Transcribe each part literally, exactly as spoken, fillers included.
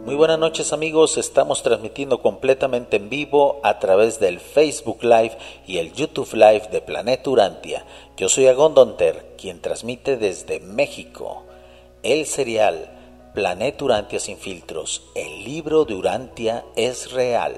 Muy buenas noches amigos, estamos transmitiendo completamente en vivo a través del Facebook Live y el YouTube Live de Planeta Urantia. Yo soy Agondonter, quien transmite desde México el serial Planeta Urantia sin filtros, el libro de Urantia es real.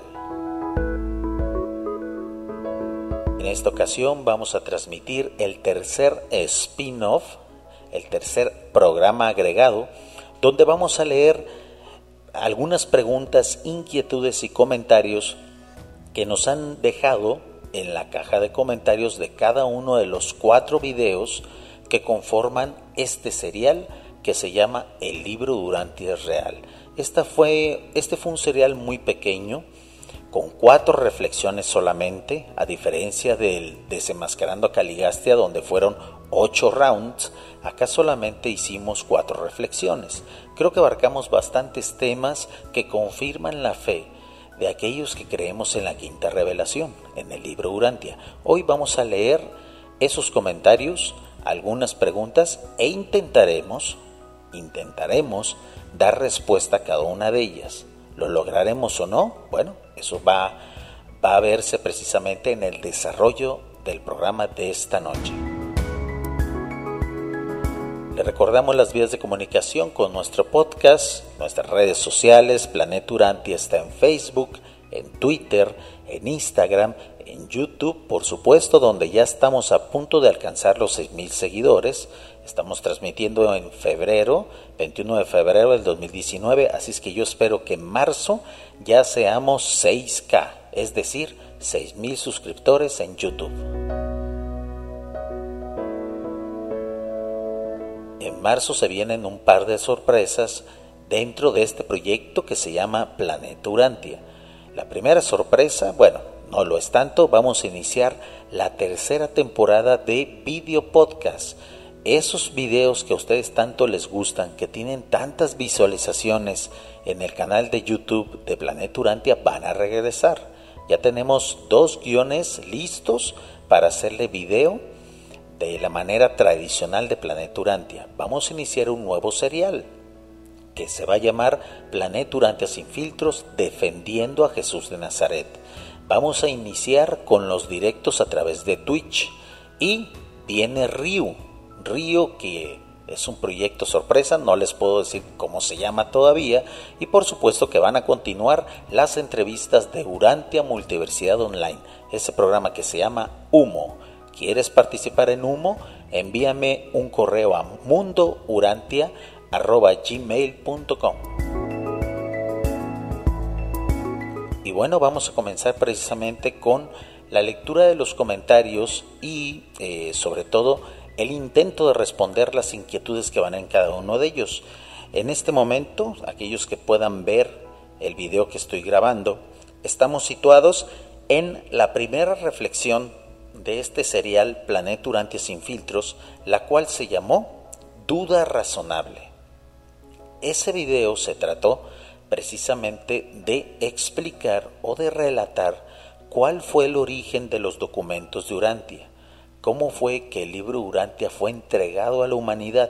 En esta ocasión vamos a transmitir el tercer spin-off, el tercer programa agregado, donde vamos a leer algunas preguntas, inquietudes y comentarios que nos han dejado en la caja de comentarios de cada uno de los cuatro videos que conforman este serial que se llama El libro de Urantia es real. Esta fue, este fue un serial muy pequeño, con cuatro reflexiones solamente, a diferencia del Desenmascarando a Caligastia, donde fueron ocho rounds. Acá solamente hicimos cuatro reflexiones. Creo que abarcamos bastantes temas que confirman la fe de aquellos que creemos en la quinta revelación, en el libro Urantia. Hoy vamos a leer esos comentarios, algunas preguntas e intentaremos, intentaremos dar respuesta a cada una de ellas. ¿Lo lograremos o no? Bueno, eso va, va a verse precisamente en el desarrollo del programa de esta noche. Le recordamos las vías de comunicación con nuestro podcast, nuestras redes sociales. Planeta Urantia está en Facebook, en Twitter, en Instagram, en YouTube, por supuesto, donde ya estamos a punto de alcanzar los seis mil seguidores. Estamos transmitiendo en febrero, veintiuno de febrero del dos mil diecinueve, así es que yo espero que en marzo ya seamos seis mil, es decir, seis mil suscriptores en YouTube. En marzo se vienen un par de sorpresas dentro de este proyecto que se llama Planeta Urantia. La primera sorpresa, bueno, no lo es tanto, vamos a iniciar la tercera temporada de video podcast. Esos videos que a ustedes tanto les gustan, que tienen tantas visualizaciones en el canal de YouTube de Planeta Urantia, van a regresar. Ya tenemos dos guiones listos para hacerle video de la manera tradicional de Planeta Urantia. Vamos a iniciar un nuevo serial que se va a llamar Planeta Urantia sin filtros, defendiendo a Jesús de Nazaret. Vamos a iniciar con los directos a través de Twitch y viene Río. Río, que es un proyecto sorpresa, no les puedo decir cómo se llama todavía, y por supuesto que van a continuar las entrevistas de Urantia Multiversidad Online, ese programa que se llama Humo. ¿Quieres participar en Humo? Envíame un correo a mundo urantia arroba gmail punto com. Y bueno, vamos a comenzar precisamente con la lectura de los comentarios y eh, sobre todo el intento de responder las inquietudes que van en cada uno de ellos. En este momento, aquellos que puedan ver el video que estoy grabando, estamos situados en la primera reflexión de este serial Planeta Urantia sin filtros, la cual se llamó Duda Razonable. Ese video se trató precisamente de explicar o de relatar cuál fue el origen de los documentos de Urantia, cómo fue que el libro Urantia fue entregado a la humanidad.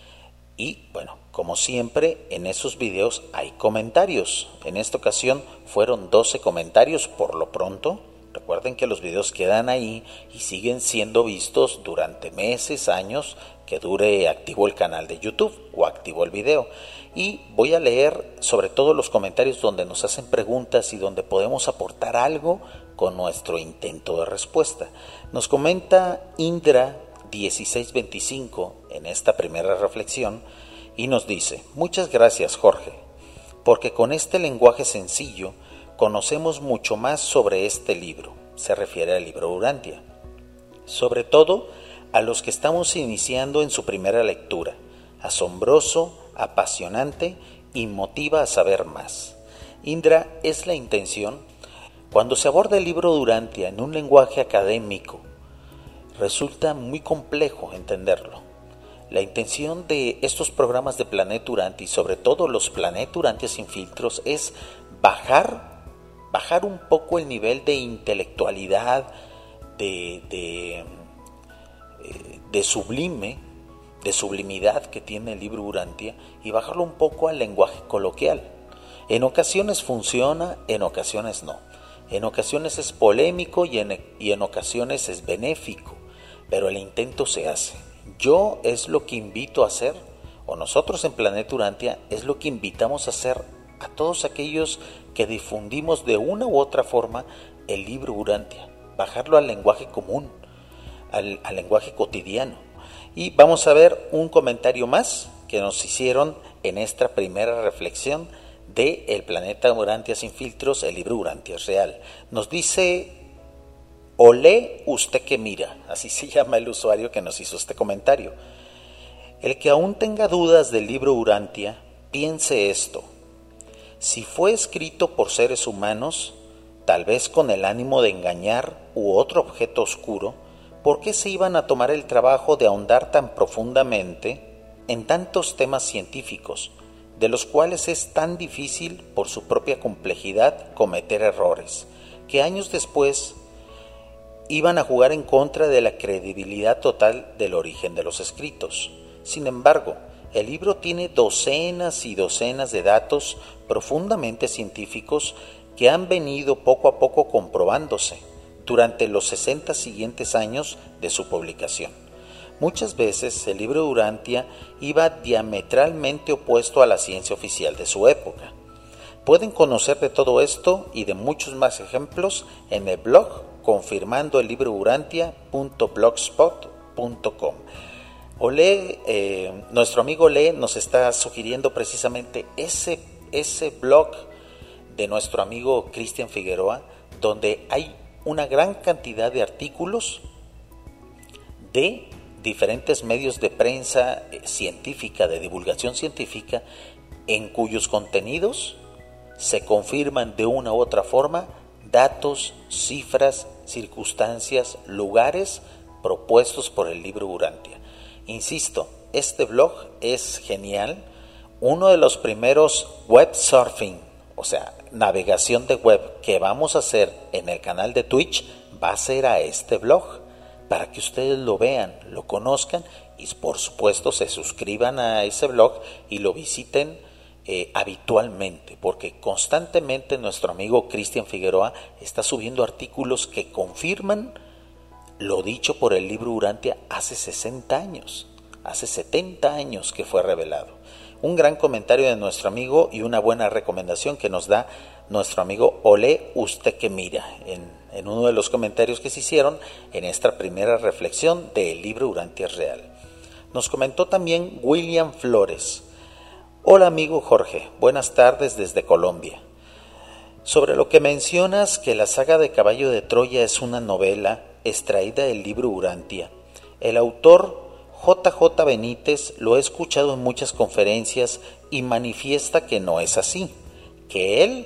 Y bueno, como siempre, en esos videos hay comentarios. En esta ocasión fueron doce comentarios por lo pronto. Recuerden que los videos quedan ahí y siguen siendo vistos durante meses, años, que dure activo el canal de YouTube o activo el video. Y voy a leer sobre todo los comentarios donde nos hacen preguntas y donde podemos aportar algo con nuestro intento de respuesta. Nos comenta Indra dieciséis veinticinco en esta primera reflexión y nos dice: muchas gracias, Jorge, porque con este lenguaje sencillo conocemos mucho más sobre este libro. Se refiere al libro Urantia, sobre todo a los que estamos iniciando en su primera lectura. Asombroso, apasionante y motiva a saber más. Indra, es la intención. Cuando se aborda el libro Urantia en un lenguaje académico, resulta muy complejo entenderlo. La intención de estos programas de Planeta Urantia y sobre todo los Planeta Urantia sin filtros es bajar, bajar un poco el nivel de intelectualidad, de, de, de sublime, de sublimidad que tiene el libro Urantia y bajarlo un poco al lenguaje coloquial. En ocasiones funciona, en ocasiones no. En ocasiones es polémico y en, y en ocasiones es benéfico, pero el intento se hace. Yo es lo que invito a hacer, o nosotros en Planeta Urantia es lo que invitamos a hacer a todos aquellos que difundimos de una u otra forma el libro Urantia, bajarlo al lenguaje común, al, al lenguaje cotidiano. Y vamos a ver un comentario más que nos hicieron en esta primera reflexión de El Planeta Urantia sin filtros, el libro Urantia es real. Nos dice Olé usted que mira, así se llama el usuario que nos hizo este comentario. El que aún tenga dudas del libro Urantia, piense esto. Si fue escrito por seres humanos, tal vez con el ánimo de engañar u otro objeto oscuro, ¿por qué se iban a tomar el trabajo de ahondar tan profundamente en tantos temas científicos, de los cuales es tan difícil, por su propia complejidad, cometer errores, que años después iban a jugar en contra de la credibilidad total del origen de los escritos? Sin embargo, el libro tiene docenas y docenas de datos profundamente científicos que han venido poco a poco comprobándose durante los sesenta siguientes años de su publicación. Muchas veces el libro Urantia iba diametralmente opuesto a la ciencia oficial de su época. Pueden conocer de todo esto y de muchos más ejemplos en el blog confirmando el libro urantia punto blogspot punto com. Olé, eh, nuestro amigo Olé nos está sugiriendo precisamente ese, ese blog de nuestro amigo Cristian Figueroa, donde hay una gran cantidad de artículos de diferentes medios de prensa científica, de divulgación científica, en cuyos contenidos se confirman de una u otra forma datos, cifras, circunstancias, lugares propuestos por el libro Urantia. Insisto, este blog es genial, uno de los primeros web surfing, o sea, navegación de web que vamos a hacer en el canal de Twitch va a ser a este blog, para que ustedes lo vean, lo conozcan y por supuesto se suscriban a ese blog y lo visiten eh, habitualmente, porque constantemente nuestro amigo Cristian Figueroa está subiendo artículos que confirman lo dicho por el libro Urantia hace sesenta años, hace setenta años que fue revelado. Un gran comentario de nuestro amigo y una buena recomendación que nos da nuestro amigo Olé usted que mira en, en uno de los comentarios que se hicieron en esta primera reflexión del libro Urantia es real. Nos comentó también William Flores. Hola amigo Jorge, buenas tardes desde Colombia. Sobre lo que mencionas que la saga de Caballo de Troya es una novela extraída del libro Urantia, el autor J J Benítez lo he escuchado en muchas conferencias y manifiesta que no es así, que él,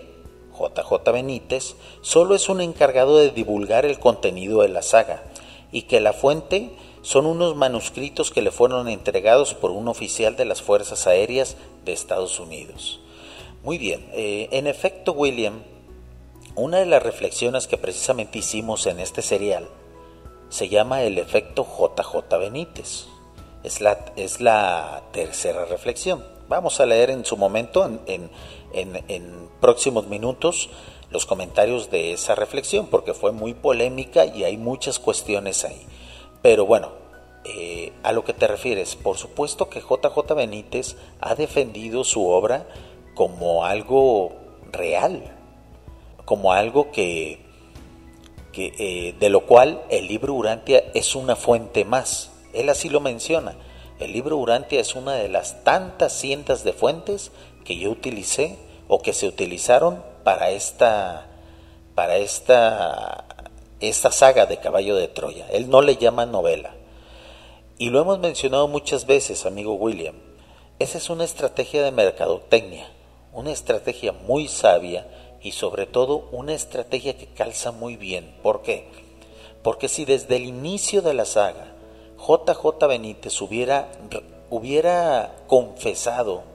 J J Benítez, solo es un encargado de divulgar el contenido de la saga y que la fuente son unos manuscritos que le fueron entregados por un oficial de las Fuerzas Aéreas de Estados Unidos. Muy bien, eh, en efecto, William, una de las reflexiones que precisamente hicimos en este serial se llama el efecto J J Benítez. Es la, es la tercera reflexión. Vamos a leer en su momento, en, en, en, en próximos minutos, los comentarios de esa reflexión, porque fue muy polémica y hay muchas cuestiones ahí. Pero bueno, eh, a lo que te refieres, por supuesto que J J Benítez ha defendido su obra como algo real, como algo que, que eh, de lo cual el libro Urantia es una fuente más. Él así lo menciona. El libro Urantia es una de las tantas cientos de fuentes que yo utilicé o que se utilizaron para esta, para esta, esta saga de Caballo de Troya. Él no le llama novela. Y lo hemos mencionado muchas veces, amigo William. Esa es una estrategia de mercadotecnia, una estrategia muy sabia y sobre todo una estrategia que calza muy bien. ¿Por qué? Porque si desde el inicio de la saga J J Benítez hubiera, hubiera confesado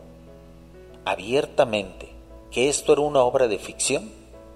abiertamente que esto era una obra de ficción,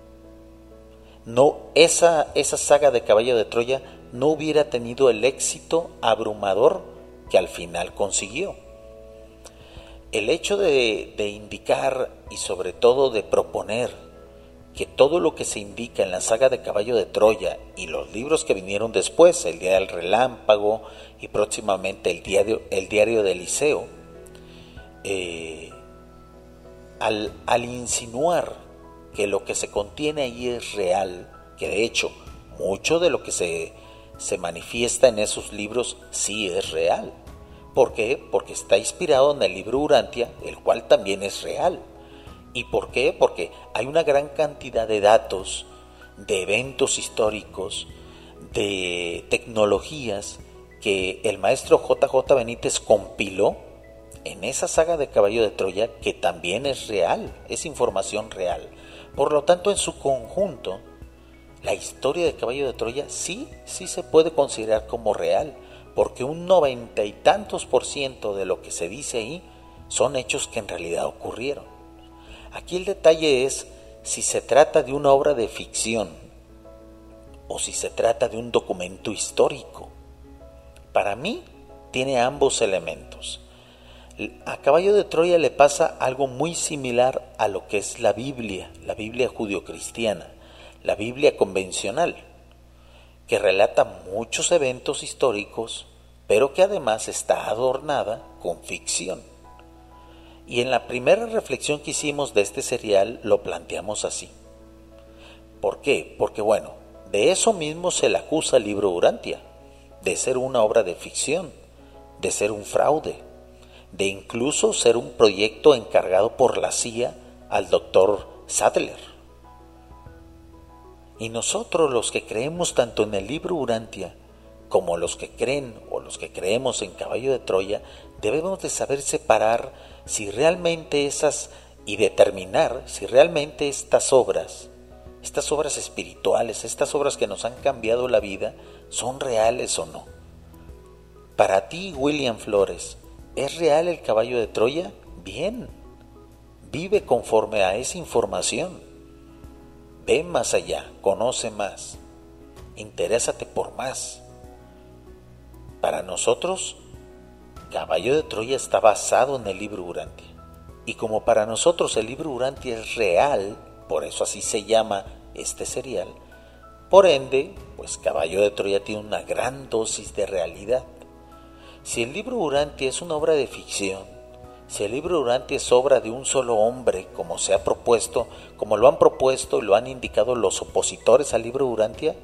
no, esa, esa saga de Caballo de Troya no hubiera tenido el éxito abrumador que al final consiguió. el hecho de, de indicar y sobre todo de proponer que todo lo que se indica en la saga de Caballo de Troya y los libros que vinieron después, el Día del Relámpago y próximamente el Diario, el diario de Eliseo, eh, al, al insinuar que lo que se contiene ahí es real, que de hecho mucho de lo que se, se manifiesta en esos libros sí es real. ¿Por qué? Porque está inspirado en el libro Urantia, el cual también es real. ¿Y por qué? Porque hay una gran cantidad de datos, de eventos históricos, de tecnologías que el maestro J J Benítez compiló en esa saga de Caballo de Troya, que también es real, es información real. Por lo tanto, en su conjunto, la historia de Caballo de Troya sí, sí se puede considerar como real, porque un noventa y tantos por ciento de lo que se dice ahí son hechos que en realidad ocurrieron. Aquí el detalle es si se trata de una obra de ficción o si se trata de un documento histórico. Para mí tiene ambos elementos. A Caballo de Troya le pasa algo muy similar a lo que es la Biblia, la Biblia judio-cristiana, la Biblia convencional, que relata muchos eventos históricos, pero que además está adornada con ficción. Y en la primera reflexión que hicimos de este serial lo planteamos así. ¿Por qué? Porque bueno, de eso mismo se le acusa al libro Urantia, de ser una obra de ficción, de ser un fraude, de incluso ser un proyecto encargado por la C I A al doctor Sadler. Y nosotros, los que creemos tanto en el libro Urantia como los que creen o los que creemos en Caballo de Troya, debemos de saber separar si realmente esas y determinar si realmente estas obras, estas obras espirituales, estas obras que nos han cambiado la vida, son reales o no. Para ti, William Flores, ¿es real el Caballo de Troya? Bien, vive conforme a esa información. Ve más allá, conoce más, interésate por más. Para nosotros, Caballo de Troya está basado en el libro Urantia. Y como para nosotros el libro Urantia es real, por eso así se llama este serial, por ende, pues Caballo de Troya tiene una gran dosis de realidad. Si el libro Urantia es una obra de ficción, si el libro Urantia es obra de un solo hombre, como se ha propuesto, como lo han propuesto y lo han indicado los opositores al libro Urantia,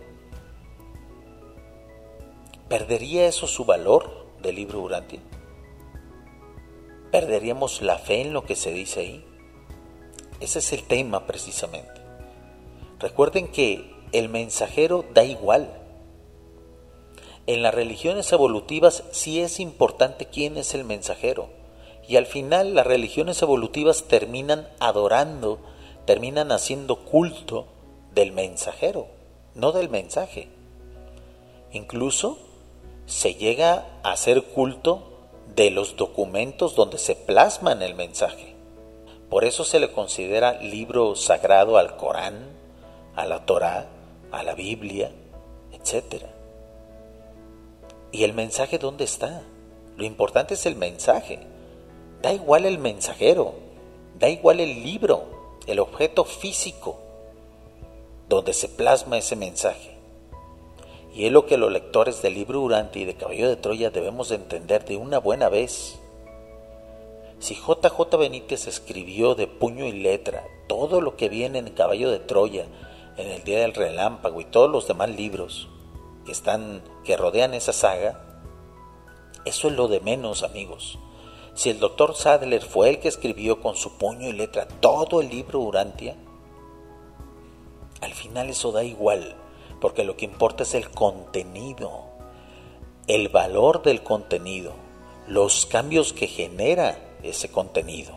¿perdería eso su valor del libro Urantia? ¿Perderíamos la fe en lo que se dice ahí? Ese es el tema precisamente. Recuerden que el mensajero da igual. En las religiones evolutivas sí es importante quién es el mensajero. Y al final las religiones evolutivas terminan adorando, terminan haciendo culto del mensajero, no del mensaje. Incluso se llega a hacer culto de los documentos donde se plasma en el mensaje. Por eso se le considera libro sagrado al Corán, a la Torá, a la Biblia, etcétera. ¿Y el mensaje dónde está? Lo importante es el mensaje. Da igual el mensajero, da igual el libro, el objeto físico donde se plasma ese mensaje. Y es lo que los lectores del libro Urantia y de Caballo de Troya debemos de entender de una buena vez. Si J J Benítez escribió de puño y letra todo lo que viene en Caballo de Troya, en el Día del Relámpago y todos los demás libros que están, que rodean esa saga, eso es lo de menos, amigos. Si el doctor Sadler fue el que escribió con su puño y letra todo el libro Urantia, al final eso da igual, porque lo que importa es el contenido, el valor del contenido, los cambios que genera ese contenido.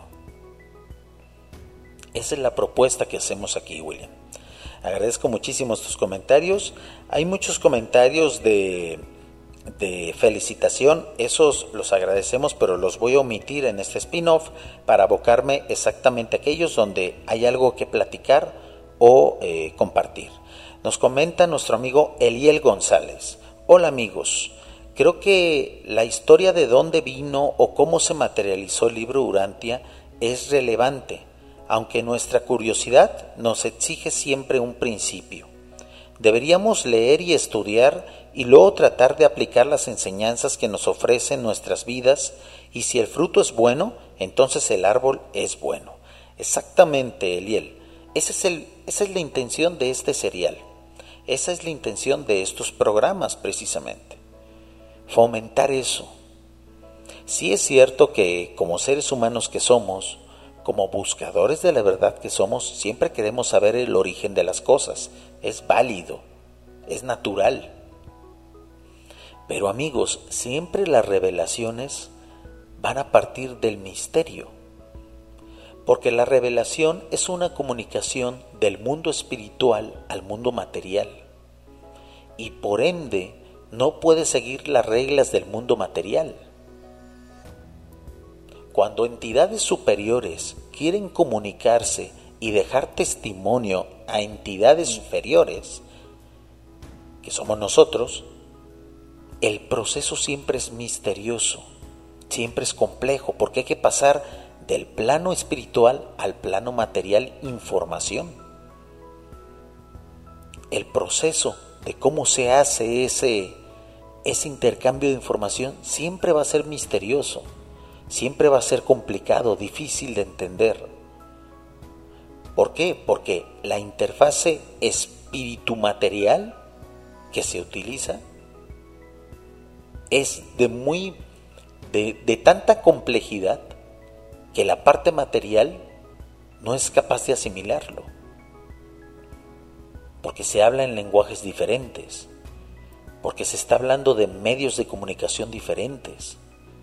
Esa es la propuesta que hacemos aquí, William. Agradezco muchísimo tus comentarios. Hay muchos comentarios de, de felicitación, esos los agradecemos, pero los voy a omitir en este spin-off para abocarme exactamente a aquellos donde hay algo que platicar o eh, compartir. Nos comenta nuestro amigo Eliel González. Hola amigos, creo que la historia de dónde vino o cómo se materializó el libro Urantia es relevante, aunque nuestra curiosidad nos exige siempre un principio. Deberíamos leer y estudiar y luego tratar de aplicar las enseñanzas que nos ofrecen nuestras vidas, y si el fruto es bueno, entonces el árbol es bueno. Exactamente, Eliel. Ese es el, esa es la intención de este serial. Esa es la intención de estos programas, precisamente. Fomentar eso. Sí es cierto que como seres humanos que somos, como buscadores de la verdad que somos, siempre queremos saber el origen de las cosas. Es válido, es natural. Pero amigos, siempre las revelaciones van a partir del misterio. Porque la revelación es una comunicación del mundo espiritual al mundo material. Y por ende, no puede seguir las reglas del mundo material. Cuando entidades superiores quieren comunicarse y dejar testimonio a entidades inferiores, que somos nosotros, el proceso siempre es misterioso, siempre es complejo, porque hay que pasar del plano espiritual al plano material información. El proceso de cómo se hace ese, ese intercambio de información siempre va a ser misterioso, siempre va a ser complicado, difícil de entender. ¿Por qué? Porque la interfase espíritu-material que se utiliza es de muy de, de tanta complejidad que la parte material no es capaz de asimilarlo, porque se habla en lenguajes diferentes, porque se está hablando de medios de comunicación diferentes,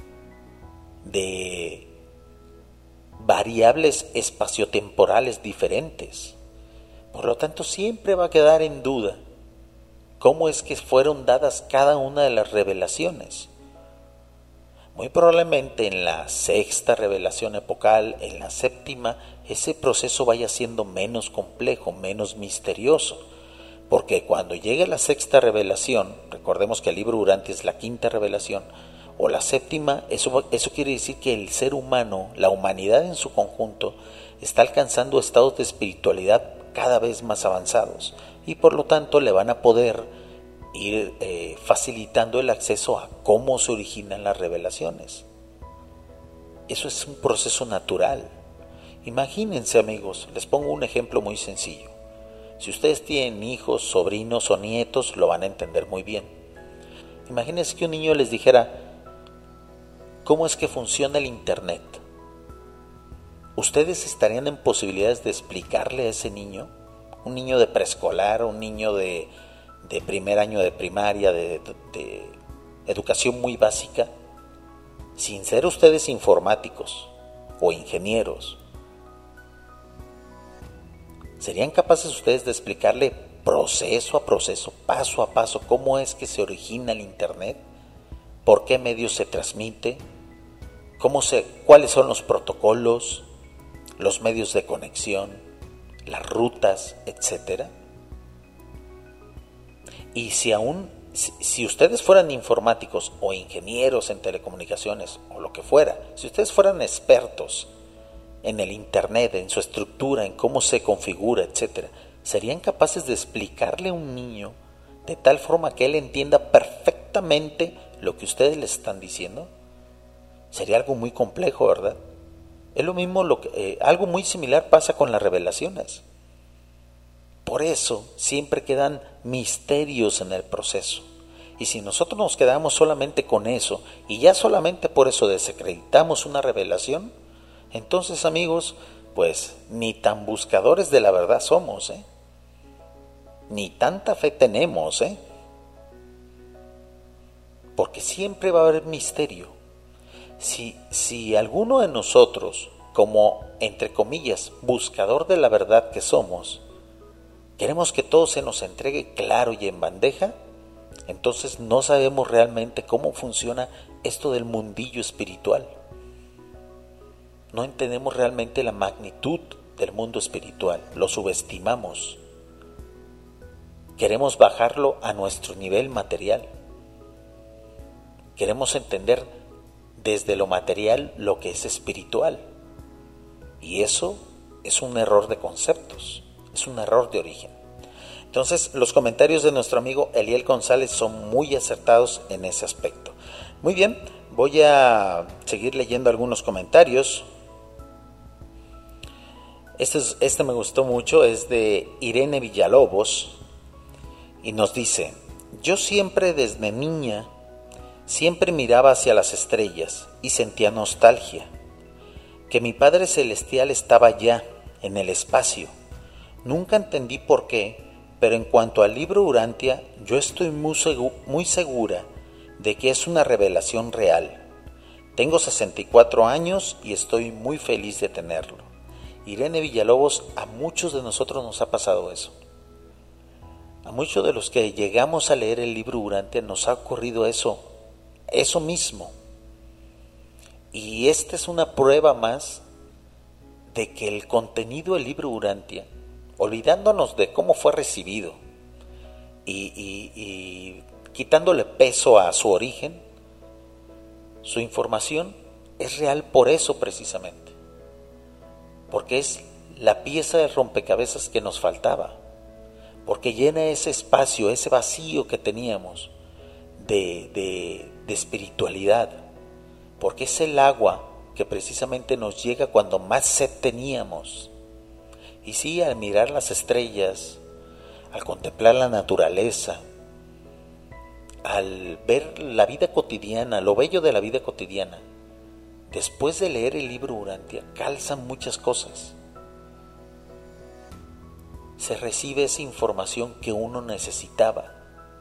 de variables espaciotemporales diferentes. Por lo tanto, siempre va a quedar en duda cómo es que fueron dadas cada una de las revelaciones. Muy probablemente en la sexta revelación epocal, en la séptima, ese proceso vaya siendo menos complejo, menos misterioso, porque cuando llegue la sexta revelación, recordemos que el libro Urantia es la quinta revelación, o la séptima, eso, eso quiere decir que el ser humano, la humanidad en su conjunto, está alcanzando estados de espiritualidad cada vez más avanzados, y por lo tanto le van a poder ir eh, facilitando el acceso a cómo se originan las revelaciones. Eso es un proceso natural. Imagínense, amigos, les pongo un ejemplo muy sencillo. Si ustedes tienen hijos, sobrinos o nietos, lo van a entender muy bien. Imagínense que un niño les dijera: ¿cómo es que funciona el internet? ¿Ustedes estarían en posibilidades de explicarle a ese niño? Un niño de preescolar, un niño de, de primer año de primaria, de, de, de educación muy básica, sin ser ustedes informáticos o ingenieros. ¿Serían capaces ustedes de explicarle proceso a proceso, paso a paso, cómo es que se origina el internet? ¿Por qué medios se transmite? ¿Cómo se, cuáles son los protocolos, los medios de conexión, las rutas, etcétera? Y si aún, si, si ustedes fueran informáticos o ingenieros en telecomunicaciones o lo que fuera, si ustedes fueran expertos en el internet, en su estructura, en cómo se configura, etcétera, ¿serían capaces de explicarle a un niño de tal forma que él entienda perfectamente lo que ustedes le están diciendo? Sería algo muy complejo, ¿verdad? Es lo mismo, lo que, eh, algo muy similar pasa con las revelaciones. Por eso siempre quedan misterios en el proceso. Y si nosotros nos quedamos solamente con eso y ya solamente por eso desacreditamos una revelación, entonces, amigos, pues ni tan buscadores de la verdad somos, ¿eh? Ni tanta fe tenemos, ¿eh? Porque siempre va a haber misterio. Si, si alguno de nosotros, como, entre comillas, buscador de la verdad que somos, queremos que todo se nos entregue claro y en bandeja, entonces no sabemos realmente cómo funciona esto del mundillo espiritual. No entendemos realmente la magnitud del mundo espiritual, lo subestimamos. Queremos bajarlo a nuestro nivel material. queremos entender desde lo material lo que es espiritual. Y eso es un error de conceptos, es un error de origen. Entonces, los comentarios de nuestro amigo Eliel González son muy acertados en ese aspecto. Muy bien, voy a seguir leyendo algunos comentarios. Este, es, este me gustó mucho, es de Irene Villalobos y nos dice: yo siempre desde niña, siempre miraba hacia las estrellas y sentía nostalgia, que mi Padre Celestial estaba allá, en el espacio. Nunca entendí por qué, pero en cuanto al libro Urantia, yo estoy muy, segu- muy segura de que es una revelación real. Tengo sesenta y cuatro años y estoy muy feliz de tenerlo. Irene Villalobos, a muchos de nosotros nos ha pasado eso. A muchos de los que llegamos a leer el libro Urantia nos ha ocurrido eso, eso mismo. Y esta es una prueba más de que el contenido del libro Urantia, olvidándonos de cómo fue recibido y, y, y quitándole peso a su origen, su información es real por eso precisamente, porque es la pieza de rompecabezas que nos faltaba, porque llena ese espacio, ese vacío que teníamos de, de, de espiritualidad, porque es el agua que precisamente nos llega cuando más sed teníamos. Y sí, al mirar las estrellas, al contemplar la naturaleza, al ver la vida cotidiana, lo bello de la vida cotidiana, después de leer el libro Urantia, calzan muchas cosas. Se recibe esa información que uno necesitaba.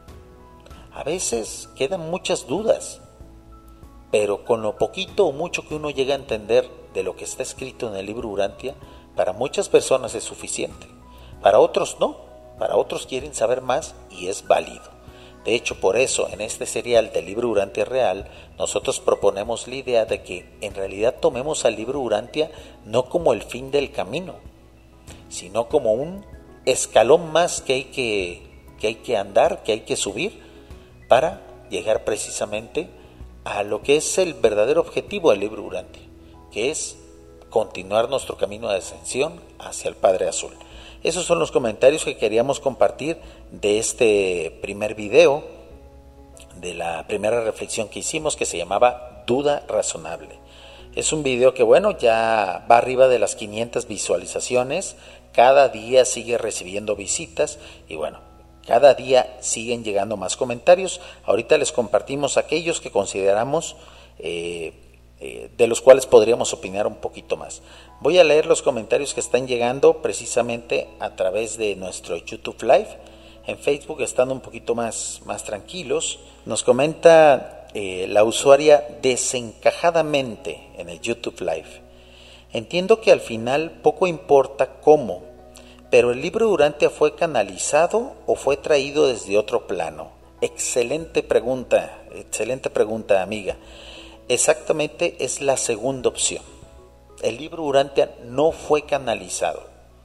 A veces quedan muchas dudas, pero con lo poquito o mucho que uno llega a entender de lo que está escrito en el libro Urantia, para muchas personas es suficiente. Para otros no, para otros quieren saber más y es válido. De hecho, por eso, en este serial del libro Urantia Real, nosotros proponemos la idea de que en realidad tomemos al libro Urantia no como el fin del camino, sino como un escalón más que hay que, que hay que andar, que hay que subir para llegar precisamente a lo que es el verdadero objetivo del libro Urantia, que es continuar nuestro camino de ascensión hacia el Padre Azul. Esos son los comentarios que queríamos compartir de este primer video, de la primera reflexión que hicimos, que se llamaba Duda Razonable. Es un video que, bueno, ya va arriba de las quinientas visualizaciones, cada día sigue recibiendo visitas y, bueno, cada día siguen llegando más comentarios. Ahorita les compartimos aquellos que consideramos eh, eh, de los cuales podríamos opinar un poquito más. Voy a leer los comentarios que están llegando precisamente a través de nuestro YouTube Live. En Facebook están un poquito más, más tranquilos. Nos comenta eh, la usuaria desencajadamente en el YouTube Live: entiendo que al final poco importa cómo, pero el libro Urantia fue canalizado o fue traído desde otro plano. Excelente pregunta, excelente pregunta, amiga. Exactamente, es la segunda opción. El libro Urantia no fue canalizado.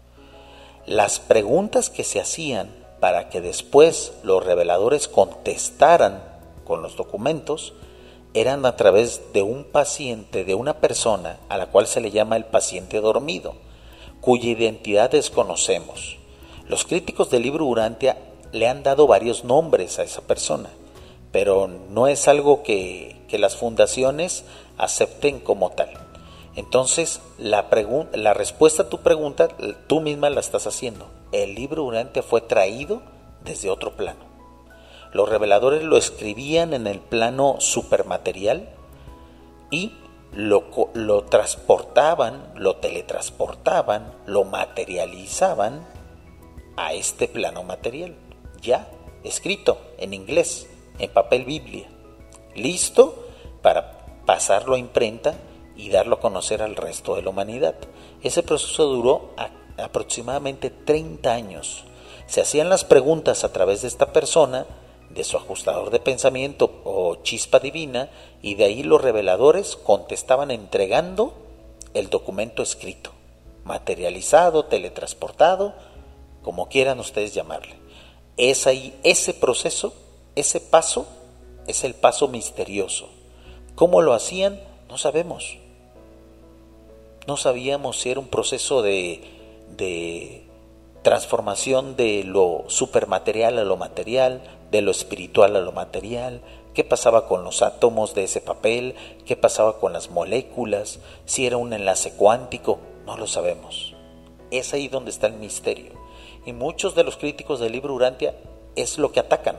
Las preguntas que se hacían para que después los reveladores contestaran con los documentos eran a través de un paciente, de una persona a la cual se le llama el paciente dormido, cuya identidad desconocemos. Los críticos del libro Urantia le han dado varios nombres a esa persona, pero no es algo que, que las fundaciones acepten como tal. Entonces, la, pregun- la respuesta a tu pregunta, tú misma la estás haciendo. El libro Urantia fue traído desde otro plano. Los reveladores lo escribían en el plano supermaterial y lo, lo transportaban, lo teletransportaban, lo materializaban a este plano material, ya escrito en inglés, en papel Biblia, listo para pasarlo a imprenta y darlo a conocer al resto de la humanidad. Ese proceso duró a, aproximadamente treinta años. Se hacían las preguntas a través de esta persona, de su ajustador de pensamiento o chispa divina, y de ahí los reveladores contestaban entregando el documento escrito, materializado, teletransportado, como quieran ustedes llamarle. Es ahí ese proceso, ese paso, es el paso misterioso. ¿Cómo lo hacían? No sabemos. No sabíamos si era un proceso de, de transformación de lo supermaterial a lo material, de lo espiritual a lo material, qué pasaba con los átomos de ese papel, qué pasaba con las moléculas, si era un enlace cuántico, no lo sabemos. Es ahí donde está el misterio. Y muchos de los críticos del libro Urantia es lo que atacan,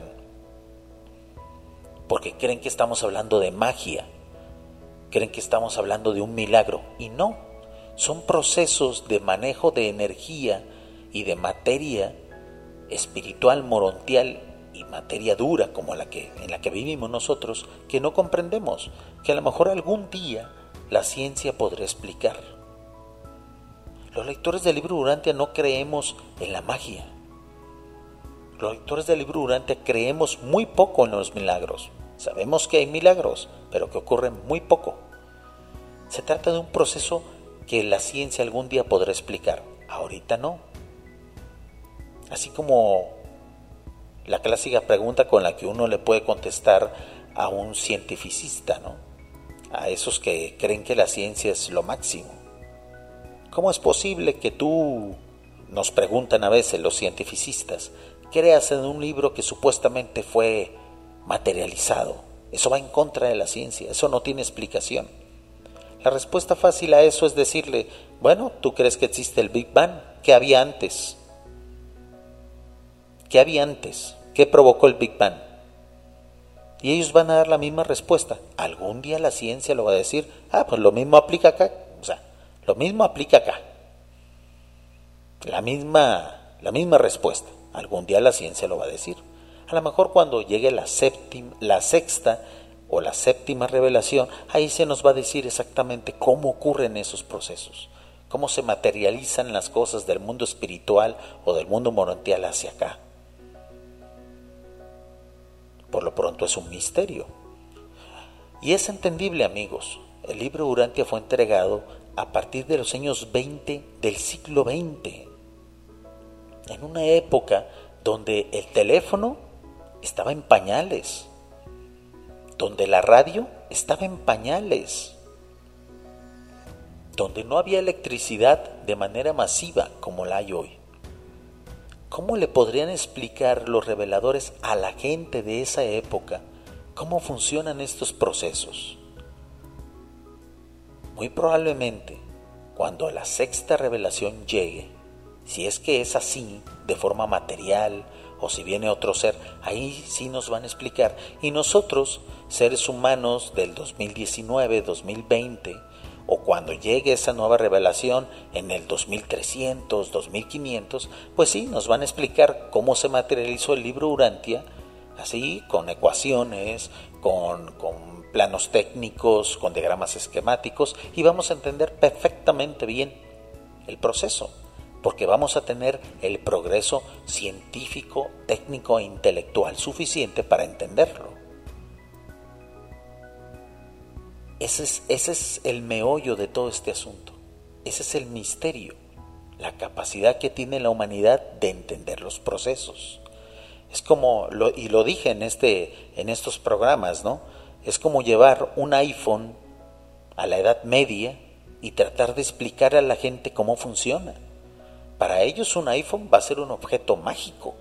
porque creen que estamos hablando de magia, creen que estamos hablando de un milagro, y no, son procesos de manejo de energía y de materia espiritual, morontial y materia dura como la que, en la que vivimos nosotros, que no comprendemos, que a lo mejor algún día la ciencia podrá explicar. Los lectores del libro Urantia no creemos en la magia. Los lectores del libro Urantia creemos muy poco en los milagros. Sabemos que hay milagros, pero que ocurren muy poco. Se trata de un proceso que la ciencia algún día podrá explicar. Ahorita no. Así como la clásica pregunta con la que uno le puede contestar a un cientificista, ¿no? A esos que creen que la ciencia es lo máximo. ¿Cómo es posible que tú, nos preguntan a veces los cientificistas, creas en un libro que supuestamente fue materializado? Eso va en contra de la ciencia, eso no tiene explicación. La respuesta fácil a eso es decirle, bueno, ¿tú crees que existe el Big Bang? ¿Qué había antes? ¿Qué había antes? ¿Qué provocó el Big Bang? Y ellos van a dar la misma respuesta. Algún día la ciencia lo va a decir, ah, pues lo mismo aplica acá. O sea, lo mismo aplica acá. La misma, la misma respuesta. Algún día la ciencia lo va a decir. A lo mejor cuando llegue la séptima, la sexta o la séptima revelación, ahí se nos va a decir exactamente cómo ocurren esos procesos, cómo se materializan las cosas del mundo espiritual o del mundo morontial hacia acá. Por lo pronto es un misterio. Y es entendible, amigos. El libro Urantia fue entregado a partir de los años veinte del siglo veinte, en una época donde el teléfono estaba en pañales, donde la radio estaba en pañales, donde no había electricidad de manera masiva como la hay hoy. ¿Cómo le podrían explicar los reveladores a la gente de esa época cómo funcionan estos procesos? Muy probablemente, cuando la sexta revelación llegue, si es que es así, de forma material, o si viene otro ser, ahí sí nos van a explicar. Y nosotros, seres humanos del dos mil diecinueve, dos mil veinte, o cuando llegue esa nueva revelación en el dos mil trescientos, dos mil quinientos, pues sí, nos van a explicar cómo se materializó el libro Urantia, así, con ecuaciones, con, con planos técnicos, con diagramas esquemáticos, y vamos a entender perfectamente bien el proceso, porque vamos a tener el progreso científico, técnico e intelectual suficiente para entenderlo. Ese es, ese es el meollo de todo este asunto. Ese es el misterio, la capacidad que tiene la humanidad de entender los procesos. Es como, lo, y lo dije en, este, en estos programas, ¿no? Es como llevar un iPhone a la Edad Media y tratar de explicar a la gente cómo funciona. Para ellos un iPhone va a ser un objeto mágico.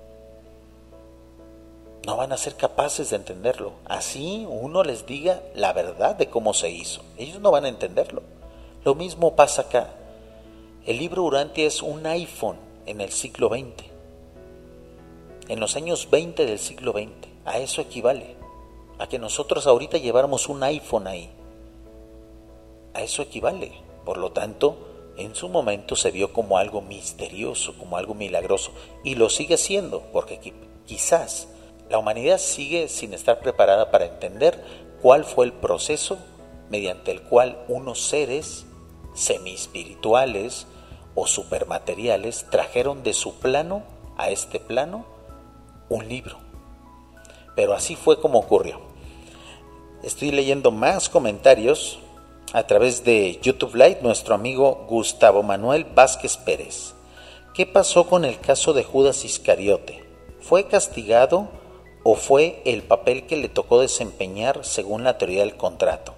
No van a ser capaces de entenderlo. Así uno les diga la verdad de cómo se hizo. Ellos no van a entenderlo. Lo mismo pasa acá. El libro Urantia es un iPhone en el siglo veinte. En los años veinte del siglo veinte. A eso equivale. A que nosotros ahorita lleváramos un iPhone ahí. A eso equivale. Por lo tanto, en su momento se vio como algo misterioso, como algo milagroso. Y lo sigue siendo, porque quizás la humanidad sigue sin estar preparada para entender cuál fue el proceso mediante el cual unos seres semi-espirituales o supermateriales trajeron de su plano a este plano un libro. Pero así fue como ocurrió. Estoy leyendo más comentarios a través de YouTube Live. Nuestro amigo Gustavo Manuel Vázquez Pérez. ¿Qué pasó con el caso de Judas Iscariote? ¿Fue castigado o fue el papel que le tocó desempeñar según la teoría del contrato?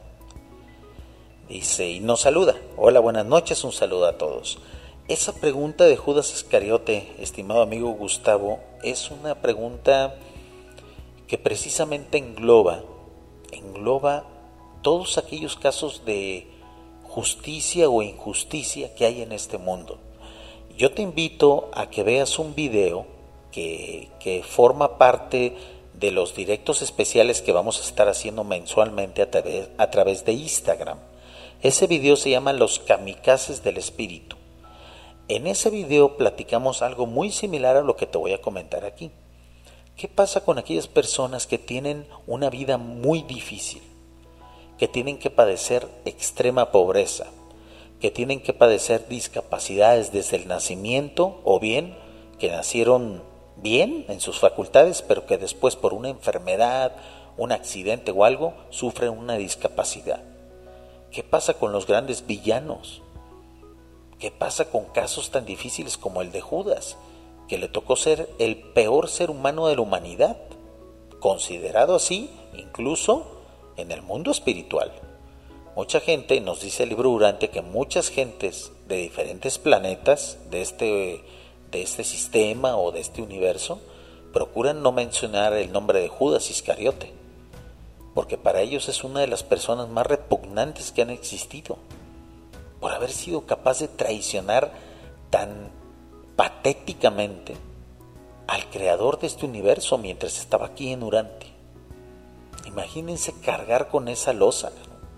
Dice, y nos saluda. Hola, buenas noches, un saludo a todos. Esa pregunta de Judas Iscariote, estimado amigo Gustavo, es una pregunta que precisamente engloba, engloba todos aquellos casos de justicia o injusticia que hay en este mundo. Yo te invito a que veas un video que, que forma parte de los directos especiales que vamos a estar haciendo mensualmente a través, a través de Instagram. Ese video se llama Los Kamikazes del Espíritu. En ese video platicamos algo muy similar a lo que te voy a comentar aquí. ¿Qué pasa con aquellas personas que tienen una vida muy difícil? Que tienen que padecer extrema pobreza, que tienen que padecer discapacidades desde el nacimiento, o bien que nacieron bien en sus facultades, pero que después por una enfermedad, un accidente o algo, sufren una discapacidad. ¿Qué pasa con los grandes villanos? ¿Qué pasa con casos tan difíciles como el de Judas, que le tocó ser el peor ser humano de la humanidad, considerado así incluso en el mundo espiritual? Mucha gente, nos dice el libro Durante, que muchas gentes de diferentes planetas de este, de este sistema o de este universo procuran no mencionar el nombre de Judas Iscariote, porque para ellos es una de las personas más repugnantes que han existido, por haber sido capaz de traicionar tan patéticamente al creador de este universo mientras estaba aquí en Urante. Imagínense cargar con esa losa.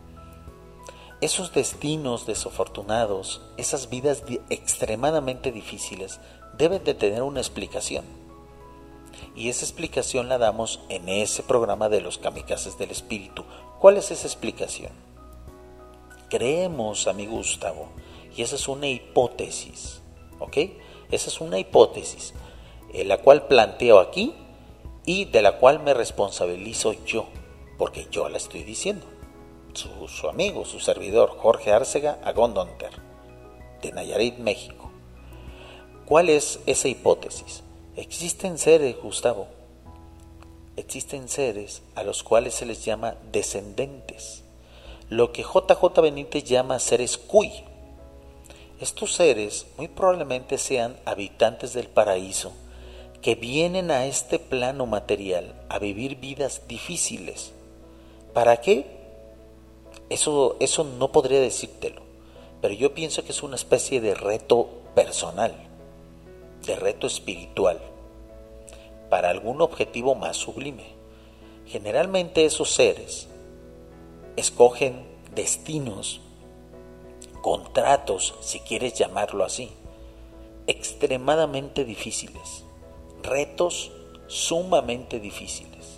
Esos destinos desafortunados, esas vidas extremadamente difíciles, deben de tener una explicación. Y esa explicación la damos en ese programa de los Kamikazes del Espíritu. ¿Cuál es esa explicación? Creemos, amigo Gustavo, y esa es una hipótesis, ¿ok? Esa es una hipótesis, eh, la cual planteo aquí y de la cual me responsabilizo yo, porque yo la estoy diciendo. Su, su amigo, su servidor, Jorge Arcega Agondonter, de Nayarit, México. ¿Cuál es esa hipótesis? Existen seres, Gustavo, existen seres a los cuales se les llama descendentes, lo que J J Benítez llama seres cuy. Estos seres muy probablemente sean habitantes del paraíso, que vienen a este plano material a vivir vidas difíciles. ¿Para qué? Eso, eso no podría decírtelo, pero yo pienso que es una especie de reto personal, de reto espiritual, para algún objetivo más sublime. Generalmente esos seres escogen destinos, contratos, si quieres llamarlo así, extremadamente difíciles, retos sumamente difíciles.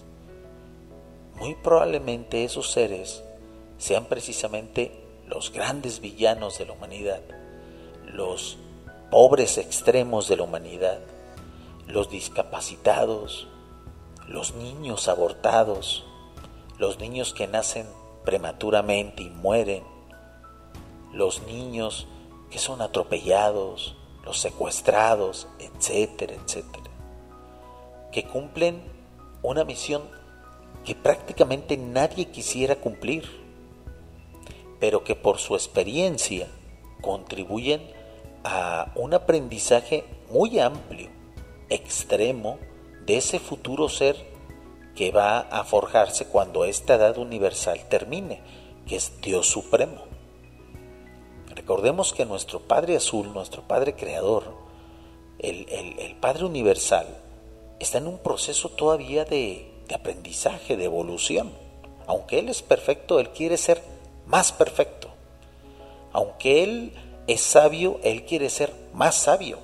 Muy probablemente esos seres sean precisamente los grandes villanos de la humanidad, los pobres extremos de la humanidad, los discapacitados, los niños abortados, los niños que nacen prematuramente y mueren, los niños que son atropellados, los secuestrados, etcétera, etcétera, que cumplen una misión que prácticamente nadie quisiera cumplir, pero que por su experiencia contribuyen a un aprendizaje muy amplio, extremo, de ese futuro ser que va a forjarse cuando esta edad universal termine, que es Dios Supremo. Recordemos que nuestro Padre Azul, nuestro Padre Creador, el, el, el Padre Universal, está en un proceso todavía de, de aprendizaje, de evolución. Aunque Él es perfecto, Él quiere ser más perfecto. Aunque Él es sabio, Él quiere ser más sabio.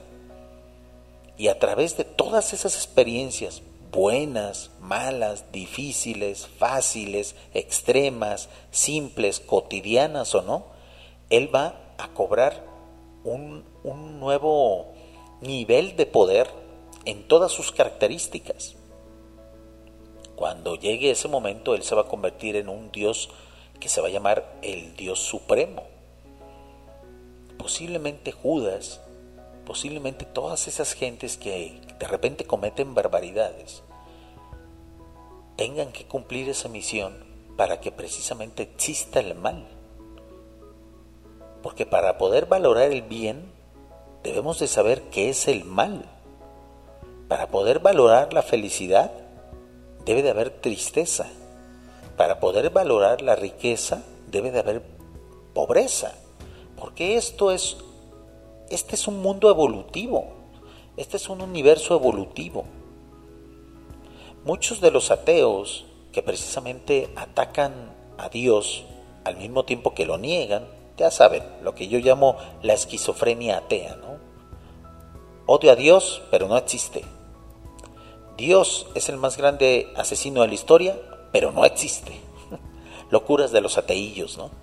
Y a través de todas esas experiencias, buenas, malas, difíciles, fáciles, extremas, simples, cotidianas o no, Él va a cobrar un, un nuevo nivel de poder en todas sus características. Cuando llegue ese momento, Él se va a convertir en un Dios que se va a llamar el Dios Supremo. Posiblemente Judas, posiblemente todas esas gentes que de repente cometen barbaridades, tengan que cumplir esa misión para que precisamente exista el mal. Porque para poder valorar el bien, debemos de saber qué es el mal. Para poder valorar la felicidad, debe de haber tristeza. Para poder valorar la riqueza, debe de haber pobreza. Porque esto es, este es un mundo evolutivo. Este es un universo evolutivo. Muchos de los ateos que precisamente atacan a Dios al mismo tiempo que lo niegan, ya saben, lo que yo llamo la esquizofrenia atea, ¿no? Odio a Dios, pero no existe. Dios es el más grande asesino de la historia, pero no existe. Locuras de los ateillos, ¿no?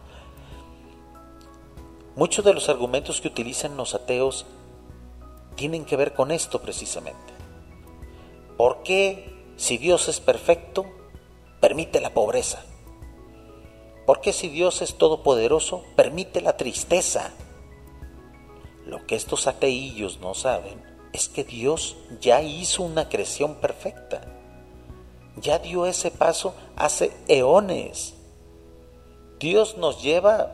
Muchos de los argumentos que utilizan los ateos tienen que ver con esto precisamente. ¿Por qué, si Dios es perfecto, permite la pobreza? ¿Por qué, si Dios es todopoderoso, permite la tristeza? Lo que estos ateillos no saben es que Dios ya hizo una creación perfecta. Ya dio ese paso hace eones. Dios nos lleva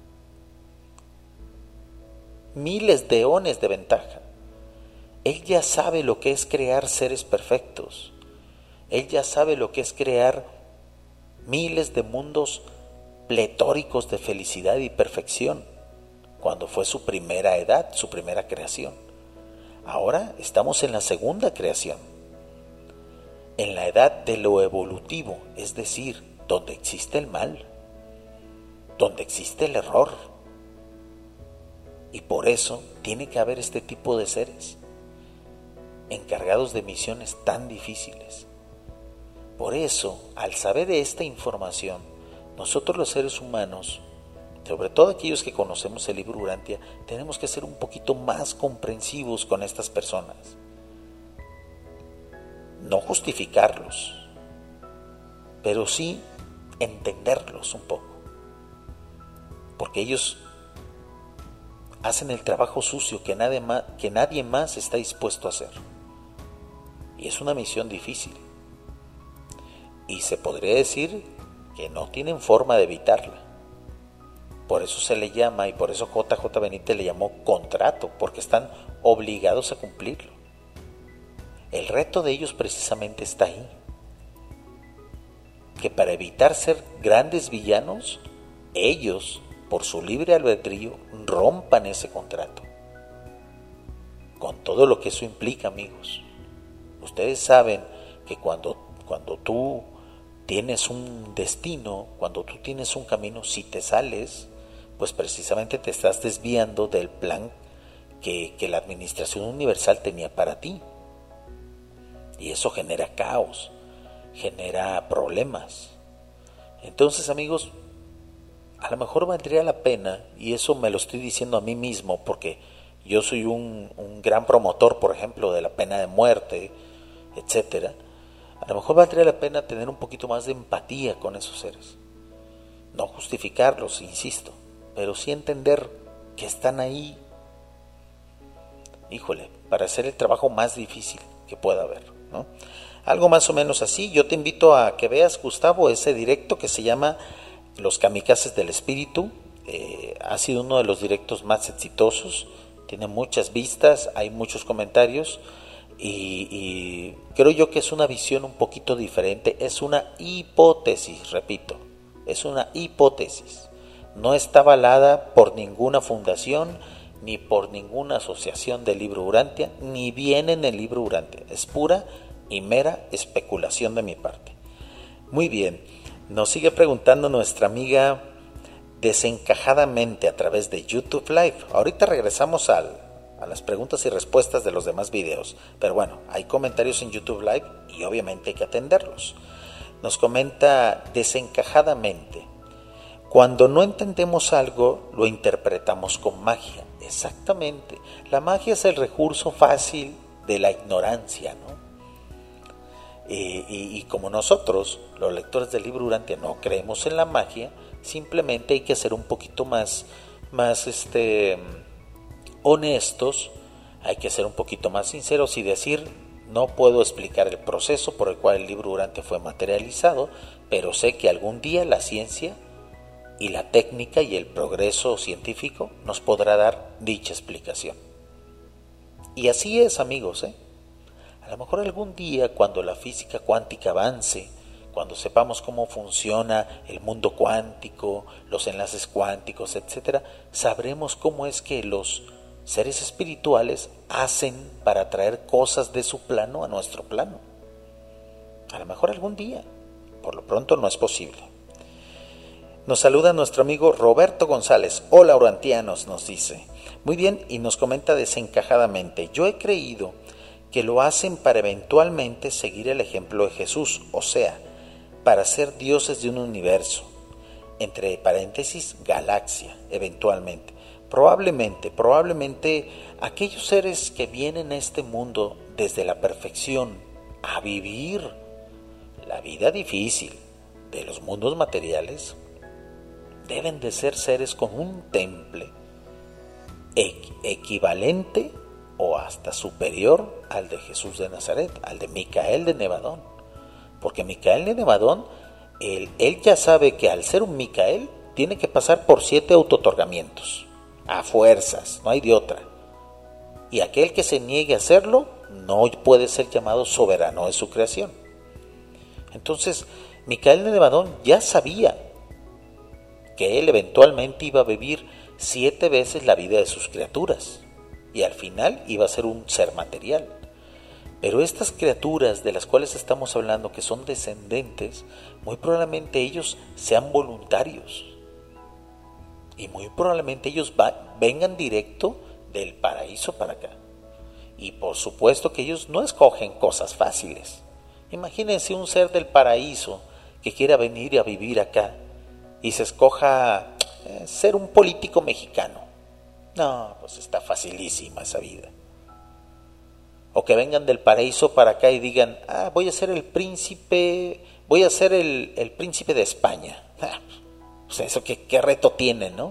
miles de eones de ventaja. Él ya sabe lo que es crear seres perfectos. Él ya sabe lo que es crear miles de mundos pletóricos de felicidad y perfección, cuando fue su primera edad, su primera creación. Ahora estamos en la segunda creación, en la edad de lo evolutivo, es decir, donde existe el mal, donde existe el error. Y por eso tiene que haber este tipo de seres, encargados de misiones tan difíciles. Por eso, al saber de esta información, nosotros los seres humanos, sobre todo aquellos que conocemos el libro Urantia, tenemos que ser un poquito más comprensivos con estas personas. No justificarlos, pero sí entenderlos un poco. Porque ellos hacen el trabajo sucio que nadie más, que nadie más está dispuesto a hacer. Y es una misión difícil. Y se podría decir que no tienen forma de evitarla. Por eso se le llama, y por eso J J Benítez le llamó contrato, porque están obligados a cumplirlo. El reto de ellos precisamente está ahí. Que para evitar ser grandes villanos, ellos, por su libre albedrío, rompan ese contrato. Con todo lo que eso implica, amigos. Ustedes saben que cuando, cuando tú tienes un destino, cuando tú tienes un camino, si te sales, pues precisamente te estás desviando del plan que, que la Administración Universal tenía para ti. Y eso genera caos, genera problemas. Entonces, amigos, a lo mejor valdría la pena, y eso me lo estoy diciendo a mí mismo, porque yo soy un, un gran promotor, por ejemplo, de la pena de muerte, etcétera. A lo mejor valdría la pena tener un poquito más de empatía con esos seres. No justificarlos, insisto, pero sí entender que están ahí, híjole, para hacer el trabajo más difícil que pueda haber, ¿no? Algo más o menos así. Yo te invito a que veas, Gustavo, ese directo que se llama Los Kamikazes del Espíritu. Eh, ha sido uno de los directos más exitosos, tiene muchas vistas, hay muchos comentarios. Y, y creo yo que es una visión un poquito diferente, es una hipótesis, repito, es una hipótesis, no está avalada por ninguna fundación, ni por ninguna asociación del libro Urantia, ni viene en el libro Urantia, es pura y mera especulación de mi parte. Muy bien, nos sigue preguntando nuestra amiga desencajadamente a través de YouTube Live. Ahorita regresamos al a las preguntas y respuestas de los demás videos, pero bueno, hay comentarios en YouTube Live y obviamente hay que atenderlos. Nos comenta desencajadamente: cuando no entendemos algo, lo interpretamos con magia. Exactamente, la magia es el recurso fácil de la ignorancia, ¿no? Y, y, y como nosotros, los lectores del libro Urantia, no creemos en la magia, simplemente hay que ser un poquito más, más este... honestos, hay que ser un poquito más sinceros y decir, No puedo explicar el proceso por el cual el libro Urantia fue materializado, pero sé que algún día la ciencia y la técnica y el progreso científico nos podrá dar dicha explicación. Y así es, amigos, ¿eh? A lo mejor algún día, cuando la física cuántica avance, cuando sepamos cómo funciona el mundo cuántico, los enlaces cuánticos, etcétera, sabremos cómo es que los seres espirituales hacen para traer cosas de su plano a nuestro plano. A lo mejor algún día, por lo pronto no es posible. Nos saluda nuestro amigo Roberto González. Hola, urantianos, nos dice. Muy bien, y nos comenta desencajadamente: yo he creído que lo hacen para eventualmente seguir el ejemplo de Jesús, o sea, para ser dioses de un universo, entre paréntesis, galaxia, eventualmente. Probablemente, probablemente aquellos seres que vienen a este mundo desde la perfección a vivir la vida difícil de los mundos materiales, deben de ser seres con un temple equ- equivalente o hasta superior al de Jesús de Nazaret, al de Micael de Nevadón. Porque Micael de Nevadón, él, él ya sabe que al ser un Micael, tiene que pasar por siete autootorgamientos, a fuerzas, no hay de otra. Y aquel que se niegue a hacerlo, no puede ser llamado soberano de su creación. Entonces, Micael de Nevadón ya sabía que él eventualmente iba a vivir siete veces la vida de sus criaturas, y al final iba a ser un ser material. Pero estas criaturas de las cuales estamos hablando, que son descendentes, muy probablemente ellos sean voluntarios. Y muy probablemente ellos va, vengan directo del paraíso para acá. Y por supuesto que ellos no escogen cosas fáciles. Imagínense un ser del paraíso que quiera venir a vivir acá y se escoja eh, ser un político mexicano. No, pues está facilísima esa vida. O que vengan del paraíso para acá y digan: ah, voy a ser el príncipe, voy a ser el, el príncipe de España. Ah, o sea, eso qué, qué reto tiene, ¿no?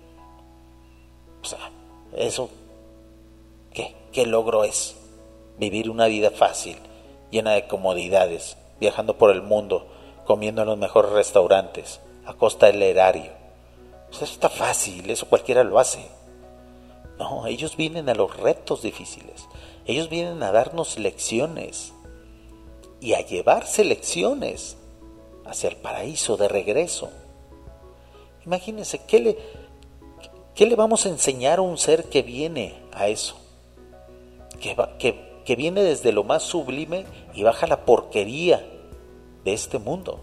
O sea, eso, ¿qué, qué logro es? Vivir una vida fácil, llena de comodidades, viajando por el mundo, comiendo en los mejores restaurantes, a costa del erario. Pues eso está fácil, eso cualquiera lo hace. No, ellos vienen a los retos difíciles. Ellos vienen a darnos lecciones y a llevarse lecciones hacia el paraíso de regreso. Imagínense, ¿qué le, qué le vamos a enseñar a un ser que viene a eso? Que, va, que, que viene desde lo más sublime y baja la porquería de este mundo.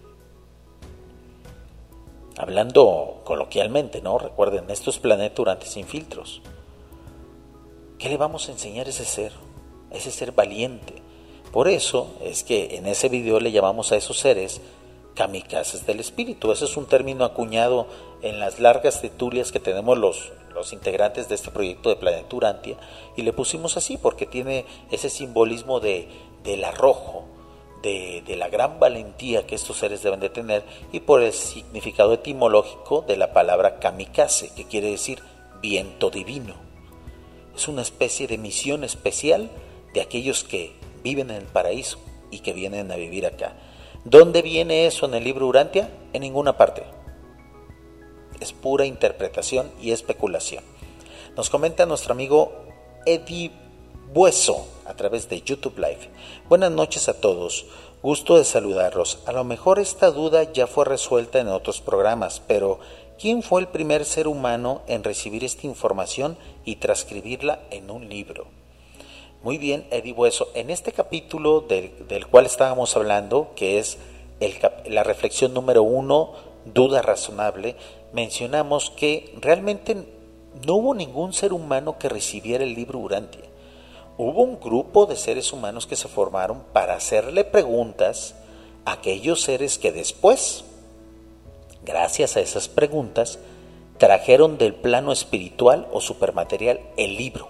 Hablando coloquialmente, ¿no? Recuerden, esto es Planeta Urantia sin filtros. ¿Qué le vamos a enseñar a ese ser? A ese ser valiente. Por eso es que en ese video le llamamos a esos seres kamikazes del espíritu. Ese es un término acuñado en las largas tertulias que tenemos los, los integrantes de este proyecto de Planeta Urantia, y le pusimos así porque tiene ese simbolismo de, del arrojo, de, de la gran valentía que estos seres deben de tener, y por el significado etimológico de la palabra kamikaze, que quiere decir viento divino. Es una especie de misión especial de aquellos que viven en el paraíso y que vienen a vivir acá. ¿Dónde viene eso en el libro Urantia? En ninguna parte. Es pura interpretación y especulación. Nos comenta nuestro amigo Eddie Bueso a través de YouTube Live. Buenas noches a todos. Gusto de saludarlos. A lo mejor esta duda ya fue resuelta en otros programas, pero ¿quién fue el primer ser humano en recibir esta información y transcribirla en un libro? Muy bien, Eddie Bueso. En este capítulo del, del cual estábamos hablando, que es el, la reflexión número uno, duda razonable, mencionamos que realmente no hubo ningún ser humano que recibiera el libro Urantia. Hubo un grupo de seres humanos que se formaron para hacerle preguntas a aquellos seres que después, gracias a esas preguntas, trajeron del plano espiritual o supermaterial el libro.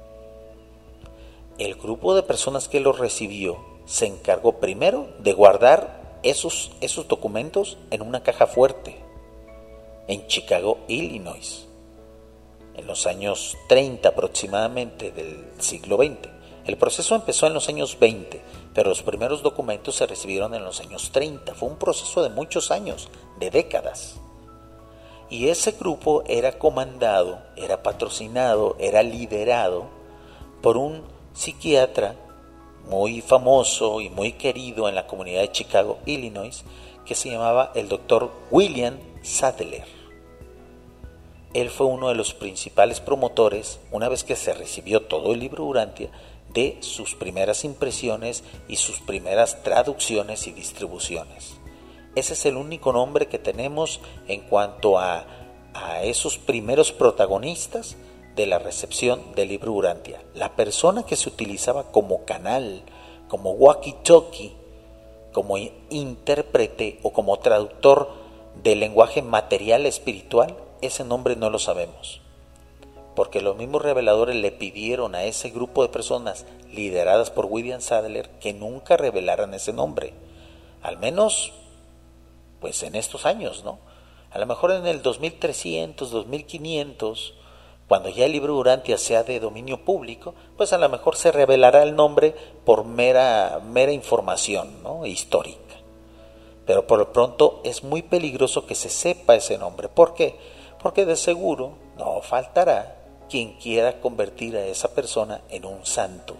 El grupo de personas que lo recibió se encargó primero de guardar esos, esos documentos en una caja fuerte en Chicago, Illinois, en los años treinta aproximadamente del siglo veinte. El proceso empezó en los años veinte, pero los primeros documentos se recibieron en los años treinta. Fue un proceso de muchos años, de décadas. Y ese grupo era comandado, era patrocinado, era liderado por un psiquiatra muy famoso y muy querido en la comunidad de Chicago, Illinois, que se llamaba el doctor William Sadler. Él fue uno de los principales promotores, una vez que se recibió todo el libro Urantia, de sus primeras impresiones y sus primeras traducciones y distribuciones. Ese es el único nombre que tenemos en cuanto a, a esos primeros protagonistas de la recepción del libro Urantia. La persona que se utilizaba como canal, como walkie-talkie, como intérprete o como traductor del lenguaje material espiritual, ese nombre no lo sabemos. Porque los mismos reveladores le pidieron a ese grupo de personas lideradas por William Sadler que nunca revelaran ese nombre. Al menos, pues en estos años, ¿no? A lo mejor en el dos mil trescientos, dos mil quinientos, cuando ya el libro Urantia sea de dominio público, pues a lo mejor se revelará el nombre por mera, mera información, ¿no? Histórica. Pero por lo pronto es muy peligroso que se sepa ese nombre. ¿Por qué? Porque de seguro no faltará quien quiera convertir a esa persona en un santo,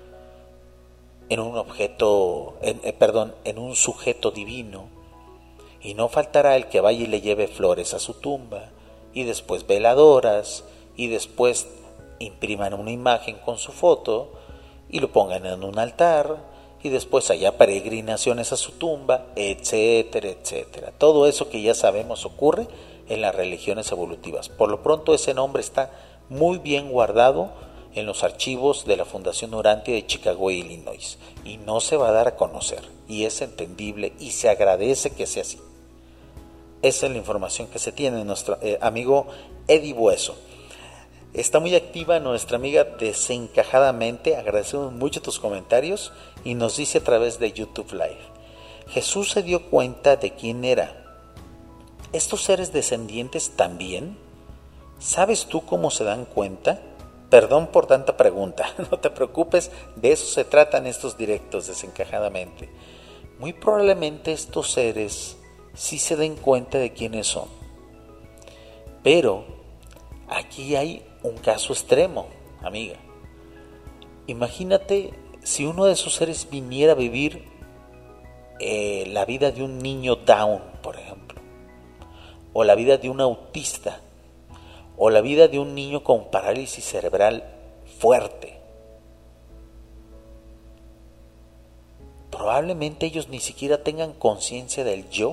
en un objeto, en, eh, perdón, en un sujeto divino, y no faltará el que vaya y le lleve flores a su tumba, y después veladoras, y después impriman una imagen con su foto, y lo pongan en un altar, y después haya peregrinaciones a su tumba, etcétera, etcétera. Todo eso que ya sabemos ocurre en las religiones evolutivas. Por lo pronto ese nombre está muy bien guardado en los archivos de la Fundación Urantia de Chicago, Illinois, y no se va a dar a conocer, y es entendible y se agradece que sea así. Esa es la información que se tiene de nuestro eh, amigo Eddie Bueso. Está muy activa nuestra amiga Desencajadamente, agradecemos mucho tus comentarios, y nos dice a través de YouTube Live: Jesús se dio cuenta de quién era. ¿Estos seres descendientes también? ¿Sabes tú cómo se dan cuenta? Perdón por tanta pregunta, no te preocupes, de eso se tratan estos directos Desencajadamente. Muy probablemente estos seres sí se den cuenta de quiénes son. Pero aquí hay un caso extremo, amiga. Imagínate si uno de esos seres viniera a vivir eh, la vida de un niño Down, por ejemplo, o la vida de un autista, o la vida de un niño con parálisis cerebral fuerte. Probablemente ellos ni siquiera tengan conciencia del yo,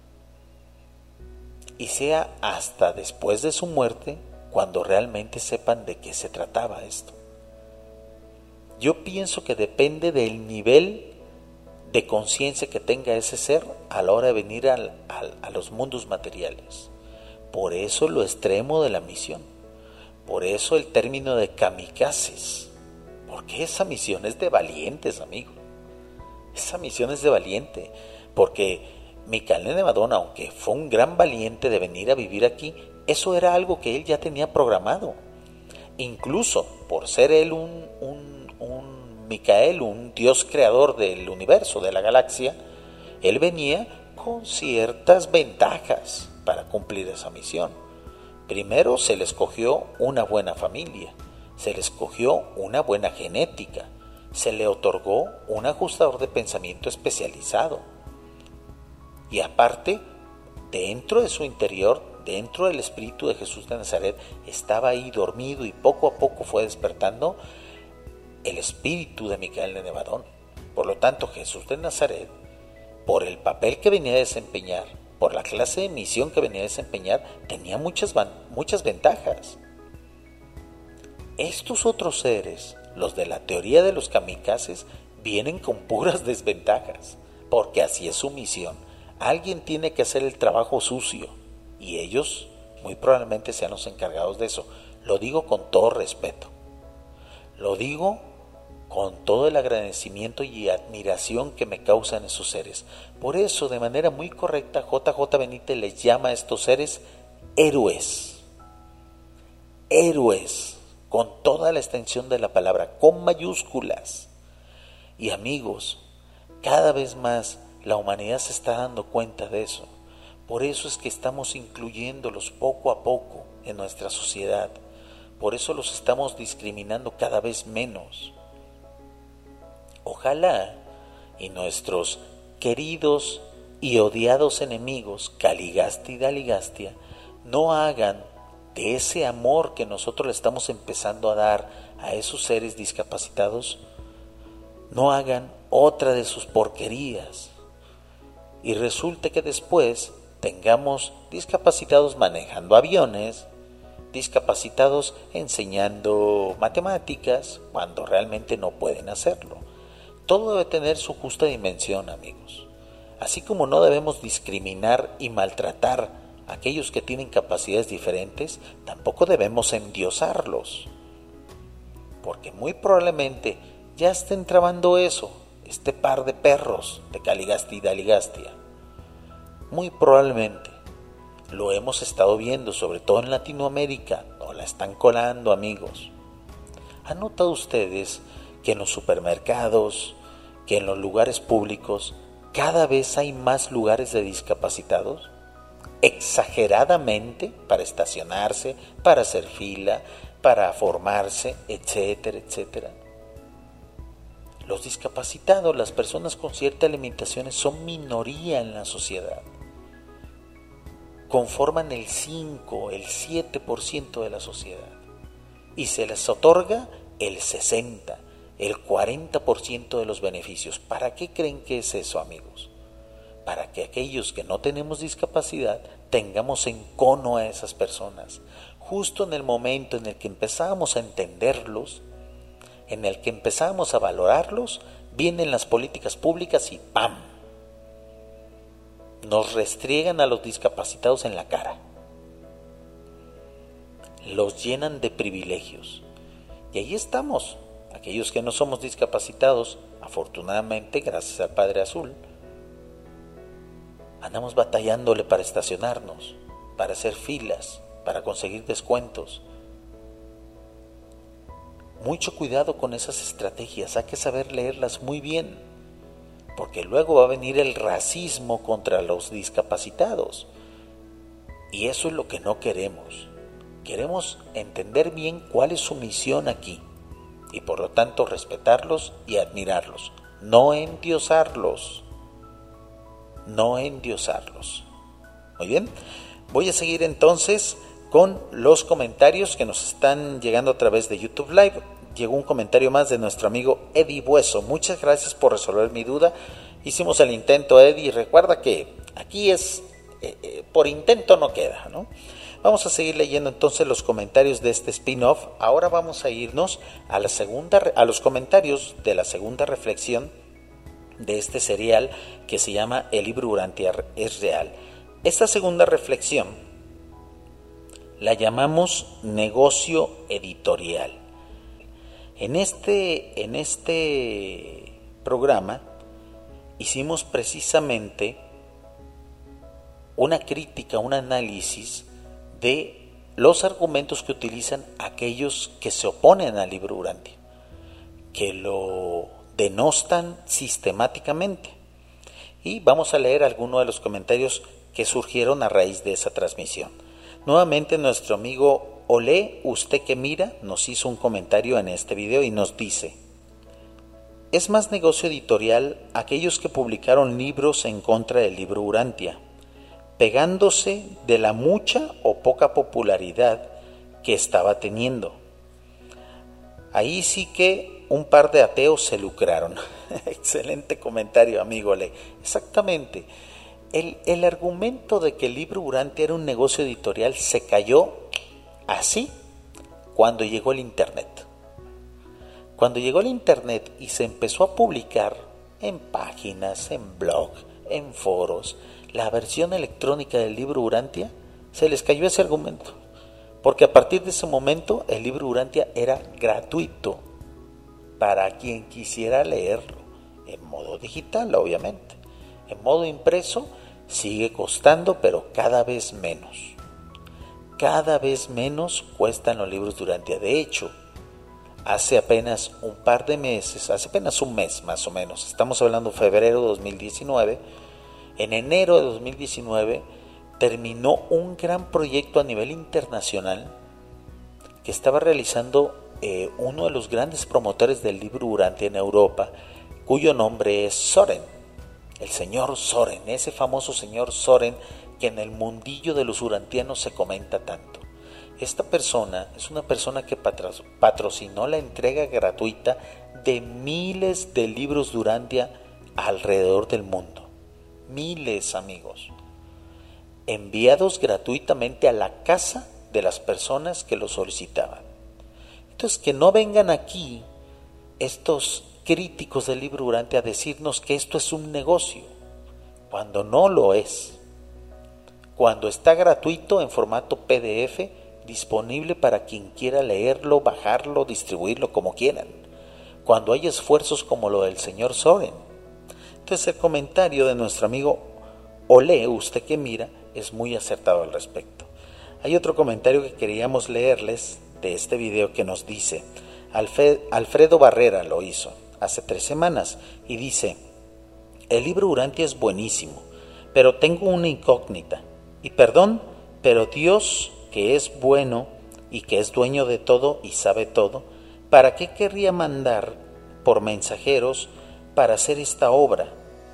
y sea hasta después de su muerte cuando realmente sepan de qué se trataba esto. Yo pienso que depende del nivel de conciencia que tenga ese ser a la hora de venir al, al, a los mundos materiales. Por eso lo extremo de la misión, por eso el término de kamikazes, porque esa misión es de valientes, amigo. Esa misión es de valiente, porque Michael de Nevadón, aunque fue un gran valiente de venir a vivir aquí, eso era algo que él ya tenía programado. Incluso por ser él un, un, un Micael, un dios creador del universo, de la galaxia, él venía con ciertas ventajas para cumplir esa misión. Primero, se le escogió una buena familia, se le escogió una buena genética, se le otorgó un ajustador de pensamiento especializado. Y aparte, dentro de su interior, dentro del espíritu de Jesús de Nazaret, estaba ahí dormido, y poco a poco fue despertando el espíritu de Micael de Nevadón. Por lo tanto, Jesús de Nazaret, por el papel que venía a desempeñar, por la clase de misión que venía a desempeñar, tenía muchas, muchas ventajas. Estos otros seres, los de la teoría de los kamikazes, vienen con puras desventajas, porque así es su misión. Alguien tiene que hacer el trabajo sucio, y ellos muy probablemente sean los encargados de eso. Lo digo con todo respeto, lo digo con todo el agradecimiento y admiración que me causan esos seres. Por eso, de manera muy correcta, J J Benítez les llama a estos seres héroes. Héroes. con toda la extensión de la palabra, con mayúsculas. Y amigos, cada vez más la humanidad se está dando cuenta de eso. Por eso es que estamos incluyéndolos poco a poco en nuestra sociedad. Por eso los estamos discriminando cada vez menos. Ojalá y nuestros queridos y odiados enemigos, Caligasta y Daligastia, no hagan de ese amor que nosotros le estamos empezando a dar a esos seres discapacitados, no hagan otra de sus porquerías. Y resulte que después tengamos discapacitados manejando aviones, discapacitados enseñando matemáticas, cuando realmente no pueden hacerlo. Todo debe tener su justa dimensión, amigos. Así como no debemos discriminar y maltratar a aquellos que tienen capacidades diferentes, tampoco debemos endiosarlos. Porque muy probablemente ya estén trabando eso, este par de perros de Caligasta y Daligastia. Muy probablemente lo hemos estado viendo, sobre todo en Latinoamérica, no la están colando, amigos. ¿Han notado ustedes que en los supermercados, que en los lugares públicos, cada vez hay más lugares de discapacitados? Exageradamente, para estacionarse, para hacer fila, para formarse, etcétera, etcétera. Los discapacitados, las personas con ciertas limitaciones, son minoría en la sociedad. Conforman el cinco, el siete por ciento de la sociedad. Y se les otorga el sesenta, el cuarenta por ciento de los beneficios. ¿Para qué creen que es eso, amigos? Para que aquellos que no tenemos discapacidad tengamos en cono a esas personas. Justo en el momento en el que empezamos a entenderlos, en el que empezamos a valorarlos, vienen las políticas públicas y ¡pam! Nos restriegan a los discapacitados en la cara. Los llenan de privilegios. Y ahí estamos, aquellos que no somos discapacitados, afortunadamente, gracias al Padre Azul, andamos batallándole para estacionarnos, para hacer filas, para conseguir descuentos. Mucho cuidado con esas estrategias, hay que saber leerlas muy bien, porque luego va a venir el racismo contra los discapacitados. Y eso es lo que no queremos. Queremos entender bien cuál es su misión aquí y por lo tanto respetarlos y admirarlos, no endiosarlos, no endiosarlos. Muy bien, voy a seguir entonces con los comentarios que nos están llegando a través de YouTube Live. Llegó un comentario más de nuestro amigo Eddie Bueso. Muchas gracias por resolver mi duda. Hicimos el intento, Eddie. Recuerda que aquí es, eh, eh, por intento no queda, ¿no? Vamos a seguir leyendo entonces los comentarios de este spin-off. Ahora vamos a irnos a la segunda, a los comentarios de la segunda reflexión de este serial que se llama El libro Urantia es real. Esta segunda reflexión la llamamos negocio editorial. En este, en este programa hicimos precisamente una crítica, un análisis de los argumentos que utilizan aquellos que se oponen al libro Urantia, que lo denostan sistemáticamente. Y vamos a leer algunos de los comentarios que surgieron a raíz de esa transmisión. Nuevamente nuestro amigo Olé, usted que mira, nos hizo un comentario en este video y nos dice: es más negocio editorial aquellos que publicaron libros en contra del libro Urantia, pegándose de la mucha o poca popularidad que estaba teniendo. Ahí sí que un par de ateos se lucraron. Excelente comentario, amigo Olé. Exactamente. El, el argumento de que el libro Urantia era un negocio editorial se cayó así cuando llegó el internet. Cuando llegó el internet y se empezó a publicar en páginas, en blog, en foros, la versión electrónica del libro Urantia, se les cayó ese argumento. Porque a partir de ese momento el libro Urantia era gratuito para quien quisiera leerlo, en modo digital obviamente. En modo impreso sigue costando, pero cada vez menos. cada vez menos cuestan los libros Durantia. De hecho, hace apenas un par de meses, hace apenas un mes más o menos, estamos hablando de febrero de dos mil diecinueve, en enero de dos mil diecinueve terminó un gran proyecto a nivel internacional que estaba realizando eh, uno de los grandes promotores del libro Durantia en Europa, cuyo nombre es Soren, el señor Soren, ese famoso señor Soren que en el mundillo de los urantianos se comenta tanto. Esta persona es una persona que patrocinó la entrega gratuita de miles de libros Durantia alrededor del mundo. Miles, amigos. Enviados gratuitamente a la casa de las personas que lo solicitaban. Entonces, que no vengan aquí estos críticos del libro Durantia a decirnos que esto es un negocio, cuando no lo es. Cuando está gratuito en formato P D F, disponible para quien quiera leerlo, bajarlo, distribuirlo como quieran. Cuando hay esfuerzos como lo del señor Soren. Entonces el comentario de nuestro amigo Ole, usted que mira, es muy acertado al respecto. Hay otro comentario que queríamos leerles de este video que nos dice, Alfred, Alfredo Barrera lo hizo hace tres semanas y dice, el libro Durantia es buenísimo, pero tengo una incógnita. Y perdón, pero Dios, que es bueno y que es dueño de todo y sabe todo, ¿para qué querría mandar por mensajeros para hacer esta obra?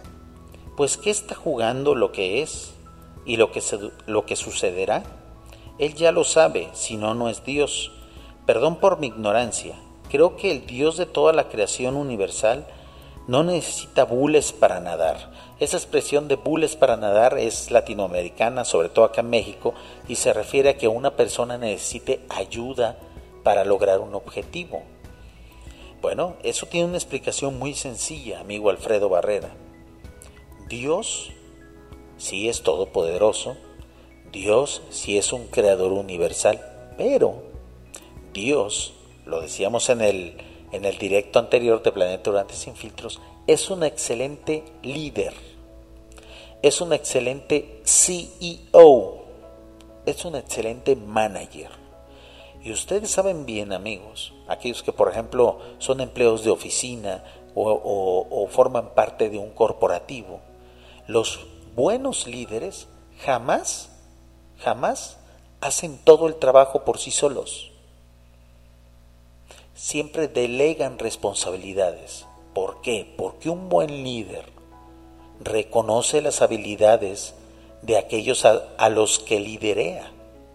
Pues ¿qué está jugando lo que es y lo que, se, lo que sucederá? Él ya lo sabe, si no, no es Dios. Perdón por mi ignorancia. Creo que el Dios de toda la creación universal no necesita bules para nadar. Esa expresión de bules para nadar es latinoamericana, sobre todo acá en México, y se refiere a que una persona necesite ayuda para lograr un objetivo. Bueno, eso tiene una explicación muy sencilla, amigo Alfredo Barrera. Dios sí es todopoderoso, Dios sí es un creador universal, pero Dios, lo decíamos en el, en el directo anterior de Planeta Durantia Sin Filtros, es un excelente líder, es un excelente C E O, es un excelente manager. Y ustedes saben bien, amigos, aquellos que por ejemplo son empleados de oficina o, o, o forman parte de un corporativo, los buenos líderes jamás, jamás hacen todo el trabajo por sí solos. Siempre delegan responsabilidades. ¿Por qué? Porque un buen líder reconoce las habilidades de aquellos a, a los que liderea.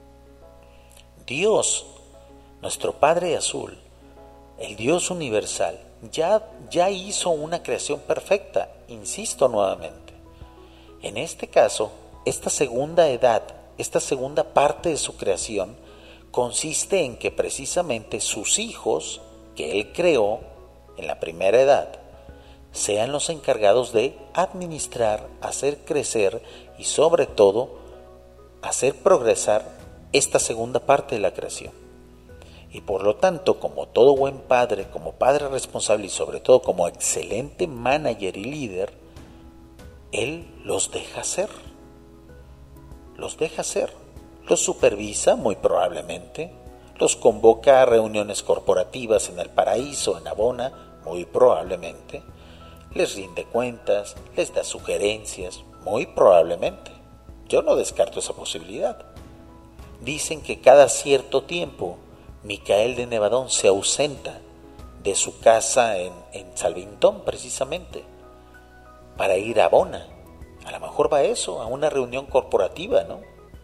Dios, nuestro Padre Azul, el Dios universal, ya, ya hizo una creación perfecta, insisto nuevamente. En este caso, esta segunda edad, esta segunda parte de su creación, consiste en que precisamente sus hijos, que Él creó en la primera edad, sean los encargados de administrar, hacer crecer y sobre todo hacer progresar esta segunda parte de la creación. Y por lo tanto, como todo buen padre, como padre responsable y sobre todo como excelente manager y líder, Él los deja ser, los deja ser, los supervisa muy probablemente, los convoca a reuniones corporativas en el paraíso, en Abona, muy probablemente, les rinde cuentas, les da sugerencias, muy probablemente. Yo no descarto esa posibilidad. Dicen que cada cierto tiempo Micael de Nevadón se ausenta de su casa en, en Salvintón, precisamente, para ir a Abona. A lo mejor va a eso, a una reunión corporativa, ¿no?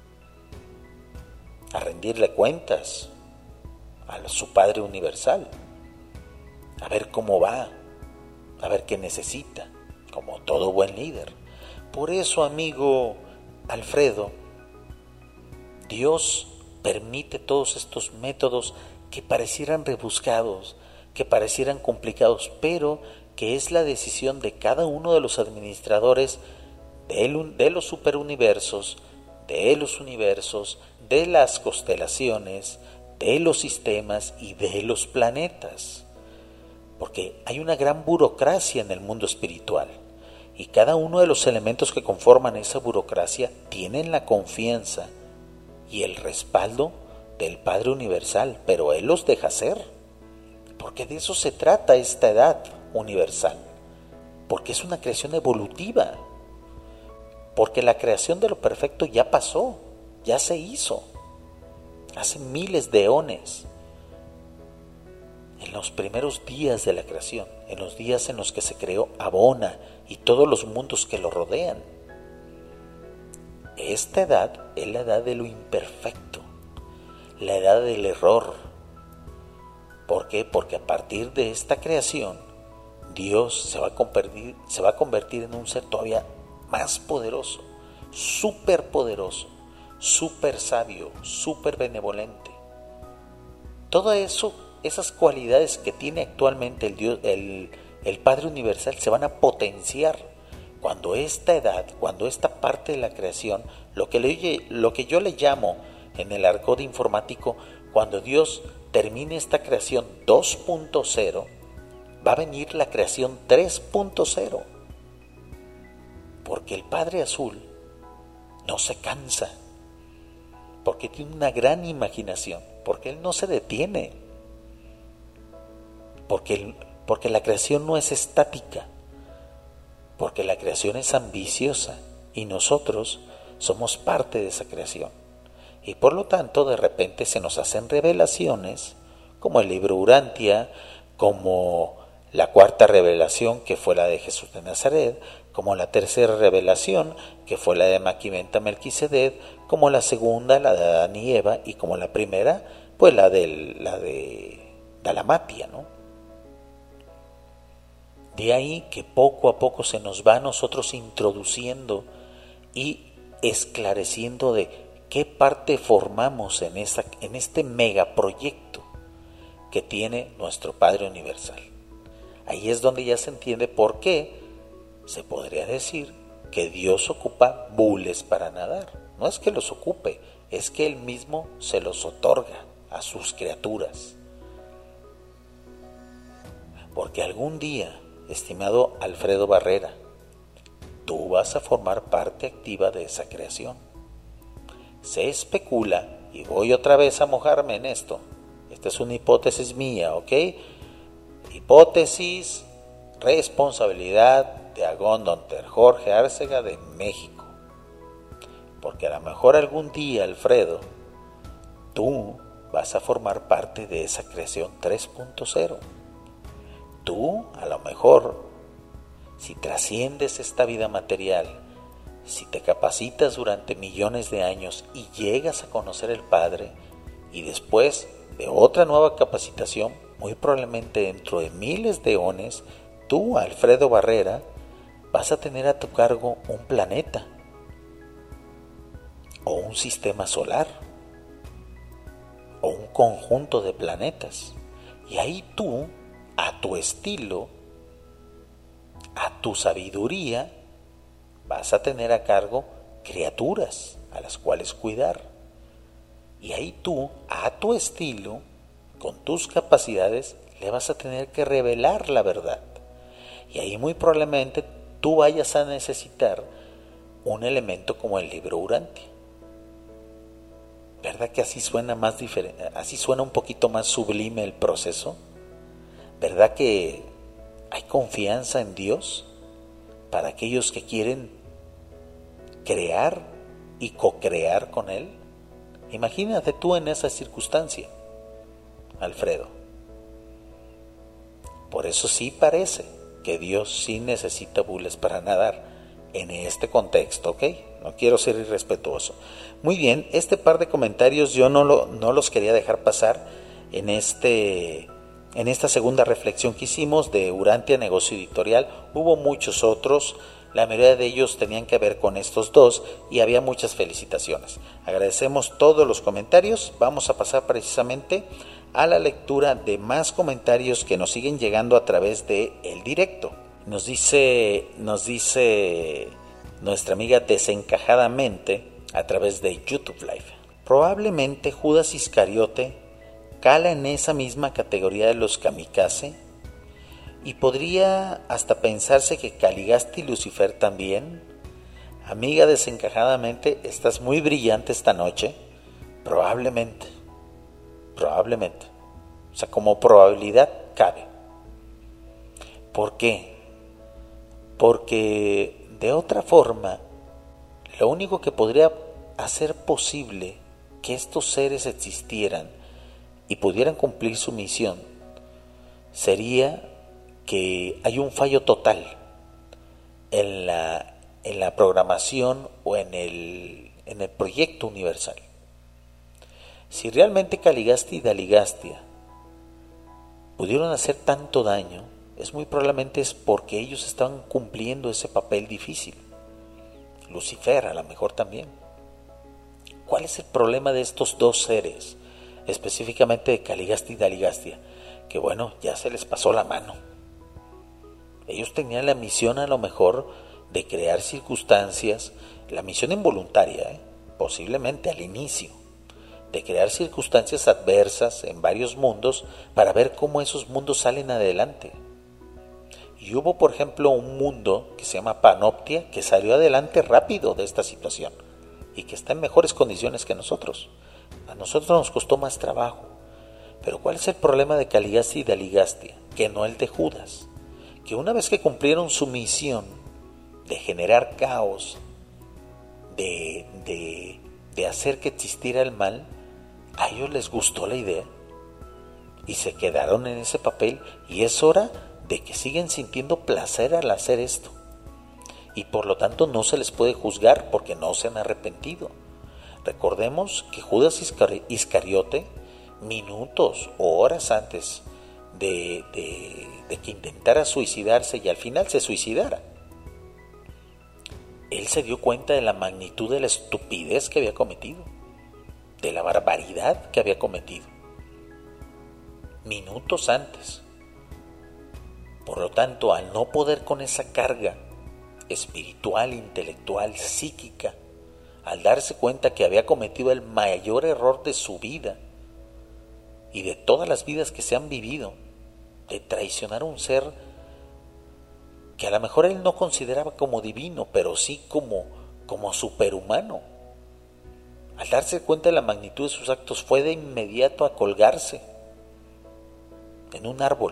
A rendirle cuentas a su Padre Universal, a ver cómo va, a ver qué necesita, como todo buen líder. Por eso, amigo Alfredo, Dios permite todos estos métodos que parecieran rebuscados, que parecieran complicados, pero que es la decisión de cada uno de los administradores de, de los superuniversos, de los universos, de las constelaciones, de los sistemas y de los planetas. Porque hay una gran burocracia en el mundo espiritual y cada uno de los elementos que conforman esa burocracia tienen la confianza y el respaldo del Padre Universal, pero Él los deja ser, porque de eso se trata esta edad universal, porque es una creación evolutiva, porque la creación de lo perfecto ya pasó, ya se hizo, hace miles de eones, en los primeros días de la creación, en los días en los que se creó Abona y todos los mundos que lo rodean. Esta edad es la edad de lo imperfecto, la edad del error. ¿Por qué? Porque a partir de esta creación, Dios se va a convertir, se va a convertir en un ser todavía más poderoso, súper poderoso, súper sabio, súper benevolente. Todo eso, esas cualidades que tiene actualmente el Dios, el, el Padre Universal, se van a potenciar cuando esta edad, cuando esta parte de la creación, lo que, le, lo que yo le llamo en el argot informático, cuando Dios termine esta creación dos punto cero, va a venir la creación tres punto cero. Porque el Padre Azul no se cansa, porque tiene una gran imaginación, porque Él no se detiene, porque, porque la creación no es estática, porque la creación es ambiciosa y nosotros somos parte de esa creación. Y por lo tanto, de repente se nos hacen revelaciones, como el libro Urantia, como la cuarta revelación, que fue la de Jesús de Nazaret, como la tercera revelación, que fue la de Maquimenta Melquisedec, como la segunda, la de Adán y Eva, y como la primera, pues la de, la de Dalamatia, ¿no? De ahí que poco a poco se nos va a nosotros introduciendo y esclareciendo de qué parte formamos en, esa, en este megaproyecto que tiene nuestro Padre Universal. Ahí es donde ya se entiende por qué se podría decir que Dios ocupa bules para nadar. No es que los ocupe, es que Él mismo se los otorga a sus criaturas. Porque algún día, estimado Alfredo Barrera, tú vas a formar parte activa de esa creación. Se especula, y voy otra vez a mojarme en esto, esta es una hipótesis mía, ¿ok? Hipótesis, responsabilidad de Agón Doctor Jorge Arcega de México. Porque a lo mejor algún día, Alfredo, tú vas a formar parte de esa creación tres punto cero. Tú, a lo mejor, si trasciendes esta vida material, si te capacitas durante millones de años y llegas a conocer el Padre, y después de otra nueva capacitación, muy probablemente dentro de miles de eones, tú, Alfredo Barrera, vas a tener a tu cargo un planeta o un sistema solar o un conjunto de planetas. Y ahí tú, a tu estilo, a tu sabiduría, vas a tener a cargo criaturas a las cuales cuidar. Y ahí tú, a tu estilo, con tus capacidades, le vas a tener que revelar la verdad. Y ahí muy probablemente tú vayas a necesitar un elemento como el libro Urantia. ¿Verdad que así suena más diferente, así suena un poquito más sublime el proceso? ¿Verdad que hay confianza en Dios para aquellos que quieren crear y co-crear con Él? Imagínate tú en esa circunstancia, Alfredo. Por eso sí parece que Dios sí necesita bules para nadar en este contexto, ¿ok? No quiero ser irrespetuoso. Muy bien, este par de comentarios yo no, lo, no los quería dejar pasar en, este, en esta segunda reflexión que hicimos de Urantia Negocio Editorial. Hubo muchos otros, la mayoría de ellos tenían que ver con estos dos y había muchas felicitaciones. Agradecemos todos los comentarios. Vamos a pasar precisamente a la lectura de más comentarios que nos siguen llegando a través de el directo. Nos dice, nos dice nuestra amiga Desencajadamente a través de YouTube Live. Probablemente Judas Iscariote cala en esa misma categoría de los kamikaze y podría hasta pensarse que Caligasta y Lucifer también. Amiga Desencajadamente, estás muy brillante esta noche. Probablemente, probablemente. O sea, como probabilidad cabe. ¿Por qué? Porque de otra forma, lo único que podría hacer posible que estos seres existieran y pudieran cumplir su misión sería que hay un fallo total en la, en la programación o en el, en el proyecto universal. Si realmente Caligasti y Daligastia pudieron hacer tanto daño, es muy probablemente es porque ellos estaban cumpliendo ese papel difícil. Lucifer a lo mejor también. ¿Cuál es el problema de estos dos seres, específicamente de Caligasti y Daligastia? Que bueno, ya se les pasó la mano. Ellos tenían la misión a lo mejor de crear circunstancias, la misión involuntaria, ¿eh? posiblemente al inicio, de crear circunstancias adversas en varios mundos para ver cómo esos mundos salen adelante. Y hubo, por ejemplo, un mundo que se llama Panoptia que salió adelante rápido de esta situación y que está en mejores condiciones que nosotros. A nosotros nos costó más trabajo. Pero ¿cuál es el problema de Caligasti y Daligastia? Que no el de Judas. Que una vez que cumplieron su misión de generar caos, de, de, de hacer que existiera el mal, a ellos les gustó la idea y se quedaron en ese papel, y es hora de que siguen sintiendo placer al hacer esto, y por lo tanto no se les puede juzgar porque no se han arrepentido. Recordemos que Judas Iscariote, minutos o horas antes de, de, de que intentara suicidarse y al final se suicidara, él se dio cuenta de la magnitud de la estupidez que había cometido, de la barbaridad que había cometido, minutos antes. Por lo tanto, al no poder con esa carga espiritual, intelectual, psíquica, al darse cuenta que había cometido el mayor error de su vida y de todas las vidas que se han vivido, de traicionar a un ser que a lo mejor él no consideraba como divino, pero sí como, como superhumano. Al darse cuenta de la magnitud de sus actos, fue de inmediato a colgarse en un árbol,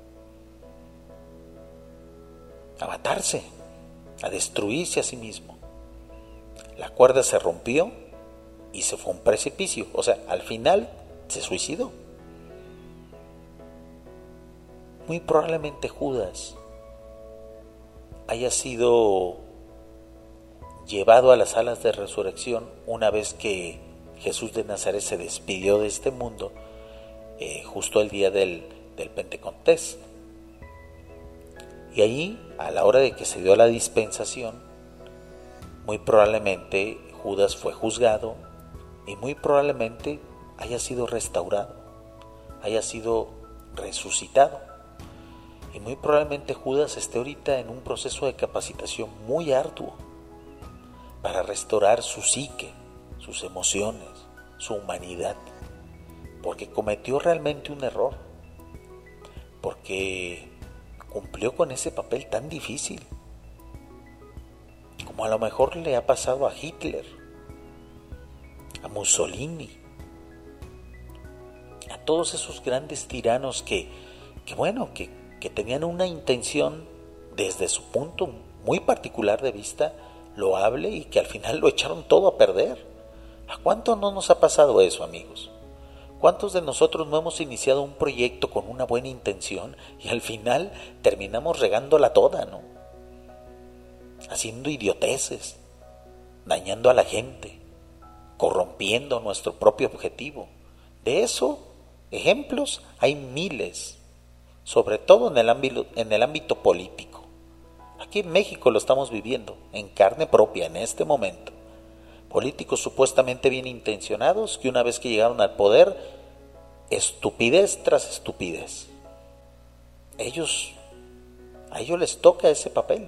a matarse, a destruirse a sí mismo. La cuerda se rompió y se fue a un precipicio. O sea, al final se suicidó. Muy probablemente Judas haya sido llevado a las salas de resurrección una vez que Jesús de Nazaret se despidió de este mundo, eh, justo el día del, del Pentecostés. Y ahí, a la hora de que se dio la dispensación, muy probablemente Judas fue juzgado y muy probablemente haya sido restaurado, haya sido resucitado. Y muy probablemente Judas esté ahorita en un proceso de capacitación muy arduo para restaurar su psique, sus emociones, su humanidad, porque cometió realmente un error, porque cumplió con ese papel tan difícil, como a lo mejor le ha pasado a Hitler, a Mussolini, a todos esos grandes tiranos que, que bueno, que, que tenían una intención desde su punto muy particular de vista, loable, y que al final lo echaron todo a perder. ¿A cuánto no nos ha pasado eso, amigos? ¿Cuántos de nosotros no hemos iniciado un proyecto con una buena intención y al final terminamos regándola toda, ¿no? Haciendo idioteces, dañando a la gente, corrompiendo nuestro propio objetivo. De eso, ejemplos hay miles, sobre todo en el ámbito, en el ámbito político. Aquí en México lo estamos viviendo en carne propia en este momento. Políticos supuestamente bien intencionados que una vez que llegaron al poder, estupidez tras estupidez. Ellos, a ellos les toca ese papel.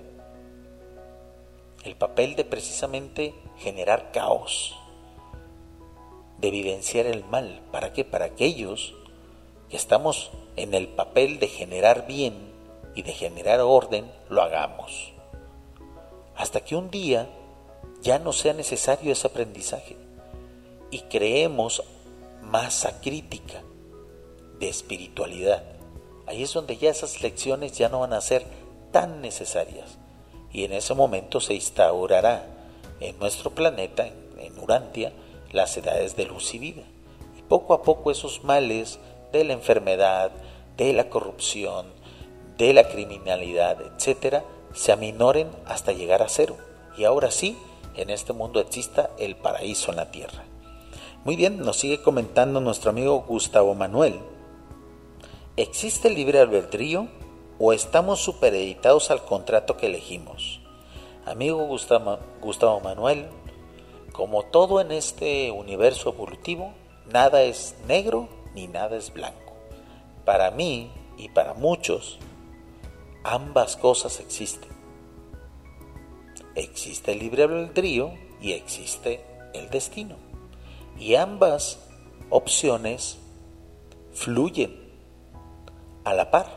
El papel de precisamente generar caos, de evidenciar el mal. ¿Para qué? Para aquellos que estamos en el papel de generar bien y de generar orden, lo hagamos. Hasta que un día ya no sea necesario ese aprendizaje y creemos masa crítica de espiritualidad. Ahí es donde ya esas lecciones ya no van a ser tan necesarias, y en ese momento se instaurará en nuestro planeta, en Urantia, las edades de luz y vida, y poco a poco esos males de la enfermedad, de la corrupción, de la criminalidad, etcétera, se aminoren hasta llegar a cero, y ahora sí, en este mundo exista el paraíso en la tierra. Muy bien, nos sigue comentando nuestro amigo Gustavo Manuel. ¿Existe el libre albedrío o estamos supeditados al contrato que elegimos? Amigo Gustavo, Gustavo Manuel, como todo en este universo evolutivo, nada es negro ni nada es blanco. Para mí y para muchos, ambas cosas existen. Existe el libre albedrío y existe el destino. Y ambas opciones fluyen a la par.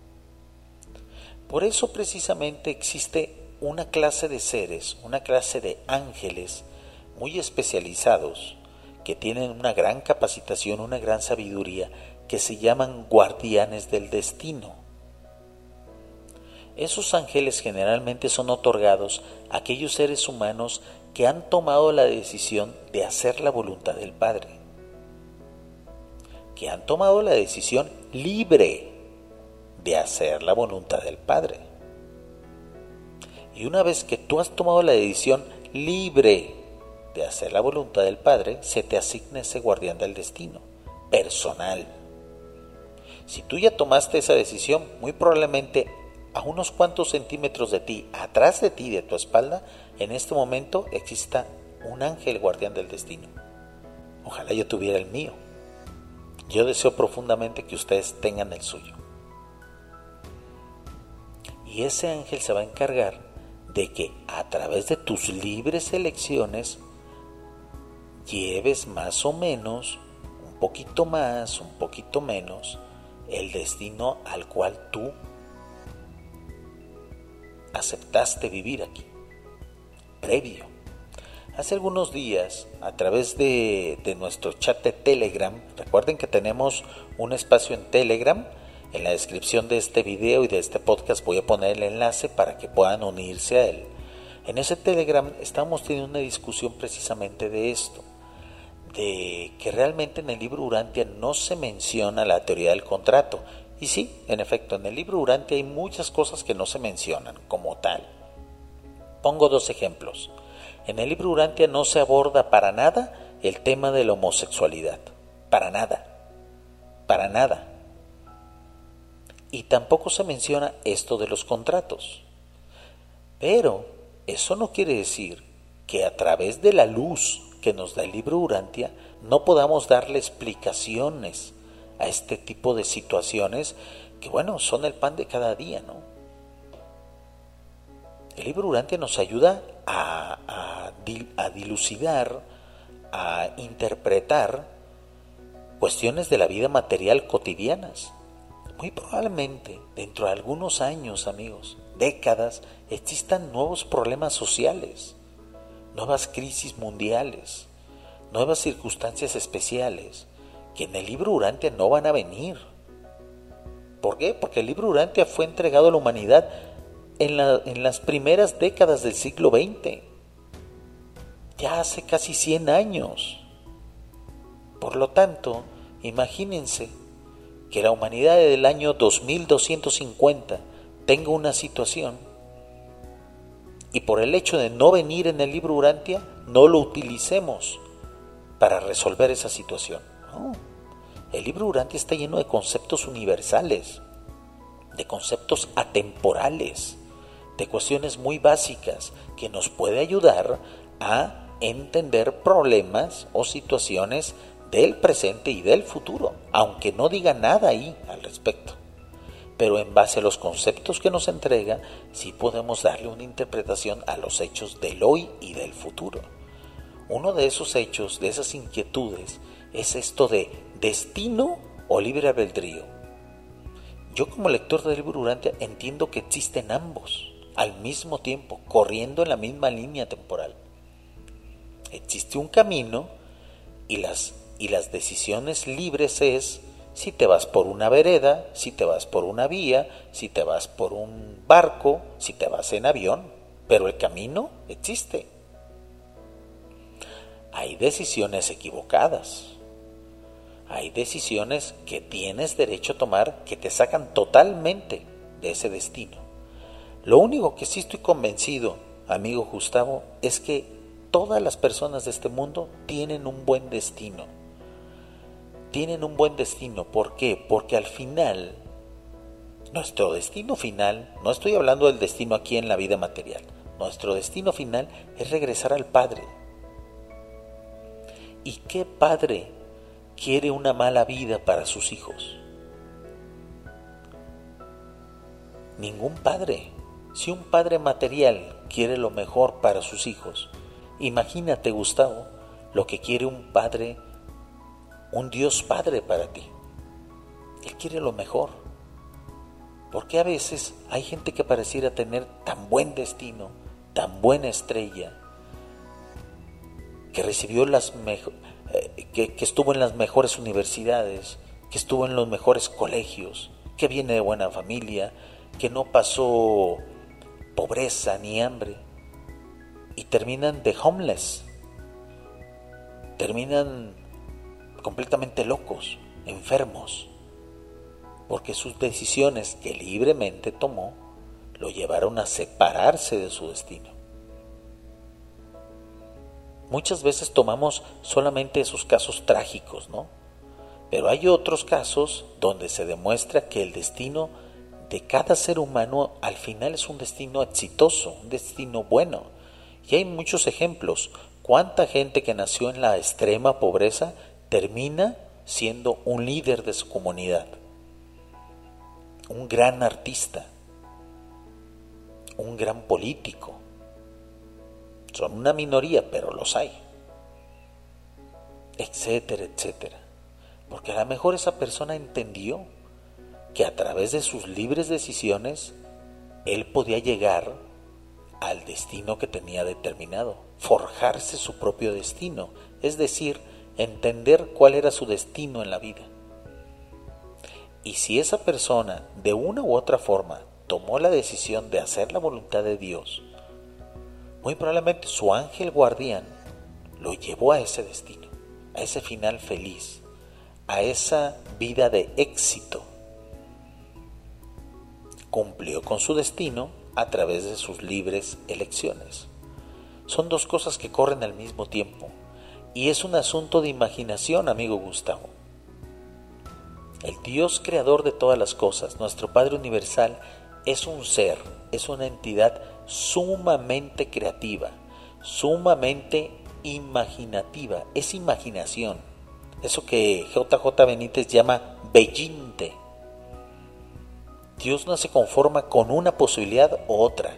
Por eso precisamente existe una clase de seres, una clase de ángeles muy especializados que tienen una gran capacitación, una gran sabiduría, que se llaman guardianes del destino. Esos ángeles generalmente son otorgados a aquellos seres humanos que han tomado la decisión de hacer la voluntad del Padre, que han tomado la decisión libre de hacer la voluntad del Padre. Y una vez que tú has tomado la decisión libre de hacer la voluntad del Padre, se te asigna ese guardián del destino, personal. Si tú ya tomaste esa decisión, muy probablemente a unos cuantos centímetros de ti, atrás de ti, de tu espalda, en este momento exista un ángel guardián del destino. Ojalá yo tuviera el mío. Yo deseo profundamente que ustedes tengan el suyo. Y ese ángel se va a encargar de que a través de tus libres elecciones lleves más o menos, un poquito más, un poquito menos, el destino al cual tú aceptaste vivir aquí, previo. Hace algunos días, a través de, de nuestro chat de Telegram, recuerden que tenemos un espacio en Telegram. En la descripción de este video y de este podcast voy a poner el enlace para que puedan unirse a él. En ese Telegram estamos teniendo una discusión precisamente de esto, de que realmente en el libro Urantia no se menciona la teoría del contrato. Y sí, en efecto, en el libro Urantia hay muchas cosas que no se mencionan como tal. Pongo dos ejemplos. En el libro Urantia no se aborda para nada el tema de la homosexualidad. Para nada. Para nada. Y tampoco se menciona esto de los contratos. Pero eso no quiere decir que a través de la luz que nos da el libro Urantia no podamos darle explicaciones a este tipo de situaciones que, bueno, son el pan de cada día, ¿no? El libro Urantia nos ayuda a, a, a dilucidar, a interpretar cuestiones de la vida material cotidianas. Muy probablemente, dentro de algunos años, amigos, décadas, existan nuevos problemas sociales, nuevas crisis mundiales, nuevas circunstancias especiales, que en el libro Urantia no van a venir. ¿Por qué? Porque el libro Urantia fue entregado a la humanidad en, la, en las primeras décadas del siglo veinte, ya hace casi cien años. Por lo tanto, imagínense que la humanidad del año dos mil doscientos cincuenta tenga una situación y por el hecho de no venir en el libro Urantia no lo utilicemos para resolver esa situación. No. El libro Urantia está lleno de conceptos universales, de conceptos atemporales, de cuestiones muy básicas que nos puede ayudar a entender problemas o situaciones del presente y del futuro, aunque no diga nada ahí al respecto. Pero en base a los conceptos que nos entrega, sí podemos darle una interpretación a los hechos del hoy y del futuro. Uno de esos hechos, de esas inquietudes, es esto de destino o libre albedrío. Yo como lector del libro Urantia entiendo que existen ambos al mismo tiempo, corriendo en la misma línea temporal. Existe un camino Y las, y las decisiones libres es si te vas por una vereda, si te vas por una vía, si te vas por un barco, si te vas en avión, pero el camino existe. Hay decisiones equivocadas, hay decisiones que tienes derecho a tomar que te sacan totalmente de ese destino. Lo único que sí estoy convencido, amigo Gustavo, es que todas las personas de este mundo tienen un buen destino. Tienen un buen destino. ¿Por qué? Porque al final, nuestro destino final, no estoy hablando del destino aquí en la vida material, nuestro destino final es regresar al Padre. ¿Y qué padre quiere una mala vida para sus hijos? Ningún padre. Si un padre material quiere lo mejor para sus hijos, imagínate, Gustavo, lo que quiere un padre, un Dios Padre para ti. Él quiere lo mejor. Porque a veces hay gente que pareciera tener tan buen destino, tan buena estrella, que recibió las mejor, eh, que, que estuvo en las mejores universidades, que estuvo en los mejores colegios, que viene de buena familia, que no pasó pobreza ni hambre, y terminan de homeless, terminan completamente locos, enfermos, porque sus decisiones que libremente tomó lo llevaron a separarse de su destino. Muchas veces tomamos solamente esos casos trágicos, ¿no? Pero hay otros casos donde se demuestra que el destino de cada ser humano al final es un destino exitoso, un destino bueno. Y hay muchos ejemplos. ¿Cuánta gente que nació en la extrema pobreza termina siendo un líder de su comunidad? Un gran artista, un gran político. Son una minoría, pero los hay, etcétera, etcétera. Porque a lo mejor esa persona entendió que a través de sus libres decisiones él podía llegar al destino que tenía determinado, forjarse su propio destino, es decir, entender cuál era su destino en la vida. Y si esa persona de una u otra forma tomó la decisión de hacer la voluntad de Dios, muy probablemente su ángel guardián lo llevó a ese destino, a ese final feliz, a esa vida de éxito. Cumplió con su destino a través de sus libres elecciones. Son dos cosas que corren al mismo tiempo y es un asunto de imaginación, amigo Gustavo. El Dios creador de todas las cosas, nuestro Padre Universal, es un ser, es una entidad sumamente creativa, sumamente imaginativa, es imaginación. Eso que J J Benítez llama bellinte. Dios no se conforma con una posibilidad u otra.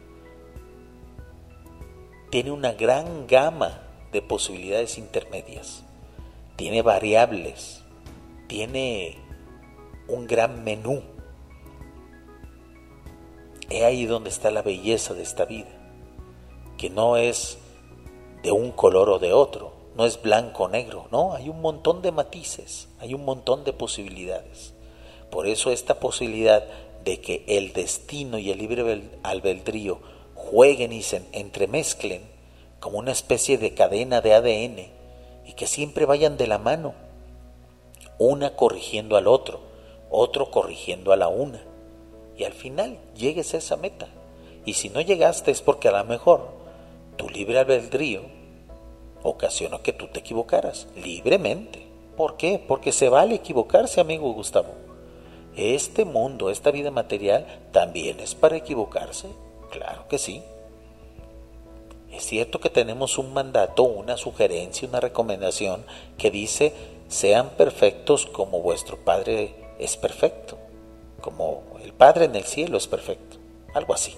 Tiene una gran gama de posibilidades intermedias. Tiene variables. Tiene un gran menú. He ahí donde está la belleza de esta vida, que no es de un color o de otro, no es blanco o negro, no, hay un montón de matices, hay un montón de posibilidades. Por eso esta posibilidad de que el destino y el libre albedrío jueguen y se entremezclen como una especie de cadena de A D N y que siempre vayan de la mano, una corrigiendo al otro, otro corrigiendo a la una, y al final llegues a esa meta. Y si no llegaste es porque a lo mejor tu libre albedrío ocasionó que tú te equivocaras libremente. ¿Por qué? Porque se vale equivocarse, amigo Gustavo. Este mundo, esta vida material, también es para equivocarse. Claro que sí. Es cierto que tenemos un mandato, una sugerencia, una recomendación que dice: sean perfectos como vuestro Padre es perfecto, como el Padre en el cielo es perfecto, algo así.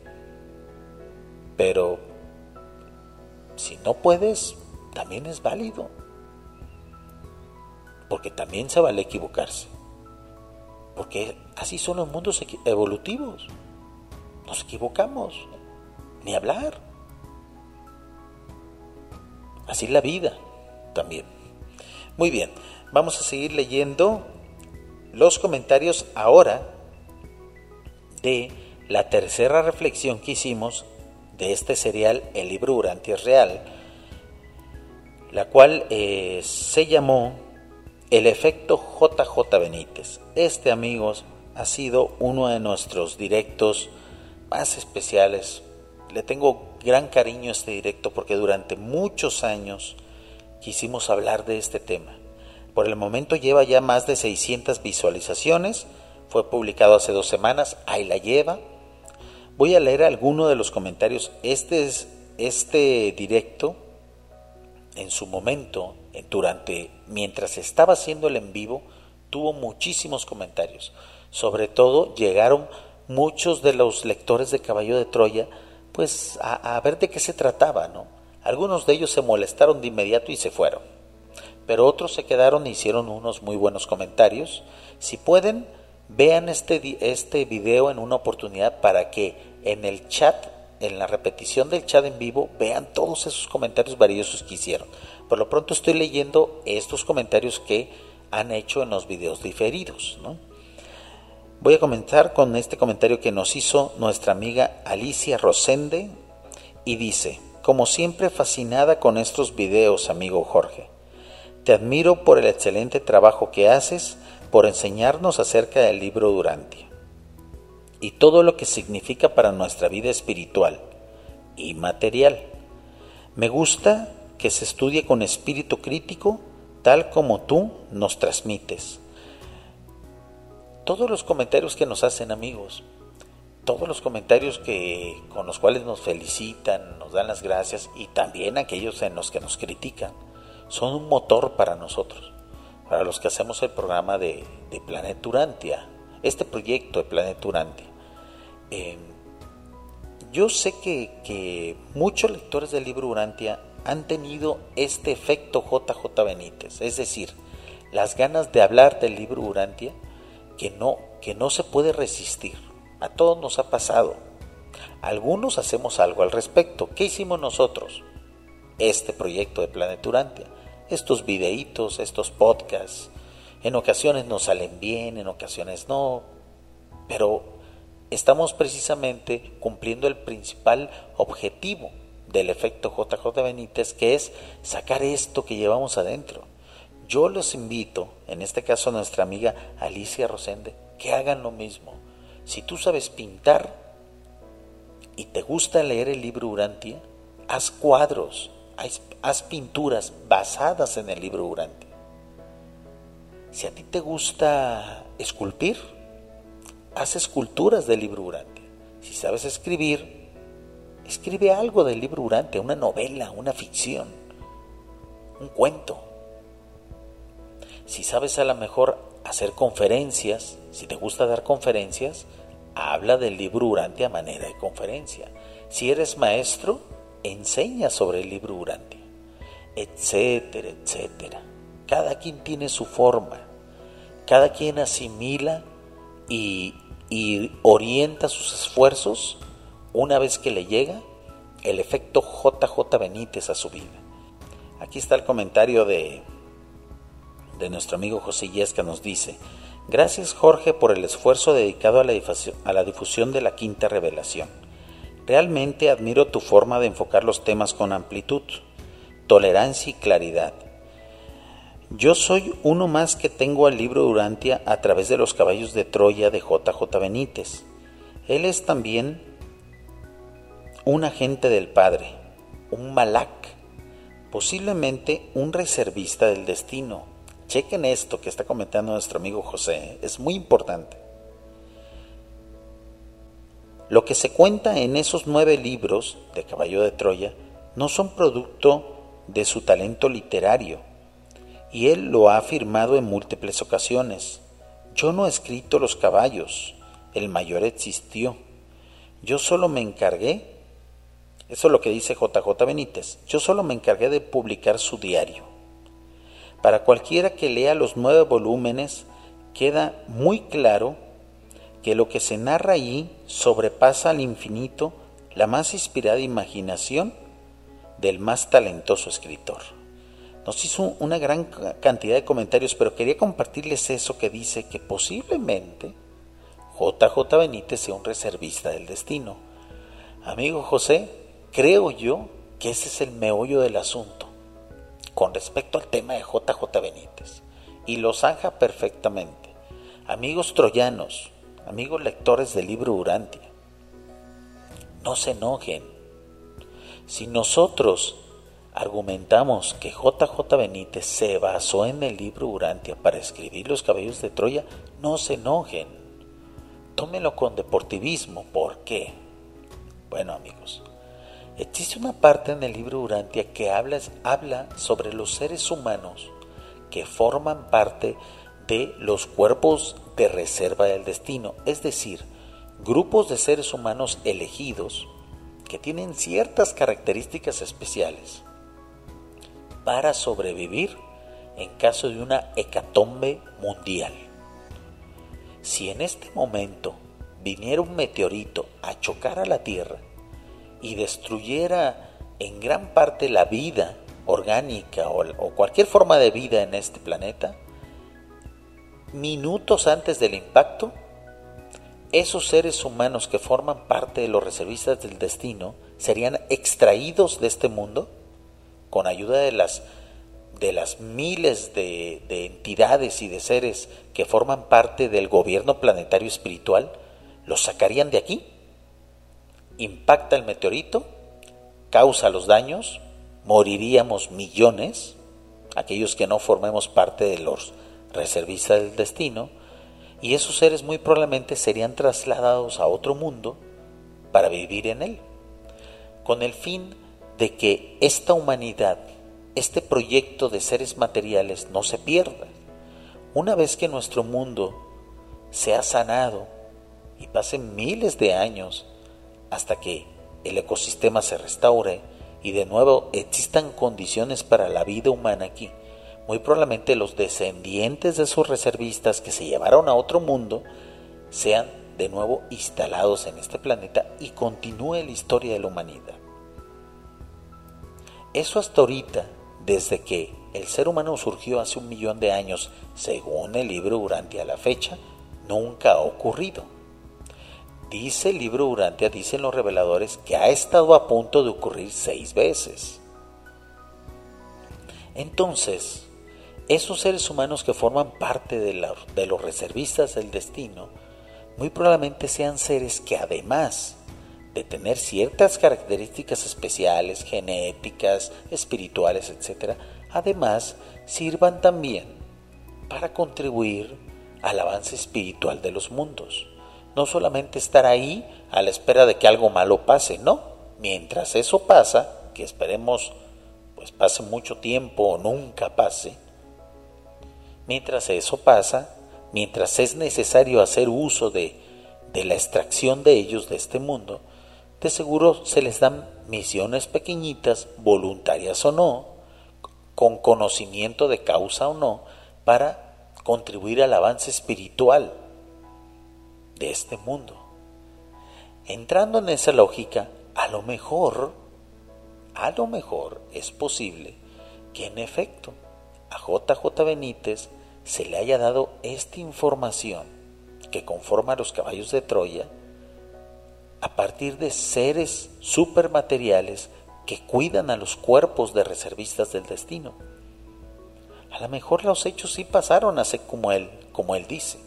Pero si no puedes, también es válido, porque también se vale equivocarse, porque así son los mundos evolutivos. Nos equivocamos, ni hablar. Así es la vida también. Muy bien, vamos a seguir leyendo los comentarios ahora de la tercera reflexión que hicimos de este serial El libro Urantia es real, la cual eh, se llamó El efecto J J Benítez. Este, amigos, ha sido uno de nuestros directos más especiales. Le tengo gran cariño a este directo porque durante muchos años quisimos hablar de este tema. Por el momento lleva ya más de seiscientas visualizaciones, fue publicado hace dos semanas, ahí la lleva. Voy a leer algunos de los comentarios. Este es este directo, en su momento, durante mientras estaba haciendo el en vivo, tuvo muchísimos comentarios. Sobre todo llegaron muchos de los lectores de Caballo de Troya, pues a, a ver de qué se trataba, ¿no? Algunos de ellos se molestaron de inmediato y se fueron, pero otros se quedaron e hicieron unos muy buenos comentarios. Si pueden, vean este, este video en una oportunidad para que en el chat, en la repetición del chat en vivo, vean todos esos comentarios valiosos que hicieron. Por lo pronto estoy leyendo estos comentarios que han hecho en los videos diferidos, ¿no? Voy a comenzar con este comentario que nos hizo nuestra amiga Alicia Rosende y dice: como siempre fascinada con estos videos, amigo Jorge. Te admiro por el excelente trabajo que haces, por enseñarnos acerca del libro Urantia y todo lo que significa para nuestra vida espiritual y material. Me gusta que se estudie con espíritu crítico, tal como tú nos transmites. Todos los comentarios que nos hacen, amigos, todos los comentarios que, con los cuales nos felicitan, nos dan las gracias, y también aquellos en los que nos critican, son un motor para nosotros, para los que hacemos el programa de, de Planeta Urantia, este proyecto de Planeta Urantia. Eh, yo sé que, que muchos lectores del libro Urantia han tenido este efecto J J Benítez, es decir, las ganas de hablar del libro Urantia que no, que no se puede resistir. A todos nos ha pasado. Algunos hacemos algo al respecto. ¿Qué hicimos nosotros? Este proyecto de Planeta Urantia, estos videitos, estos podcasts, en ocasiones nos salen bien, en ocasiones no, pero estamos precisamente cumpliendo el principal objetivo del efecto J J Benítez, que es sacar esto que llevamos adentro. Yo los invito, en este caso a nuestra amiga Alicia Rosende, que hagan lo mismo. Si tú sabes pintar y te gusta leer el libro Urantia, haz cuadros, haz, haz pinturas basadas en el libro Urantia. Si a ti te gusta esculpir, haz esculturas del libro Urantia. Si sabes escribir, escribe algo del libro Urantia, una novela, una ficción, un cuento. Si sabes a lo mejor hacer conferencias, si te gusta dar conferencias, habla del libro Urantia a manera de conferencia. Si eres maestro, enseña sobre el libro Urantia, etcétera, etcétera. Cada quien tiene su forma, cada quien asimila y, y orienta sus esfuerzos una vez que le llega el efecto J J Benítez a su vida. Aquí está el comentario de, de nuestro amigo José Yesca, nos dice: gracias, Jorge, por el esfuerzo dedicado a la difusión, a la difusión de la quinta revelación. Realmente admiro tu forma de enfocar los temas con amplitud, tolerancia y claridad. Yo soy uno más que tengo al libro Urantia a través de los caballos de Troya de J J Benítez. Él es también un agente del Padre, un malak, posiblemente un reservista del destino. Chequen esto que está comentando nuestro amigo José, es muy importante. Lo que se cuenta en esos nueve libros de Caballo de Troya no son producto de su talento literario, y él lo ha afirmado en múltiples ocasiones. Yo no he escrito los caballos, el mayor existió. Yo solo me encargué, eso es lo que dice J J Benítez, yo solo me encargué de publicar su diario. Para cualquiera que lea los nueve volúmenes, queda muy claro que lo que se narra allí sobrepasa al infinito la más inspirada imaginación del más talentoso escritor. nos hizo una gran cantidad de comentarios, pero quería compartirles eso que dice que posiblemente J J Benítez sea un reservista del destino. Amigo José, creo yo que ese es el meollo del asunto con respecto al tema de J J Benítez, y lo zanja perfectamente. Amigos troyanos, amigos lectores del libro Urantia, no se enojen. Si nosotros argumentamos que J J Benítez se basó en el libro Urantia para escribir Los Caballos de Troya, no se enojen. Tómenlo con deportivismo. ¿Por qué? Bueno, amigos, existe una parte en el libro Urantia que habla, habla sobre los seres humanos que forman parte de los cuerpos de reserva del destino, es decir, grupos de seres humanos elegidos que tienen ciertas características especiales para sobrevivir en caso de una hecatombe mundial. Si en este momento viniera un meteorito a chocar a la Tierra y destruyera en gran parte la vida orgánica o, o cualquier forma de vida en este planeta, minutos antes del impacto, esos seres humanos que forman parte de los reservistas del destino serían extraídos de este mundo con ayuda de las, de las miles de, de entidades y de seres que forman parte del gobierno planetario espiritual. Los sacarían de aquí, impacta el meteorito, causa los daños, moriríamos millones, aquellos que no formemos parte de los reservistas del destino, y esos seres muy probablemente serían trasladados a otro mundo para vivir en él, con el fin de que esta humanidad, este proyecto de seres materiales no se pierda. Una vez que nuestro mundo sea sanado y pasen miles de años hasta que el ecosistema se restaure y de nuevo existan condiciones para la vida humana aquí, muy probablemente los descendientes de esos reservistas que se llevaron a otro mundo sean de nuevo instalados en este planeta y continúe la historia de la humanidad. Eso hasta ahorita, desde que el ser humano surgió hace un millón de años, según el libro Urantia a la fecha, nunca ha ocurrido. Dice el libro Urantia, dicen los reveladores, que ha estado a punto de ocurrir seis veces. Entonces, esos seres humanos que forman parte de, la, de los reservistas del destino, muy probablemente sean seres que además de tener ciertas características especiales, genéticas, espirituales, etcétera, además sirvan también para contribuir al avance espiritual de los mundos. No solamente estar ahí a la espera de que algo malo pase, no. Mientras eso pasa, que esperemos pues pase mucho tiempo o nunca pase, mientras eso pasa, mientras es necesario hacer uso de, de la extracción de ellos de este mundo, de seguro se les dan misiones pequeñitas, voluntarias o no, con conocimiento de causa o no, para contribuir al avance espiritual de este mundo. Entrando en esa lógica, a lo mejor, a lo mejor es posible que en efecto a J J Benítez se le haya dado esta información que conforma Los Caballos de Troya a partir de seres supermateriales que cuidan a los cuerpos de reservistas del destino. A lo mejor los hechos sí pasaron así como él, como él dice.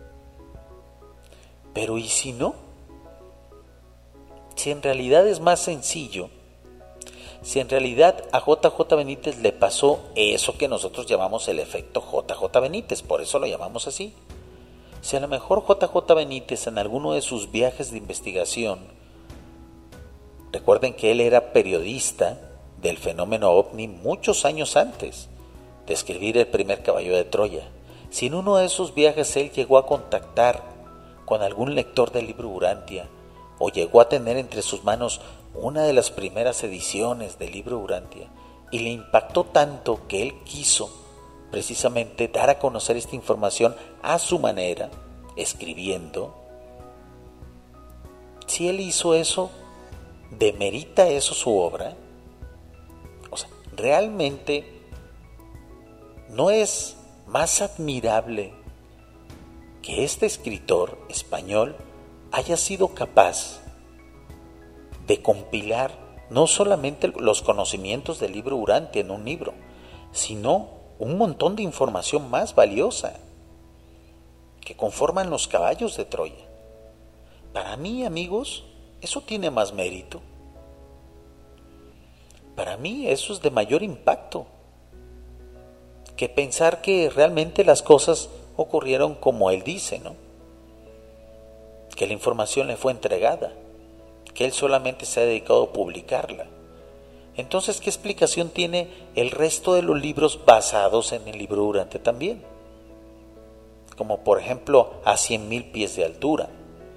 Pero ¿y si no? Si en realidad es más sencillo, si en realidad a J J Benítez le pasó eso que nosotros llamamos el efecto J J Benítez, por eso lo llamamos así. Si a lo mejor J J Benítez en alguno de sus viajes de investigación, recuerden que él era periodista del fenómeno ovni muchos años antes de escribir El primer caballo de Troya, si en uno de esos viajes él llegó a contactar con algún lector del libro Urantia o llegó a tener entre sus manos una de las primeras ediciones del libro Urantia y le impactó tanto que él quiso precisamente dar a conocer esta información a su manera, escribiendo, si él hizo eso, ¿demerita eso su obra? O sea, realmente ¿no es más admirable que este escritor español haya sido capaz de compilar no solamente los conocimientos del libro Urantia en un libro, sino un montón de información más valiosa que conforman los caballos de Troya? Para mí, amigos, eso tiene más mérito. Para mí eso es de mayor impacto que pensar que realmente las cosas ocurrieron como él dice, ¿no? Que la información le fue entregada, que él solamente se ha dedicado a publicarla. Entonces, ¿qué explicación tiene el resto de los libros basados en el libro Urantia también? Como por ejemplo, A cien mil pies de altura,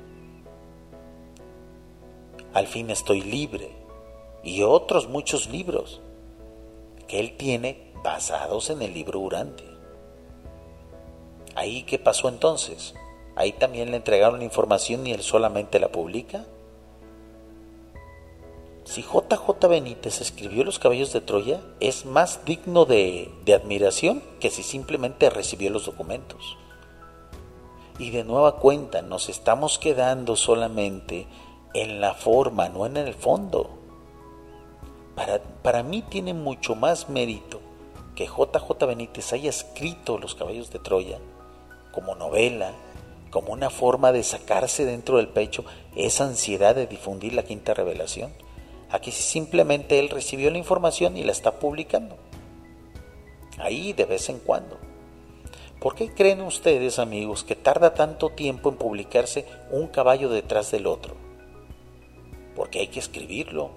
Al fin estoy libre, y otros muchos libros que él tiene basados en el libro Urantia. ¿Ahí qué pasó entonces? ¿Ahí también le entregaron la información y él solamente la publica? Si J J Benítez escribió Los caballos de Troya, es más digno de, de admiración que si simplemente recibió los documentos. Y de nueva cuenta, nos estamos quedando solamente en la forma, no en el fondo. Para, para mí tiene mucho más mérito que J J Benítez haya escrito Los caballos de Troya como novela, como una forma de sacarse dentro del pecho esa ansiedad de difundir la quinta revelación, a que si simplemente él recibió la información y la está publicando ahí de vez en cuando. ¿Por qué creen ustedes, amigos, que tarda tanto tiempo en publicarse un caballo detrás del otro? Porque hay que escribirlo.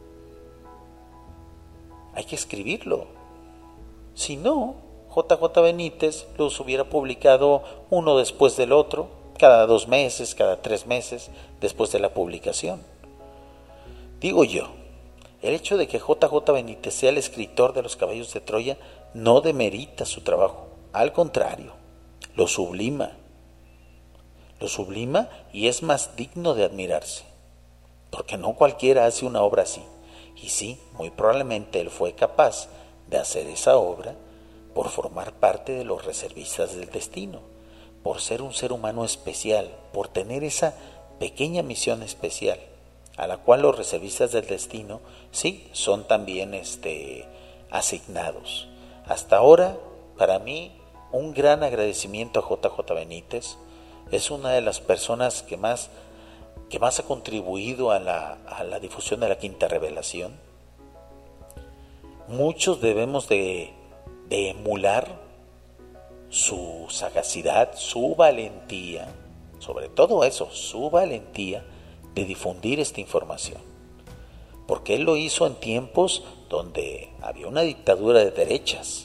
Hay que escribirlo. Si no, J J Benítez los hubiera publicado uno después del otro, cada dos meses, cada tres meses, después de la publicación. Digo yo, el hecho de que J J Benítez sea el escritor de Los caballos de Troya no demerita su trabajo, al contrario, lo sublima. Lo sublima y es más digno de admirarse, porque no cualquiera hace una obra así. Y sí, muy probablemente él fue capaz de hacer esa obra por formar parte de los reservistas del destino, por ser un ser humano especial, por tener esa pequeña misión especial, a la cual los reservistas del destino, sí, son también este, asignados. Hasta ahora, para mí, un gran agradecimiento a J J Benítez. Es una de las personas que más que más ha contribuido a la, a la difusión de la quinta revelación. Muchos debemos de, de emular su sagacidad, su valentía, sobre todo eso, su valentía de difundir esta información. Porque él lo hizo en tiempos donde había una dictadura de derechas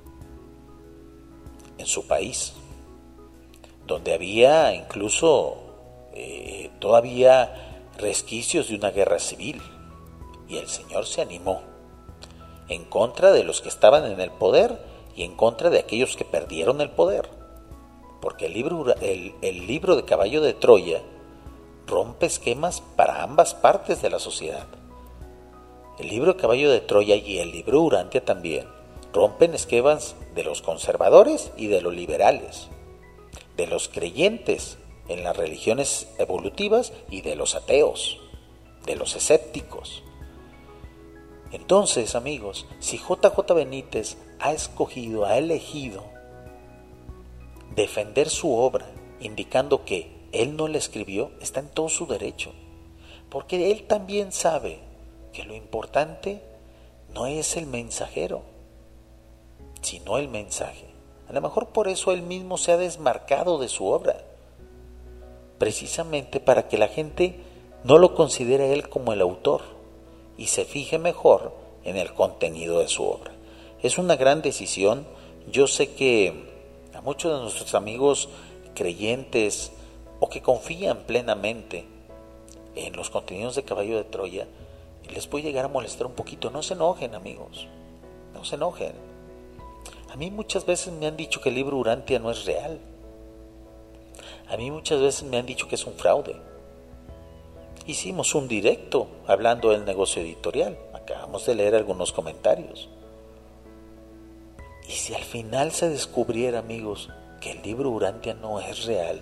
en su país, donde había incluso Eh, todavía resquicios de una guerra civil, y el Señor se animó en contra de los que estaban en el poder y en contra de aquellos que perdieron el poder, porque el libro, el, el libro de Caballo de Troya rompe esquemas para ambas partes de la sociedad. El libro de Caballo de Troya y el libro Urantia también rompen esquemas de los conservadores y de los liberales, de los creyentes en las religiones evolutivas y de los ateos, de los escépticos. Entonces, amigos, si J J Benítez ha escogido, ha elegido defender su obra, indicando que él no la escribió, está en todo su derecho, porque él también sabe que lo importante no es el mensajero, sino el mensaje. A lo mejor por eso él mismo se ha desmarcado de su obra, precisamente para que la gente no lo considere a él como el autor y se fije mejor en el contenido de su obra. Es una gran decisión. Yo sé que a muchos de nuestros amigos creyentes o que confían plenamente en los contenidos de Caballo de Troya les puede llegar a molestar un poquito. No se enojen, amigos, no se enojen. A mí muchas veces me han dicho que el libro Urantia no es real. A mí muchas veces me han dicho que es un fraude. Hicimos un directo hablando del negocio editorial. Acabamos de leer algunos comentarios. Y si al final se descubriera, amigos, que el libro Urantia no es real,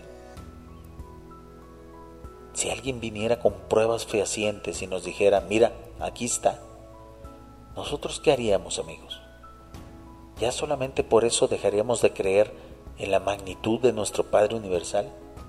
si alguien viniera con pruebas fehacientes y nos dijera, mira, aquí está, ¿nosotros qué haríamos, amigos? ¿Ya solamente por eso dejaríamos de creer en la magnitud de nuestro Padre Universal?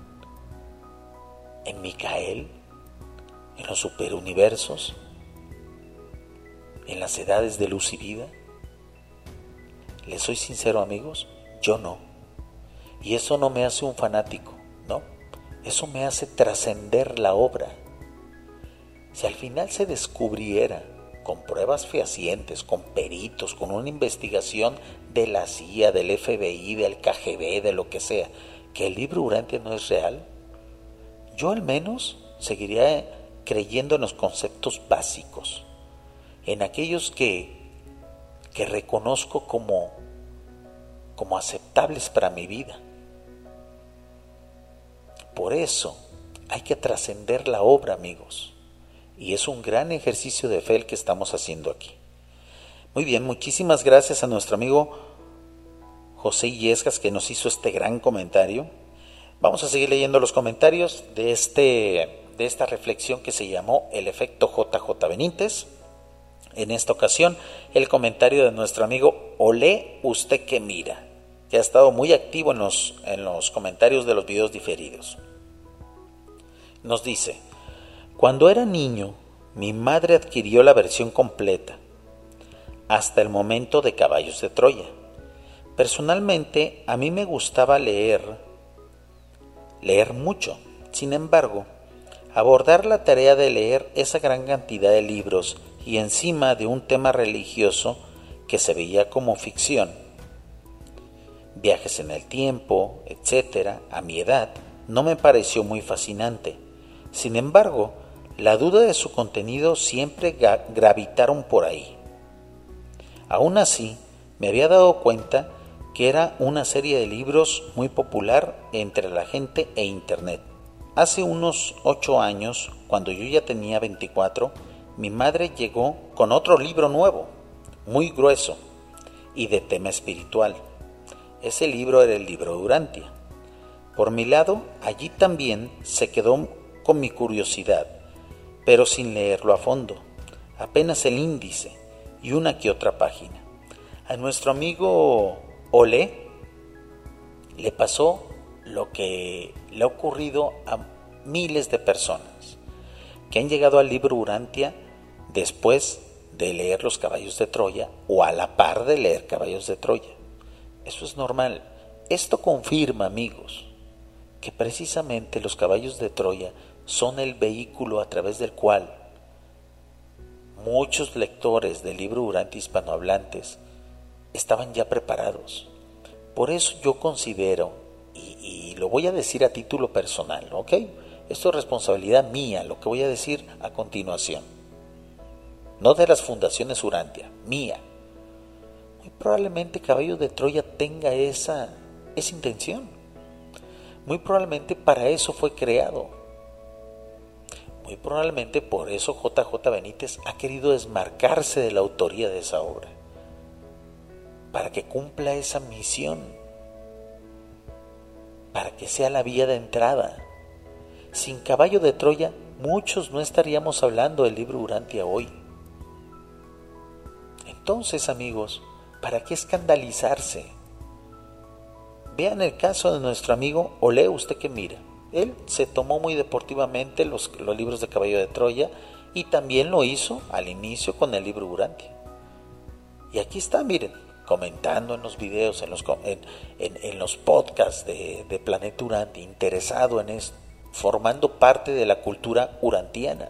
¿En Micael? ¿En los superuniversos? ¿En las edades de luz y vida? Les soy sincero, amigos, yo no. Y eso no me hace un fanático, ¿no? Eso me hace trascender la obra. Si al final se descubriera, con pruebas fehacientes, con peritos, con una investigación de la C I A, del F B I, del K G B, de lo que sea, que el libro Urantia no es real, yo al menos seguiría creyendo en los conceptos básicos, en aquellos que, que reconozco como, como aceptables para mi vida. Por eso hay que trascender la obra, amigos. Y es un gran ejercicio de fe el que estamos haciendo aquí. Muy bien, muchísimas gracias a nuestro amigo José Illescas que nos hizo este gran comentario. Vamos a seguir leyendo los comentarios de, este, de esta reflexión que se llamó El efecto J J Benítez. En esta ocasión, el comentario de nuestro amigo Olé Usted que Mira, que ha estado muy activo en los, en los comentarios de los videos diferidos. Nos dice: cuando era niño, mi madre adquirió la versión completa, hasta el momento de Caballos de Troya. Personalmente, a mí me gustaba leer, leer mucho. Sin embargo, abordar la tarea de leer esa gran cantidad de libros y encima de un tema religioso que se veía como ficción, viajes en el tiempo, etcétera, a mi edad, no me pareció muy fascinante. Sin embargo, la duda de su contenido siempre gravitaron por ahí. Aún así, me había dado cuenta que era una serie de libros muy popular entre la gente e internet. Hace unos ocho años, cuando yo ya tenía veinticuatro, mi madre llegó con otro libro nuevo, muy grueso y de tema espiritual. Ese libro era el libro Urantia. Por mi lado, allí también se quedó con mi curiosidad, pero sin leerlo a fondo, apenas el índice y una que otra página. A nuestro amigo Olé le pasó lo que le ha ocurrido a miles de personas que han llegado al libro Urantia después de leer Los Caballos de Troya o a la par de leer Caballos de Troya. Eso es normal. Esto confirma, amigos, que precisamente Los Caballos de Troya son el vehículo a través del cual muchos lectores del libro Urantia hispanohablantes estaban ya preparados. Por eso yo considero, y, y lo voy a decir a título personal, ¿ok? Esto es responsabilidad mía, lo que voy a decir a continuación. No de las fundaciones Urantia, mía. Muy probablemente Caballos de Troya tenga esa, esa intención. Muy probablemente para eso fue creado. Muy probablemente por eso J J Benítez ha querido desmarcarse de la autoría de esa obra, para que cumpla esa misión, para que sea la vía de entrada. Sin Caballo de Troya, muchos no estaríamos hablando del libro Urantia hoy. Entonces, amigos, ¿para qué escandalizarse? Vean el caso de nuestro amigo Olé Usted que Mira. Él se tomó muy deportivamente los, los libros de Caballo de Troya y también lo hizo al inicio con el libro Urantia. Y aquí está, miren, comentando en los videos, en los, en, en, en los podcasts de, de Planeta Urantia, interesado en esto, formando parte de la cultura urantiana.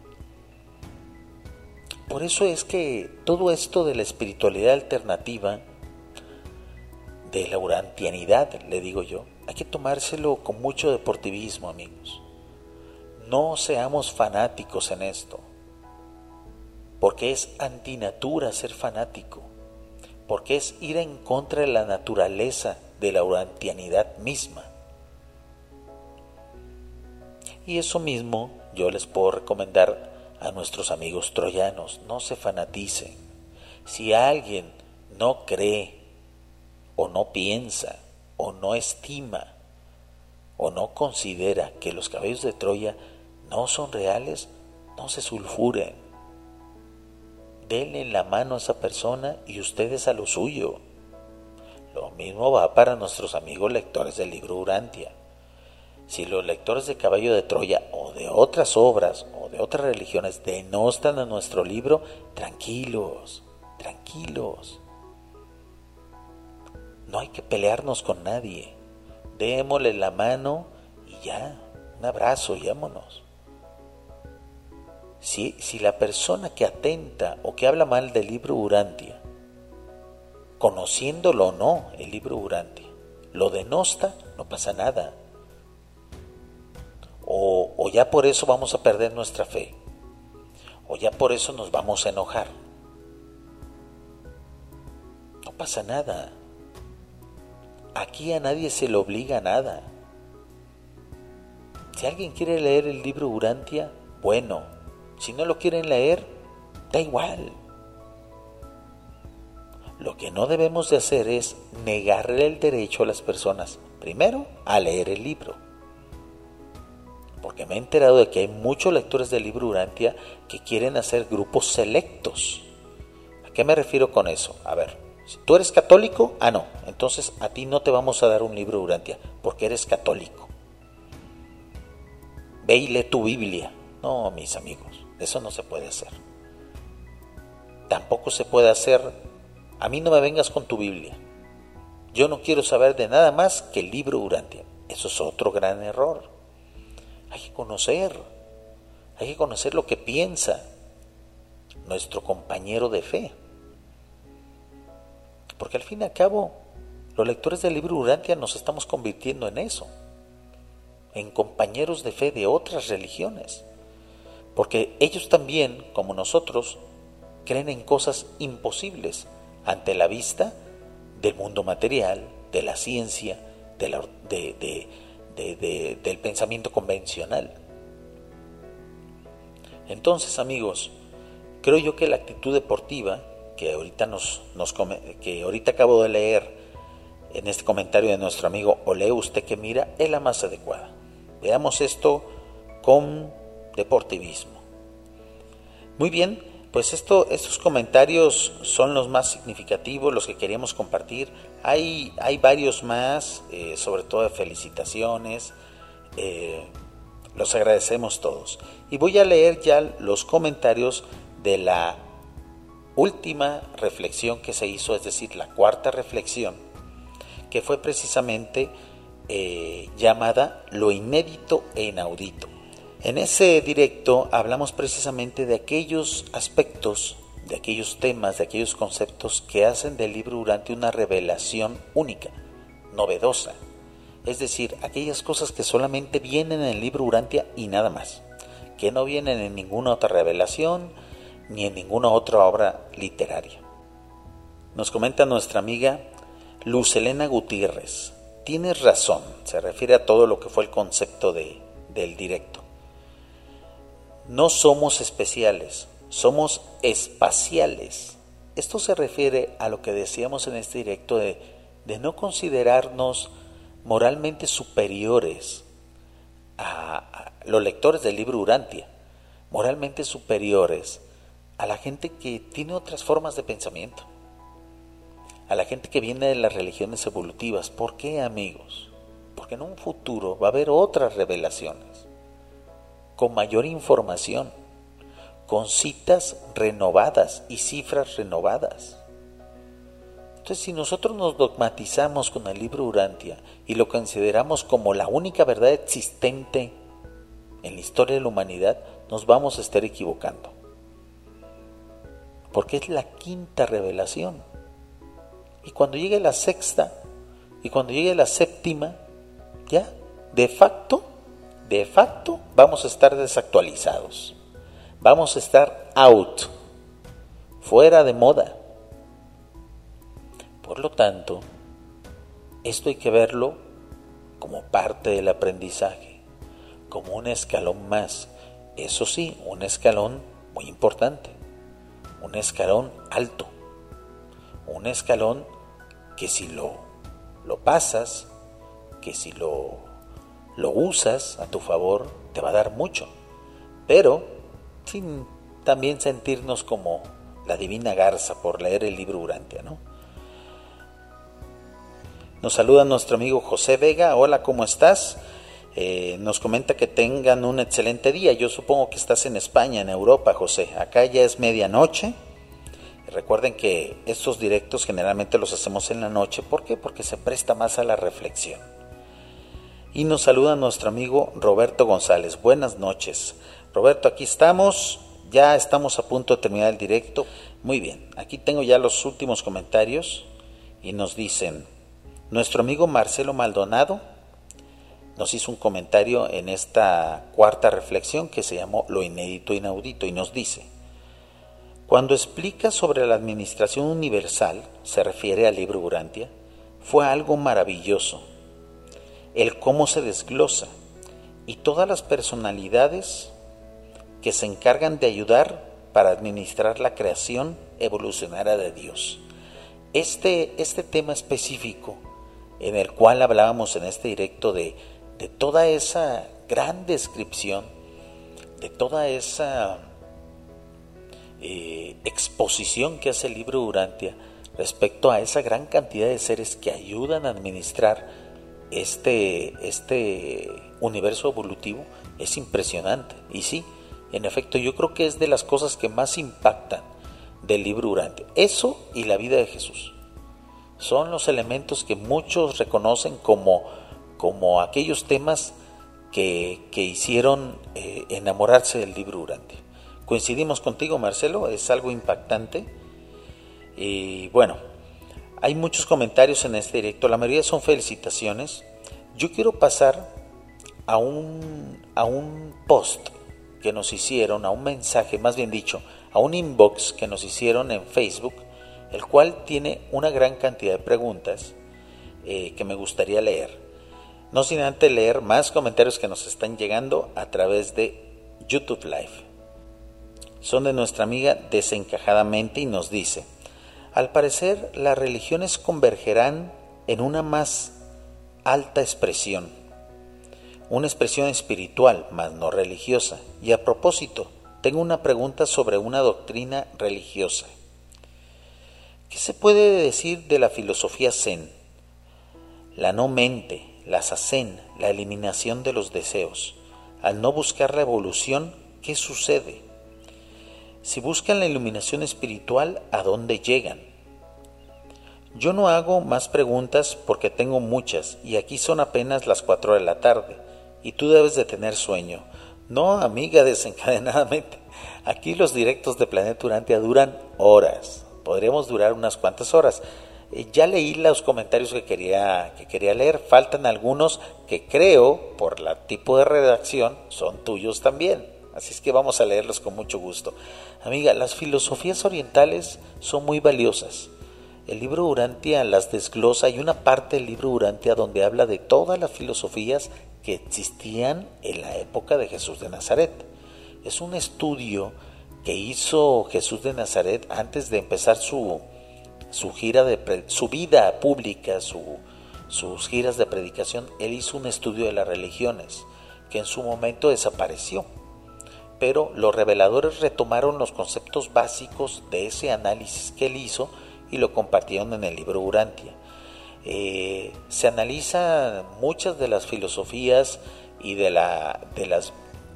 Por eso es que todo esto de la espiritualidad alternativa, de la urantianidad, le digo yo, hay que tomárselo con mucho deportivismo, amigos. No seamos fanáticos en esto, porque es antinatura ser fanático, porque es ir en contra de la naturaleza de la urantianidad misma. Y eso mismo yo les puedo recomendar a nuestros amigos troyanos: no se fanaticen. Si alguien no cree o no piensa, o no estima, o no considera que los caballos de Troya no son reales, no se sulfuren. Denle la mano a esa persona y ustedes a lo suyo. Lo mismo va para nuestros amigos lectores del libro Urantia. Si los lectores de Caballo de Troya o de otras obras o de otras religiones denostan a nuestro libro, tranquilos, tranquilos. No hay que pelearnos con nadie. Démosle la mano y ya, un abrazo y vámonos. Si, si la persona que atenta o que habla mal del libro Urantia, conociéndolo o no el libro Urantia, lo denosta, no pasa nada. O, o ya por eso vamos a perder nuestra fe, o ya por eso nos vamos a enojar. No pasa nada. Aquí a nadie se le obliga a nada. Si alguien quiere leer el libro Urantia, bueno. Si no lo quieren leer, da igual. Lo que no debemos de hacer es negarle el derecho a las personas, primero, a leer el libro. Porque me he enterado de que hay muchos lectores del libro Urantia que quieren hacer grupos selectos. ¿A qué me refiero con eso? A ver, si tú eres católico, ah no, entonces a ti no te vamos a dar un libro Urantia porque eres católico. Ve y lee tu Biblia. No, mis amigos, eso no se puede hacer. Tampoco se puede hacer, a mí no me vengas con tu Biblia. Yo no quiero saber de nada más que el libro Urantia. Eso es otro gran error. Hay que conocer, hay que conocer lo que piensa nuestro compañero de fe. Porque al fin y al cabo, los lectores del libro Urantia nos estamos convirtiendo en eso, en compañeros de fe de otras religiones. Porque ellos también, como nosotros, creen en cosas imposibles ante la vista del mundo material, de la ciencia, de la, de, de, de, de, del pensamiento convencional. Entonces, amigos, creo yo que la actitud deportiva que ahorita nos, nos que ahorita acabo de leer en este comentario de nuestro amigo o lee usted que mira, es la más adecuada. Veamos esto con deportivismo. Muy bien, pues esto, estos comentarios son los más significativos, los que queríamos compartir. Hay, hay varios más, eh, sobre todo de felicitaciones. Eh, los agradecemos todos. Y voy a leer ya los comentarios de la última reflexión que se hizo, es decir, la cuarta reflexión, que fue precisamente eh, llamada Lo inédito e inaudito. En ese directo hablamos precisamente de aquellos aspectos, de aquellos temas, de aquellos conceptos que hacen del libro Urantia una revelación única, novedosa. Es decir, aquellas cosas que solamente vienen en el libro Urantia y nada más, que no vienen en ninguna otra revelación ni en ninguna otra obra literaria. Nos comenta nuestra amiga Luz Elena Gutiérrez. Tienes razón, se refiere a todo lo que fue el concepto de, del directo. No somos especiales, somos espaciales. Esto se refiere a lo que decíamos en este directo de, de no considerarnos moralmente superiores a, a los lectores del libro Urantia, moralmente superiores a la gente que tiene otras formas de pensamiento, a la gente que viene de las religiones evolutivas. ¿Por qué, amigos? Porque en un futuro va a haber otras revelaciones, con mayor información, con citas renovadas y cifras renovadas. Entonces, si nosotros nos dogmatizamos con el libro Urantia y lo consideramos como la única verdad existente en la historia de la humanidad, nos vamos a estar equivocando. Porque es la quinta revelación. Y cuando llegue la sexta, y cuando llegue la séptima, ya, de facto, de facto, vamos a estar desactualizados. Vamos a estar out, fuera de moda. Por lo tanto, esto hay que verlo como parte del aprendizaje, como un escalón más. Eso sí, un escalón muy importante, un escalón alto, un escalón que si lo, lo pasas, que si lo, lo usas a tu favor, te va a dar mucho, pero sin también sentirnos como la divina garza por leer el libro Urantia, ¿no? Nos saluda nuestro amigo José Vega. Hola, ¿cómo estás? Eh, nos comenta que tengan un excelente día. Yo supongo que estás en España, en Europa, José. Acá ya es medianoche. Recuerden que estos directos generalmente los hacemos en la noche. ¿Por qué? Porque se presta más a la reflexión. Y nos saluda nuestro amigo Roberto González. Buenas noches. Roberto, aquí estamos. Ya estamos a punto de terminar el directo. Muy bien, aquí tengo ya los últimos comentarios. Y nos dicen, nuestro amigo Marcelo Maldonado nos hizo un comentario en esta cuarta reflexión que se llamó Lo inédito inaudito, y nos dice: cuando explica sobre la administración universal, se refiere al libro Urantia, fue algo maravilloso el cómo se desglosa y todas las personalidades que se encargan de ayudar para administrar la creación evolucionaria de Dios. Este, este tema específico en el cual hablábamos en este directo de, de toda esa gran descripción, de toda esa eh, exposición que hace el libro Urantia respecto a esa gran cantidad de seres que ayudan a administrar este, este universo evolutivo, es impresionante. Y sí, en efecto, yo creo que es de las cosas que más impactan del libro Urantia. Eso y la vida de Jesús son los elementos que muchos reconocen como, como aquellos temas que, que hicieron eh, enamorarse del libro Urantia. Coincidimos contigo, Marcelo, es algo impactante. Y bueno, hay muchos comentarios en este directo, la mayoría son felicitaciones. Yo quiero pasar a un, a un post que nos hicieron, a un mensaje, más bien dicho, a un inbox que nos hicieron en Facebook, el cual tiene una gran cantidad de preguntas eh, que me gustaría leer. No sin antes leer más comentarios que nos están llegando a través de YouTube Live. Son de nuestra amiga Desencajadamente y nos dice: al parecer las religiones convergerán en una más alta expresión, una expresión espiritual, mas no religiosa. Y a propósito, tengo una pregunta sobre una doctrina religiosa. ¿Qué se puede decir de la filosofía Zen? La no mente, la Zazen, la eliminación de los deseos. Al no buscar la evolución, ¿qué sucede? Si buscan la iluminación espiritual, ¿a dónde llegan? Yo no hago más preguntas porque tengo muchas y aquí son apenas las cuatro de la tarde y tú debes de tener sueño. No, amiga, desencadenadamente. Aquí los directos de Planeta Urantia duran horas. Podríamos durar unas cuantas horas. Eh, ya leí los comentarios que quería, que quería leer. Faltan algunos que creo, por el tipo de redacción, son tuyos también. Así es que vamos a leerlos con mucho gusto. Amiga, las filosofías orientales son muy valiosas. El libro Urantia las desglosa. Hay una parte del libro Urantia donde habla de todas las filosofías que existían en la época de Jesús de Nazaret. Es un estudio que hizo Jesús de Nazaret antes de empezar su, su gira de su vida pública, su, sus giras de predicación. Él hizo un estudio de las religiones que en su momento desapareció, pero los reveladores retomaron los conceptos básicos de ese análisis que él hizo y lo compartieron en el libro Urantia. Eh, se analizan muchas de las filosofías y de, la, de, las,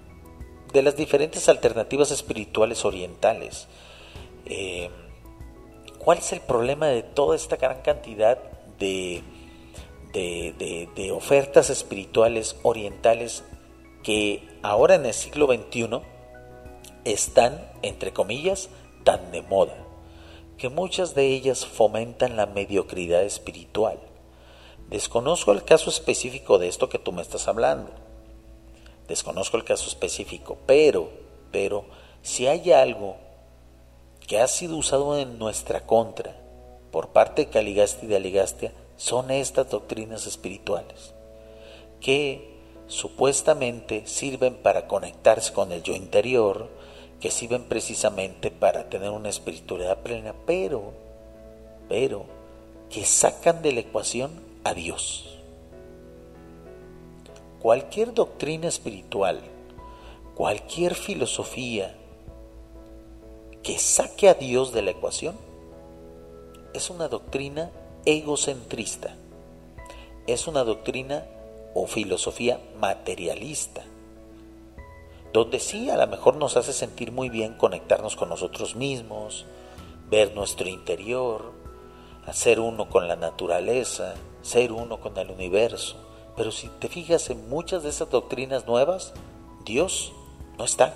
de las diferentes alternativas espirituales orientales. Eh, ¿Cuál es el problema de toda esta gran cantidad de, de, de, de ofertas espirituales orientales que ahora en el siglo veintiuno están, entre comillas, tan de moda, que muchas de ellas fomentan la mediocridad espiritual? Desconozco el caso específico de esto que tú me estás hablando. Desconozco el caso específico, pero, pero, si hay algo que ha sido usado en nuestra contra por parte de Caligastia y de Aligastia, son estas doctrinas espirituales, que supuestamente sirven para conectarse con el yo interior, que sirven precisamente para tener una espiritualidad plena, pero, pero, que sacan de la ecuación a Dios. Cualquier doctrina espiritual, cualquier filosofía que saque a Dios de la ecuación es una doctrina egocentrista, es una doctrina o filosofía materialista, donde sí a lo mejor nos hace sentir muy bien conectarnos con nosotros mismos, ver nuestro interior, hacer uno con la naturaleza, ser uno con el universo. Pero si te fijas en muchas de esas doctrinas nuevas, Dios no está.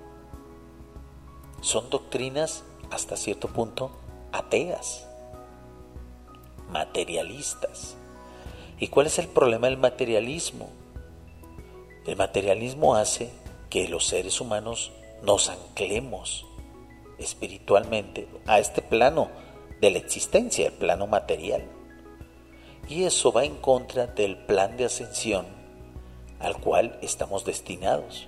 Son doctrinas hasta cierto punto ateas, materialistas. ¿Y cuál es el problema del materialismo? El materialismo hace que los seres humanos nos anclemos espiritualmente a este plano de la existencia, el plano material. Y eso va en contra del plan de ascensión al cual estamos destinados.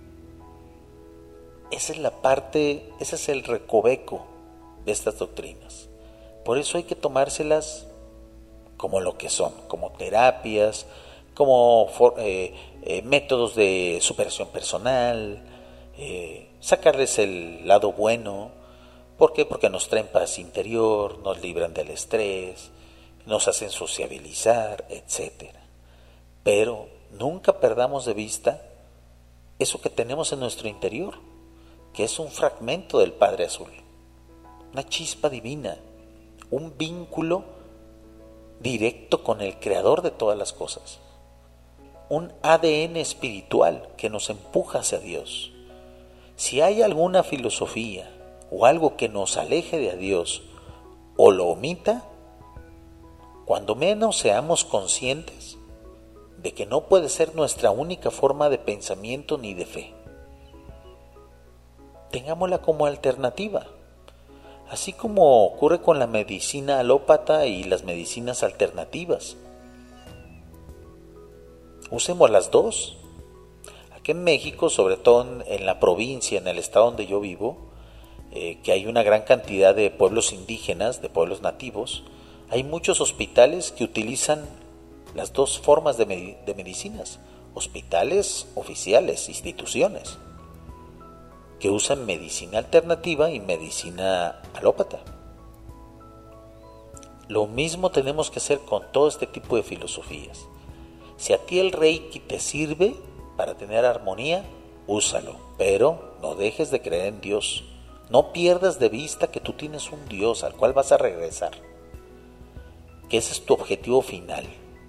Esa es la parte, ese es el recoveco de estas doctrinas. Por eso hay que tomárselas como lo que son, como terapias, como eh, eh, métodos de superación personal, eh, sacarles el lado bueno. ¿Por qué? Porque nos traen paz interior, nos libran del estrés, nos hacen sociabilizar, etcétera. Pero nunca perdamos de vista eso que tenemos en nuestro interior, que es un fragmento del Padre Azul, una chispa divina, un vínculo directo con el Creador de todas las cosas, un A D N espiritual que nos empuja hacia Dios. Si hay alguna filosofía o algo que nos aleje de Dios o lo omita, cuando menos seamos conscientes de que no puede ser nuestra única forma de pensamiento ni de fe. Tengámosla como alternativa, así como ocurre con la medicina alópata y las medicinas alternativas. Usemos las dos. Aquí en México, sobre todo en, en la provincia, en el estado donde yo vivo, eh, que hay una gran cantidad de pueblos indígenas, de pueblos nativos, hay muchos hospitales que utilizan las dos formas de, med- de medicinas, hospitales oficiales, instituciones, que usan medicina alternativa y medicina alópata. Lo mismo tenemos que hacer con todo este tipo de filosofías. Si a ti el Reiki te sirve para tener armonía, úsalo, pero no dejes de creer en Dios. No pierdas de vista que tú tienes un Dios al cual vas a regresar, que ese es tu objetivo final.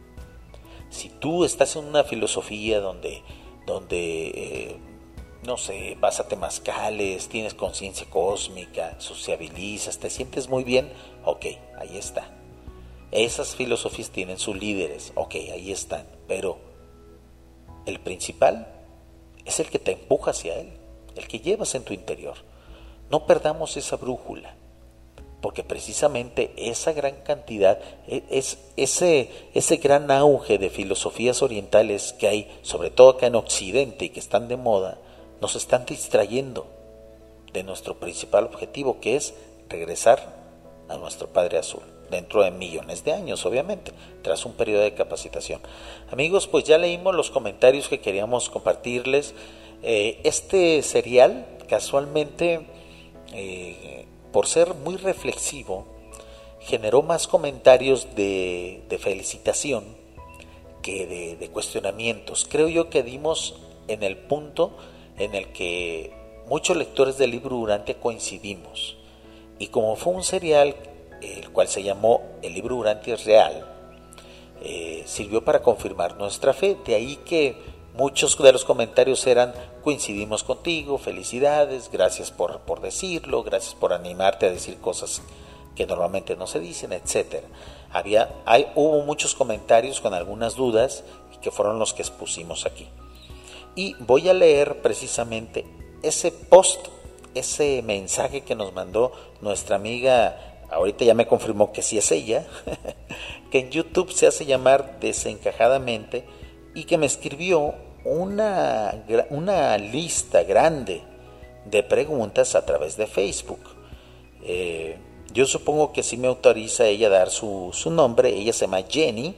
Si tú estás en una filosofía donde, donde eh, no sé, vas a temazcales, tienes conciencia cósmica, sociabilizas, te sientes muy bien, ok, ahí está. Esas filosofías tienen sus líderes, ok, ahí están, pero el principal es el que te empuja hacia él, el que llevas en tu interior. No perdamos esa brújula, porque precisamente esa gran cantidad, es, ese, ese gran auge de filosofías orientales que hay, sobre todo acá en Occidente y que están de moda, nos están distrayendo de nuestro principal objetivo, que es regresar a nuestro Padre Azul, dentro de millones de años, obviamente, tras un periodo de capacitación. Amigos, pues ya leímos los comentarios que queríamos compartirles. Eh, este serial, casualmente, eh, por ser muy reflexivo, generó más comentarios de, de felicitación que de, de cuestionamientos. Creo yo que dimos en el punto en el que muchos lectores del libro Urantia coincidimos, y como fue un serial el cual se llamó El libro Urantia es real, eh, sirvió para confirmar nuestra fe. De ahí que muchos de los comentarios eran: coincidimos contigo, felicidades, gracias por, por decirlo, gracias por animarte a decir cosas que normalmente no se dicen, etcétera. Había, hay, hubo muchos comentarios con algunas dudas que fueron los que expusimos aquí. Y voy a leer precisamente ese post, ese mensaje que nos mandó nuestra amiga, ahorita ya me confirmó que sí es ella, que en YouTube se hace llamar Desencajadamente, y que me escribió una, una lista grande de preguntas a través de Facebook. Eh, Yo supongo que sí me autoriza ella a dar su, su nombre. Ella se llama Jenny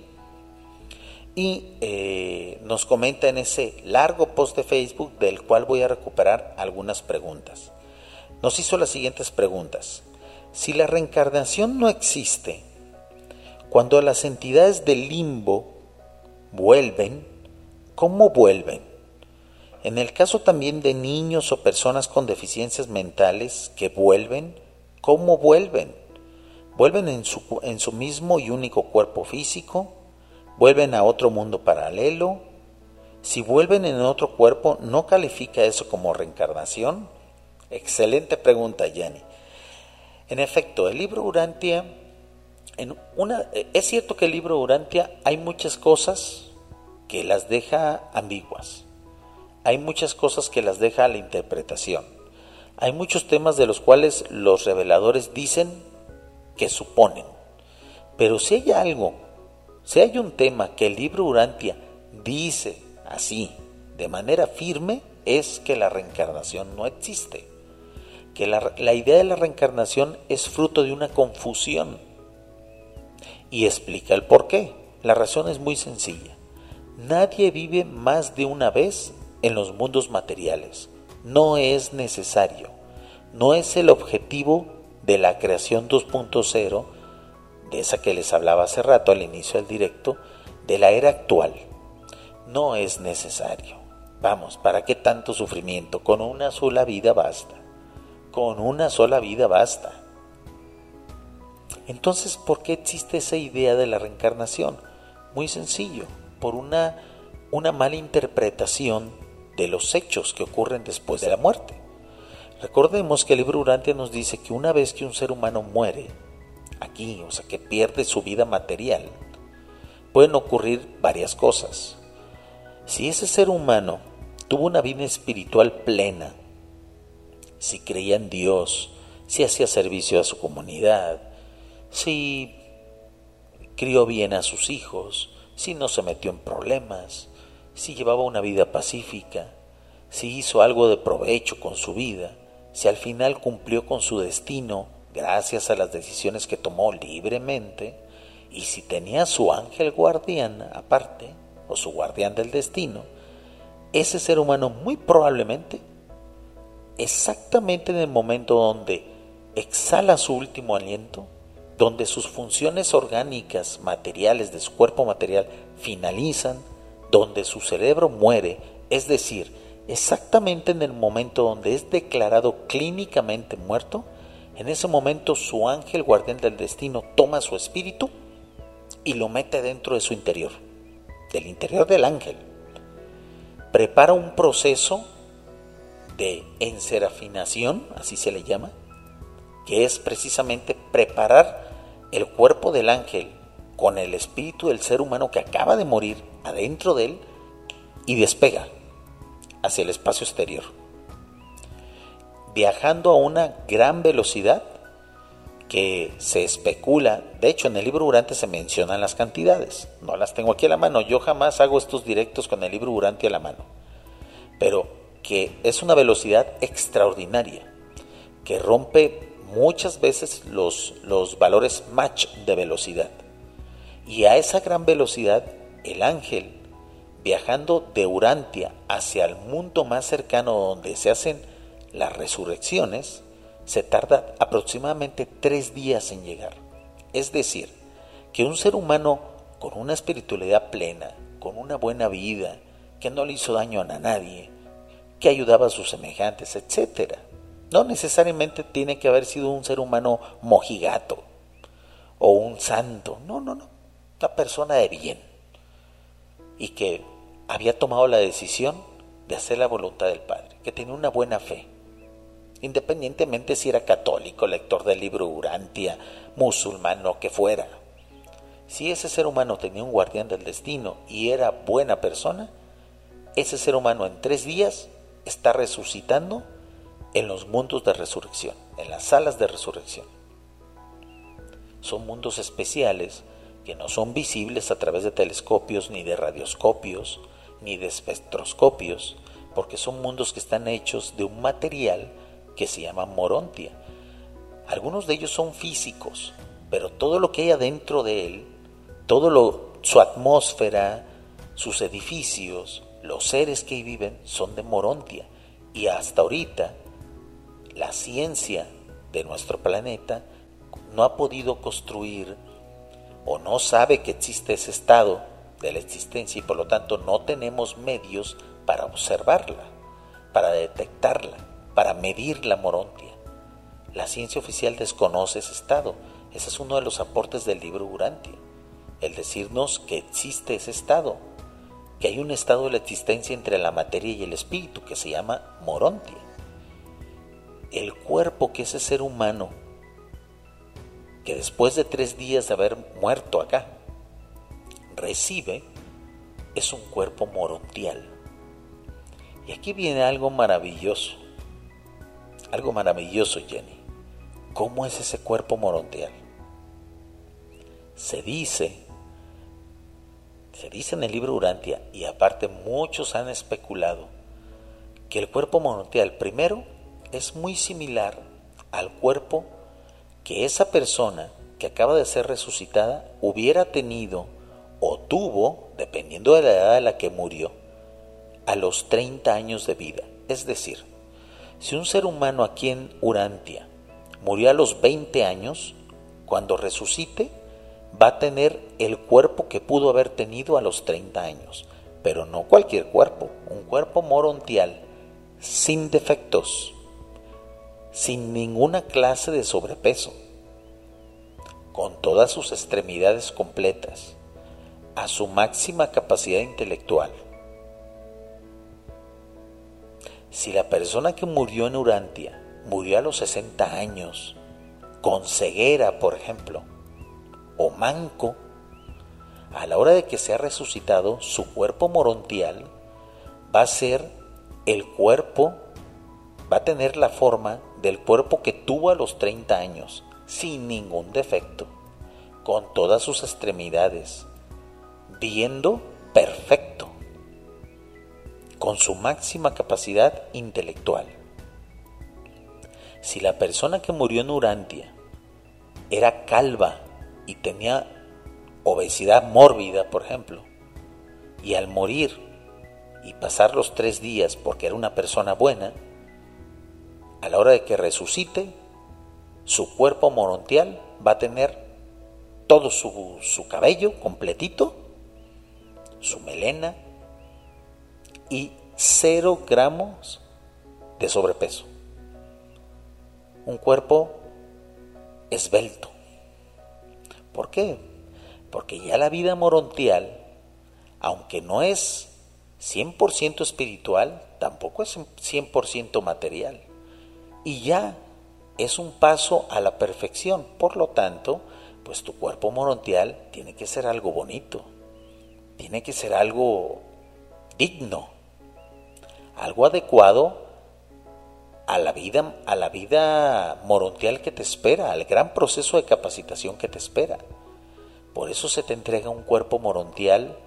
y eh, nos comenta en ese largo post de Facebook, del cual voy a recuperar algunas preguntas. Nos hizo las siguientes preguntas. Si la reencarnación no existe, cuando las entidades del limbo vuelven, ¿cómo vuelven? En el caso también de niños o personas con deficiencias mentales que vuelven, ¿cómo vuelven? ¿Vuelven en su, en su mismo y único cuerpo físico? ¿Vuelven a otro mundo paralelo? Si vuelven en otro cuerpo, ¿no califica eso como reencarnación? Excelente pregunta, Jenny. En efecto, el libro Urantia, en una, es cierto que el libro Urantia hay muchas cosas que las deja ambiguas. Hay muchas cosas que las deja a la interpretación. Hay muchos temas de los cuales los reveladores dicen que suponen. Pero si hay algo, si hay un tema que el libro Urantia dice así, de manera firme, es que la reencarnación no existe. Que la, la idea de la reencarnación es fruto de una confusión. Y explica el por qué. La razón es muy sencilla. Nadie vive más de una vez en los mundos materiales. No es necesario. No es el objetivo de la creación dos punto cero, de esa que les hablaba hace rato al inicio del directo, de la era actual. No es necesario. Vamos, ¿para qué tanto sufrimiento? Con una sola vida basta. Con una sola vida basta. Entonces, ¿por qué existe esa idea de la reencarnación? Muy sencillo, por una, una mala interpretación de los hechos que ocurren después de la muerte. Recordemos que el libro Urantia nos dice que una vez que un ser humano muere, aquí, o sea que pierde su vida material, pueden ocurrir varias cosas. Si ese ser humano tuvo una vida espiritual plena, si creía en Dios, si hacía servicio a su comunidad, si crió bien a sus hijos, si no se metió en problemas, si llevaba una vida pacífica, si hizo algo de provecho con su vida, si al final cumplió con su destino gracias a las decisiones que tomó libremente, y si tenía su ángel guardián aparte, o su guardián del destino, ese ser humano muy probablemente, exactamente en el momento donde exhala su último aliento, donde sus funciones orgánicas materiales de su cuerpo material finalizan, donde su cerebro muere, es decir, exactamente en el momento donde es declarado clínicamente muerto, en ese momento su ángel guardián del destino toma su espíritu y lo mete dentro de su interior, del interior del ángel. Prepara un proceso de enserafinación, así se le llama, que es precisamente preparar el cuerpo del ángel con el espíritu del ser humano que acaba de morir adentro de él y despega hacia el espacio exterior, viajando a una gran velocidad que se especula. De hecho, en el libro Urantia se mencionan las cantidades, no las tengo aquí a la mano, yo jamás hago estos directos con el libro Urantia a la mano, pero que es una velocidad extraordinaria, que rompe muchas veces los, los valores Mach de velocidad. Y a esa gran velocidad, el ángel, viajando de Urantia hacia el mundo más cercano donde se hacen las resurrecciones, se tarda aproximadamente tres días en llegar. Es decir, que un ser humano con una espiritualidad plena, con una buena vida, que no le hizo daño a nadie, que ayudaba a sus semejantes, etcétera, no necesariamente tiene que haber sido un ser humano mojigato o un santo, no, no, no, una persona de bien y que había tomado la decisión de hacer la voluntad del Padre, que tenía una buena fe, independientemente si era católico, lector del libro Urantia, musulmán, lo que fuera. Si ese ser humano tenía un guardián del destino y era buena persona, ese ser humano en tres días está resucitando en los mundos de resurrección, en las salas de resurrección. Son mundos especiales que no son visibles a través de telescopios, ni de radioscopios, ni de espectroscopios, porque son mundos que están hechos de un material que se llama morontia. Algunos de ellos son físicos, pero todo lo que hay adentro de él, todo lo, su atmósfera, sus edificios, los seres que ahí viven son de Morontia. Y hasta ahorita la ciencia de nuestro planeta no ha podido construir o no sabe que existe ese estado de la existencia y por lo tanto no tenemos medios para observarla, para detectarla, para medir la Morontia. La ciencia oficial desconoce ese estado. Ese es uno de los aportes del libro Urantia, el decirnos que existe ese estado, que hay un estado de la existencia entre la materia y el espíritu que se llama Morontia. El cuerpo que ese ser humano, que después de tres días de haber muerto acá, recibe, es un cuerpo morontial. Y aquí viene algo maravilloso, algo maravilloso, Jenny. ¿Cómo es ese cuerpo morontial? Se dice, se dice en el libro Urantia, y aparte muchos han especulado, que el cuerpo morontial primero es muy similar al cuerpo que esa persona que acaba de ser resucitada hubiera tenido o tuvo, dependiendo de la edad a la que murió, a los treinta años de vida. Es decir, si un ser humano aquí en Urantia murió a los veinte años, cuando resucite va a tener el cuerpo que pudo haber tenido a los treinta años, pero no cualquier cuerpo, un cuerpo morontial, sin defectos, sin ninguna clase de sobrepeso, con todas sus extremidades completas, a su máxima capacidad intelectual. Si la persona que murió en Urantia murió a los sesenta años, con ceguera, por ejemplo, o manco, a la hora de que sea resucitado, su cuerpo morontial va a ser el cuerpo, va a tener la forma del cuerpo que tuvo a los treinta años, sin ningún defecto, con todas sus extremidades, viendo perfecto, con su máxima capacidad intelectual. Si la persona que murió en Urantia era calva y tenía obesidad mórbida, por ejemplo, y al morir y pasar los tres días porque era una persona buena, a la hora de que resucite, su cuerpo morontial va a tener todo su, su cabello completito, su melena y cero gramos de sobrepeso. Un cuerpo esbelto. ¿Por qué? Porque ya la vida morontial, aunque no es cien por ciento espiritual, tampoco es cien por ciento material. Y ya es un paso a la perfección. Por lo tanto, pues tu cuerpo morontial tiene que ser algo bonito, tiene que ser algo digno, algo adecuado a la vida, a la vida morontial que te espera, al gran proceso de capacitación que te espera. Por eso se te entrega un cuerpo morontial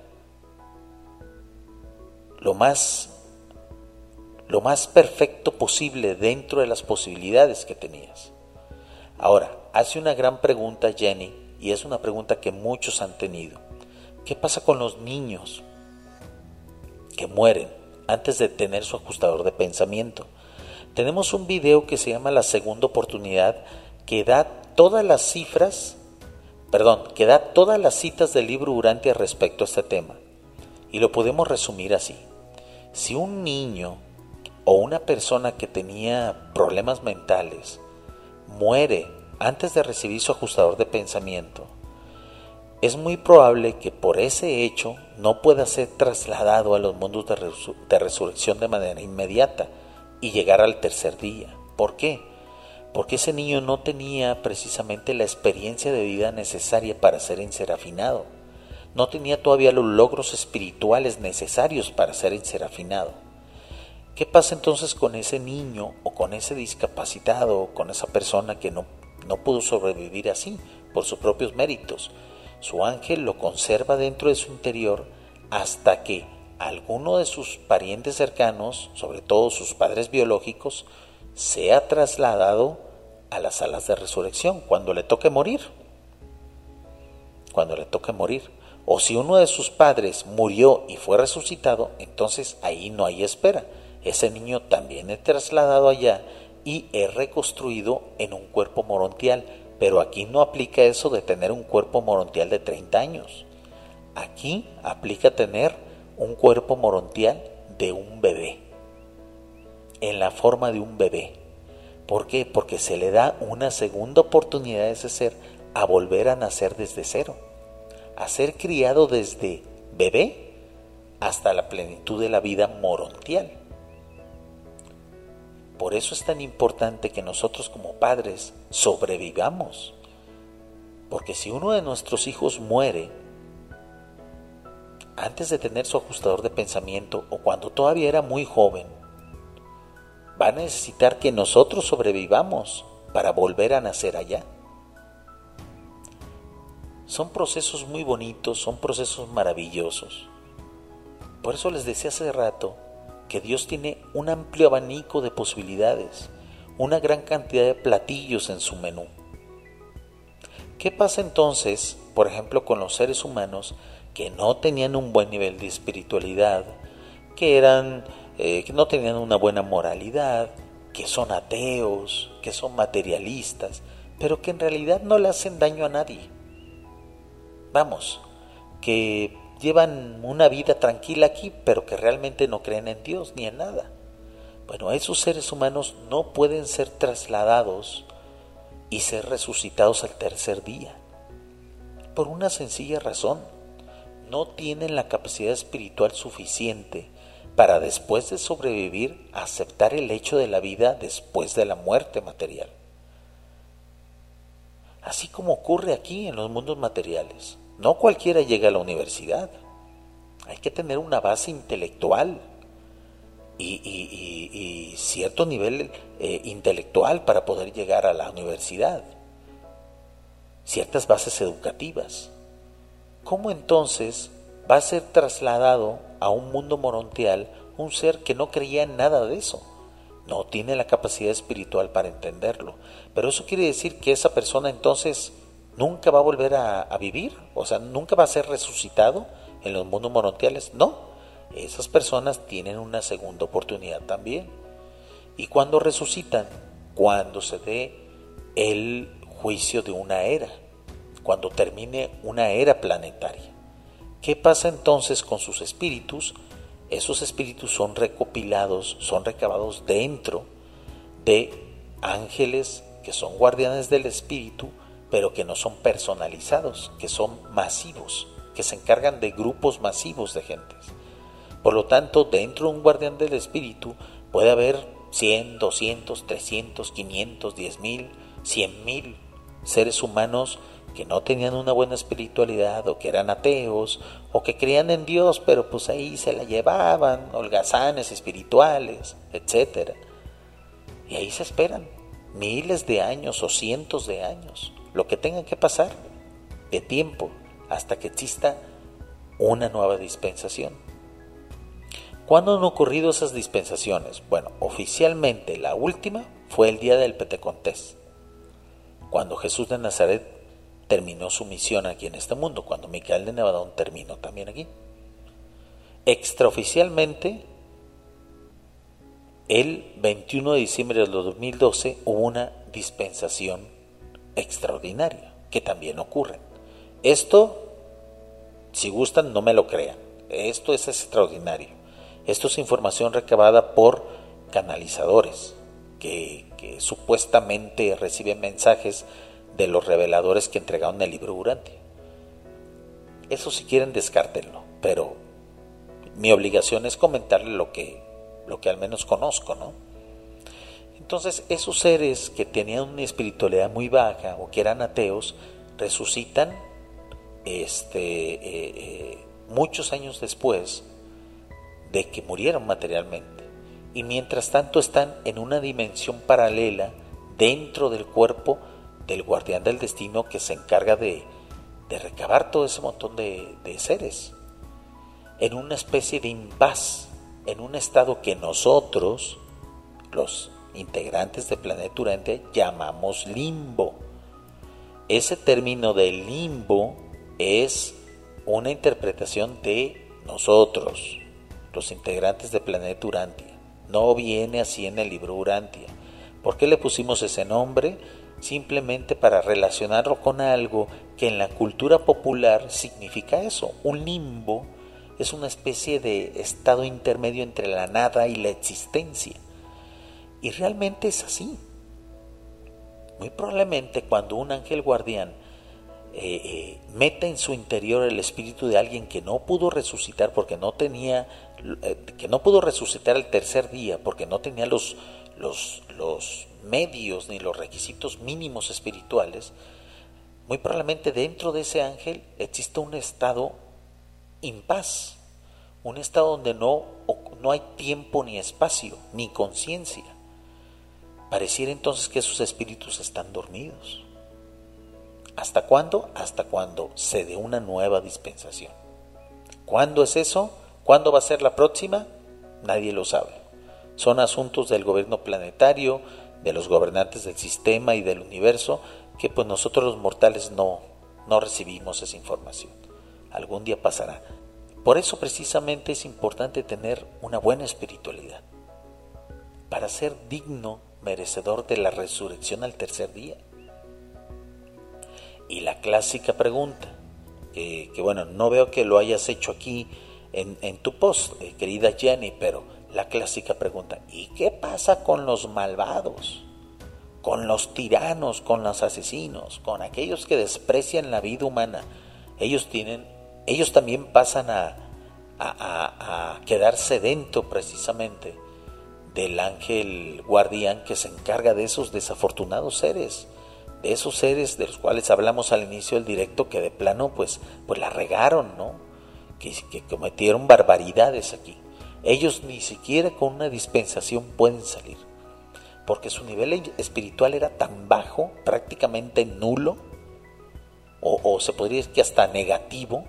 lo más, lo más perfecto posible dentro de las posibilidades que tenías. Ahora, hace una gran pregunta Jenny, y es una pregunta que muchos han tenido. ¿Qué pasa con los niños que mueren antes de tener su ajustador de pensamiento? Tenemos un video que se llama La Segunda Oportunidad, que da todas las cifras, perdón, que da todas las citas del libro Urantia respecto a este tema. Y lo podemos resumir así. Si un niño o una persona que tenía problemas mentales muere antes de recibir su ajustador de pensamiento, es muy probable que por ese hecho no pueda ser trasladado a los mundos de, resur- de resurrección de manera inmediata y llegar al tercer día. ¿Por qué? Porque ese niño no tenía precisamente la experiencia de vida necesaria para ser enserafinado. No tenía todavía los logros espirituales necesarios para ser enserafinado. ¿Qué pasa entonces con ese niño o con ese discapacitado o con esa persona que no, no pudo sobrevivir así por sus propios méritos? Su ángel lo conserva dentro de su interior hasta que alguno de sus parientes cercanos, sobre todo sus padres biológicos, sea trasladado a las alas de resurrección cuando le toque morir. Cuando le toque morir. O si uno de sus padres murió y fue resucitado, entonces ahí no hay espera. Ese niño también es trasladado allá y es reconstruido en un cuerpo morontial. Pero aquí no aplica eso de tener un cuerpo morontial de treinta años. Aquí aplica tener un cuerpo morontial de un bebé, en la forma de un bebé. ¿Por qué? Porque se le da una segunda oportunidad a ese ser a volver a nacer desde cero, a ser criado desde bebé hasta la plenitud de la vida morontial. Por eso es tan importante que nosotros como padres sobrevivamos, porque si uno de nuestros hijos muere antes de tener su ajustador de pensamiento o cuando todavía era muy joven, va a necesitar que nosotros sobrevivamos para volver a nacer allá. Son procesos muy bonitos, son procesos maravillosos. Por eso les decía hace rato que Dios tiene un amplio abanico de posibilidades, una gran cantidad de platillos en su menú. ¿Qué pasa entonces, por ejemplo, con los seres humanos que no tenían un buen nivel de espiritualidad, que eran, eh, que no tenían una buena moralidad, que son ateos, que son materialistas, pero que en realidad no le hacen daño a nadie? Vamos, que llevan una vida tranquila aquí, pero que realmente no creen en Dios ni en nada. Bueno, esos seres humanos no pueden ser trasladados y ser resucitados al tercer día, por una sencilla razón: no tienen la capacidad espiritual suficiente para, después de sobrevivir, aceptar el hecho de la vida después de la muerte material. Así como ocurre aquí en los mundos materiales. No cualquiera llega a la universidad. Hay que tener una base intelectual y, y, y, y cierto nivel eh, intelectual para poder llegar a la universidad. Ciertas bases educativas. ¿Cómo entonces va a ser trasladado a un mundo morontial un ser que no creía en nada de eso? No tiene la capacidad espiritual para entenderlo. Pero eso quiere decir que esa persona entonces nunca va a volver a, a vivir, o sea, nunca va a ser resucitado en los mundos morontiales. No, esas personas tienen una segunda oportunidad también. ¿Y cuándo resucitan? Cuando se dé el juicio de una era, cuando termine una era planetaria. ¿Qué pasa entonces con sus espíritus? Esos espíritus son recopilados, son recabados dentro de ángeles que son guardianes del espíritu, pero que no son personalizados, que son masivos, que se encargan de grupos masivos de gentes. Por lo tanto, dentro de un guardián del espíritu puede haber cien, doscientos, trescientos, quinientos, diez mil, cien mil seres humanos que no tenían una buena espiritualidad, o que eran ateos, o que creían en Dios, pero pues ahí se la llevaban, holgazanes espirituales, etcétera. Y ahí se esperan miles de años o cientos de años, lo que tengan que pasar de tiempo hasta que exista una nueva dispensación. ¿Cuándo han ocurrido esas dispensaciones? Bueno, oficialmente la última fue el día del Pentecostés, cuando Jesús de Nazaret terminó su misión aquí en este mundo, cuando Micael de Nevadón terminó también aquí. Extraoficialmente, el veintiuno de diciembre del dos mil doce hubo una dispensación extraordinaria, que también ocurre. Esto, si gustan, no me lo crean. Esto es extraordinario. Esto es información recabada por canalizadores que, que supuestamente reciben mensajes de los reveladores que entregaron el libro Urantia. Eso, si quieren, descártenlo, pero mi obligación es comentarle lo que, lo que al menos conozco, ¿no? Entonces, esos seres que tenían una espiritualidad muy baja o que eran ateos, resucitan este, eh, eh, muchos años después de que murieron materialmente. Y mientras tanto están en una dimensión paralela dentro del cuerpo del guardián del destino, que se encarga de, de recabar todo ese montón de, de seres, en una especie de impas, en un estado que nosotros, los integrantes de Planeta Urantia, llamamos limbo. Ese término de limbo es una interpretación de nosotros, los integrantes de Planeta Urantia. No viene así en el libro Urantia. ¿Por qué le pusimos ese nombre? Simplemente para relacionarlo con algo que en la cultura popular significa eso. Un limbo es una especie de estado intermedio entre la nada y la existencia. Y realmente es así. Muy probablemente cuando un ángel guardián eh, eh, mete en su interior el espíritu de alguien que no pudo resucitar porque no tenía, eh, que no pudo resucitar el tercer día porque no tenía los, los, los medios ni los requisitos mínimos espirituales, muy probablemente dentro de ese ángel existe un estado impaz, un estado donde no, no hay tiempo ni espacio, ni conciencia. Pareciera entonces que esos espíritus están dormidos. ¿Hasta cuándo? Hasta cuando se dé una nueva dispensación. ¿Cuándo es eso? ¿Cuándo va a ser la próxima? Nadie lo sabe. Son asuntos del gobierno planetario, de los gobernantes del sistema y del universo, que pues nosotros los mortales no, no recibimos esa información. Algún día pasará. Por eso precisamente es importante tener una buena espiritualidad, para ser digno, merecedor de la resurrección al tercer día. Y la clásica pregunta, que, que bueno, no veo que lo hayas hecho aquí en, en tu post, eh, querida Jenny, pero la clásica pregunta, ¿y qué pasa con los malvados? Con los tiranos, con los asesinos, con aquellos que desprecian la vida humana. Ellos tienen, ellos también pasan a, a, a, a quedarse dentro precisamente del ángel guardián que se encarga de esos desafortunados seres, de esos seres de los cuales hablamos al inicio del directo, que de plano pues, pues la regaron, ¿no? Que, que cometieron barbaridades aquí. Ellos ni siquiera con una dispensación pueden salir, porque su nivel espiritual era tan bajo, prácticamente nulo, o, o se podría decir que hasta negativo,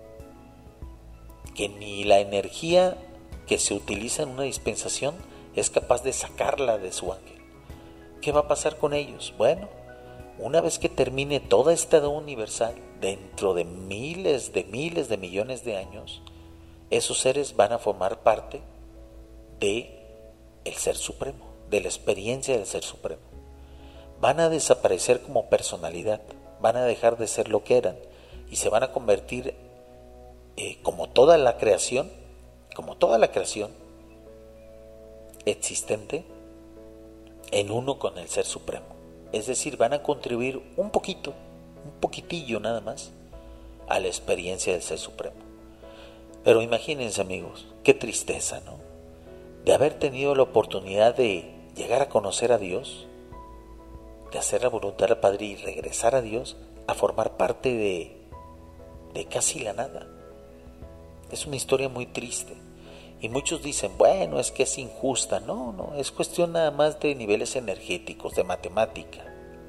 que ni la energía que se utiliza en una dispensación es capaz de sacarla de su ángel. ¿Qué va a pasar con ellos? Bueno, una vez que termine toda esta edad universal, dentro de miles de miles de millones de años, esos seres van a formar parte de el Ser Supremo, de la experiencia del Ser Supremo. Van a desaparecer como personalidad, van a dejar de ser lo que eran y se van a convertir eh, como toda la creación, como toda la creación existente, en uno con el Ser Supremo. Es decir, van a contribuir un poquito, un poquitillo nada más, a la experiencia del Ser Supremo. Pero imagínense, amigos, qué tristeza, ¿no? De haber tenido la oportunidad de llegar a conocer a Dios, de hacer la voluntad del Padre y regresar a Dios, a formar parte de, de casi la nada. Es una historia muy triste. Y muchos dicen, bueno, es que es injusta. No, no, es cuestión nada más de niveles energéticos, de matemática.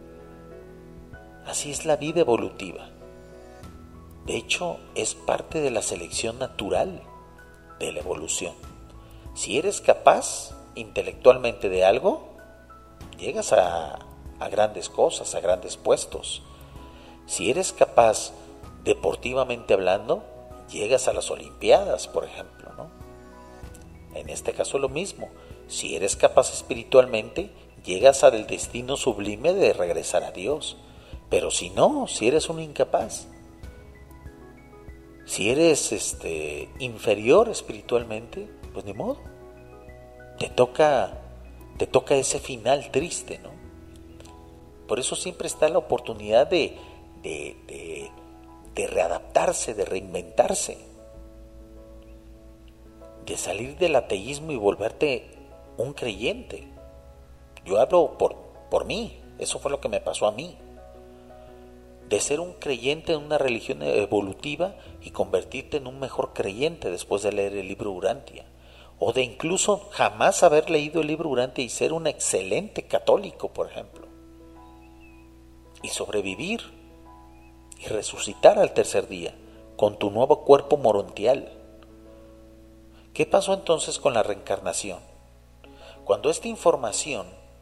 Así es la vida evolutiva. De hecho, es parte de la selección natural de la evolución. Si eres capaz intelectualmente de algo, llegas a, a grandes cosas, a grandes puestos. Si eres capaz deportivamente hablando, llegas a las Olimpiadas, por ejemplo, ¿no? En este caso lo mismo, si eres capaz espiritualmente, llegas al destino sublime de regresar a Dios. Pero si no, si eres un incapaz, si eres este, inferior espiritualmente, pues ni modo. Te toca, te toca ese final triste, ¿no? Por eso siempre está la oportunidad de, de, de, de readaptarse, de reinventarse, de salir del ateísmo y volverte un creyente. Yo hablo por, por mí, eso fue lo que me pasó a mí. De ser un creyente en una religión evolutiva y convertirte en un mejor creyente después de leer el libro Urantia. O de incluso jamás haber leído el libro Urantia y ser un excelente católico, por ejemplo. Y sobrevivir y resucitar al tercer día con tu nuevo cuerpo morontial. ¿Qué pasó entonces con la reencarnación? Cuando esta información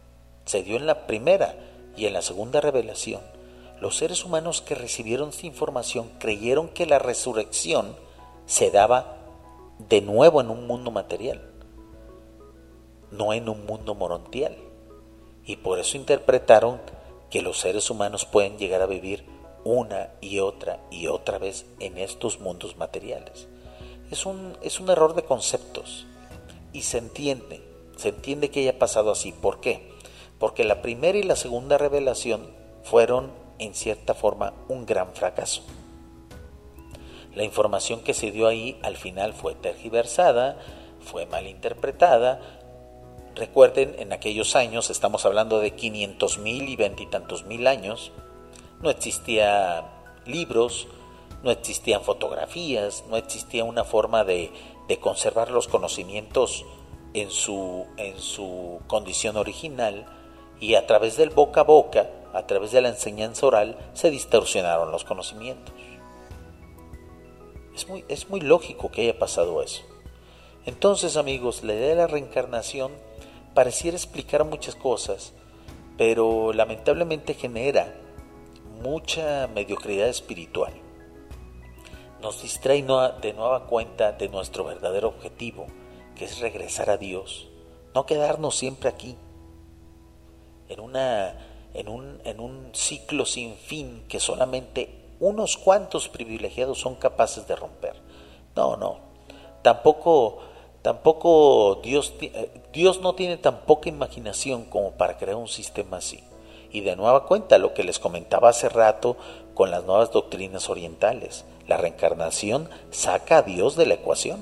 se dio en la primera y en la segunda revelación. Los seres humanos que recibieron esta información creyeron que la resurrección se daba de nuevo en un mundo material, no en un mundo morontial. Y por eso interpretaron que los seres humanos pueden llegar a vivir una y otra y otra vez en estos mundos materiales. Es un, es un error de conceptos y se entiende, se entiende que haya pasado así. ¿Por qué? Porque la primera y la segunda revelación fueron en cierta forma un gran fracaso. La información que se dio ahí al final fue tergiversada, fue malinterpretada. Recuerden, en aquellos años, estamos hablando de quinientos mil y veintitantos mil años, no existían libros, no existían fotografías, no existía una forma de, de conservar los conocimientos en su, en su condición original, y a través del boca a boca, a través de la enseñanza oral, se distorsionaron los conocimientos. Es muy, es muy lógico que haya pasado eso. Entonces, amigos, la idea de la reencarnación pareciera explicar muchas cosas, pero lamentablemente genera mucha mediocridad espiritual. Nos distrae de nueva cuenta de nuestro verdadero objetivo, que es regresar a Dios, no quedarnos siempre aquí, en, una, en, un, en un ciclo sin fin que solamente unos cuantos privilegiados son capaces de romper. No, no, tampoco, tampoco Dios, Dios no tiene tan poca imaginación como para crear un sistema así. Y de nueva cuenta, lo que les comentaba hace rato con las nuevas doctrinas orientales, la reencarnación saca a Dios de la ecuación.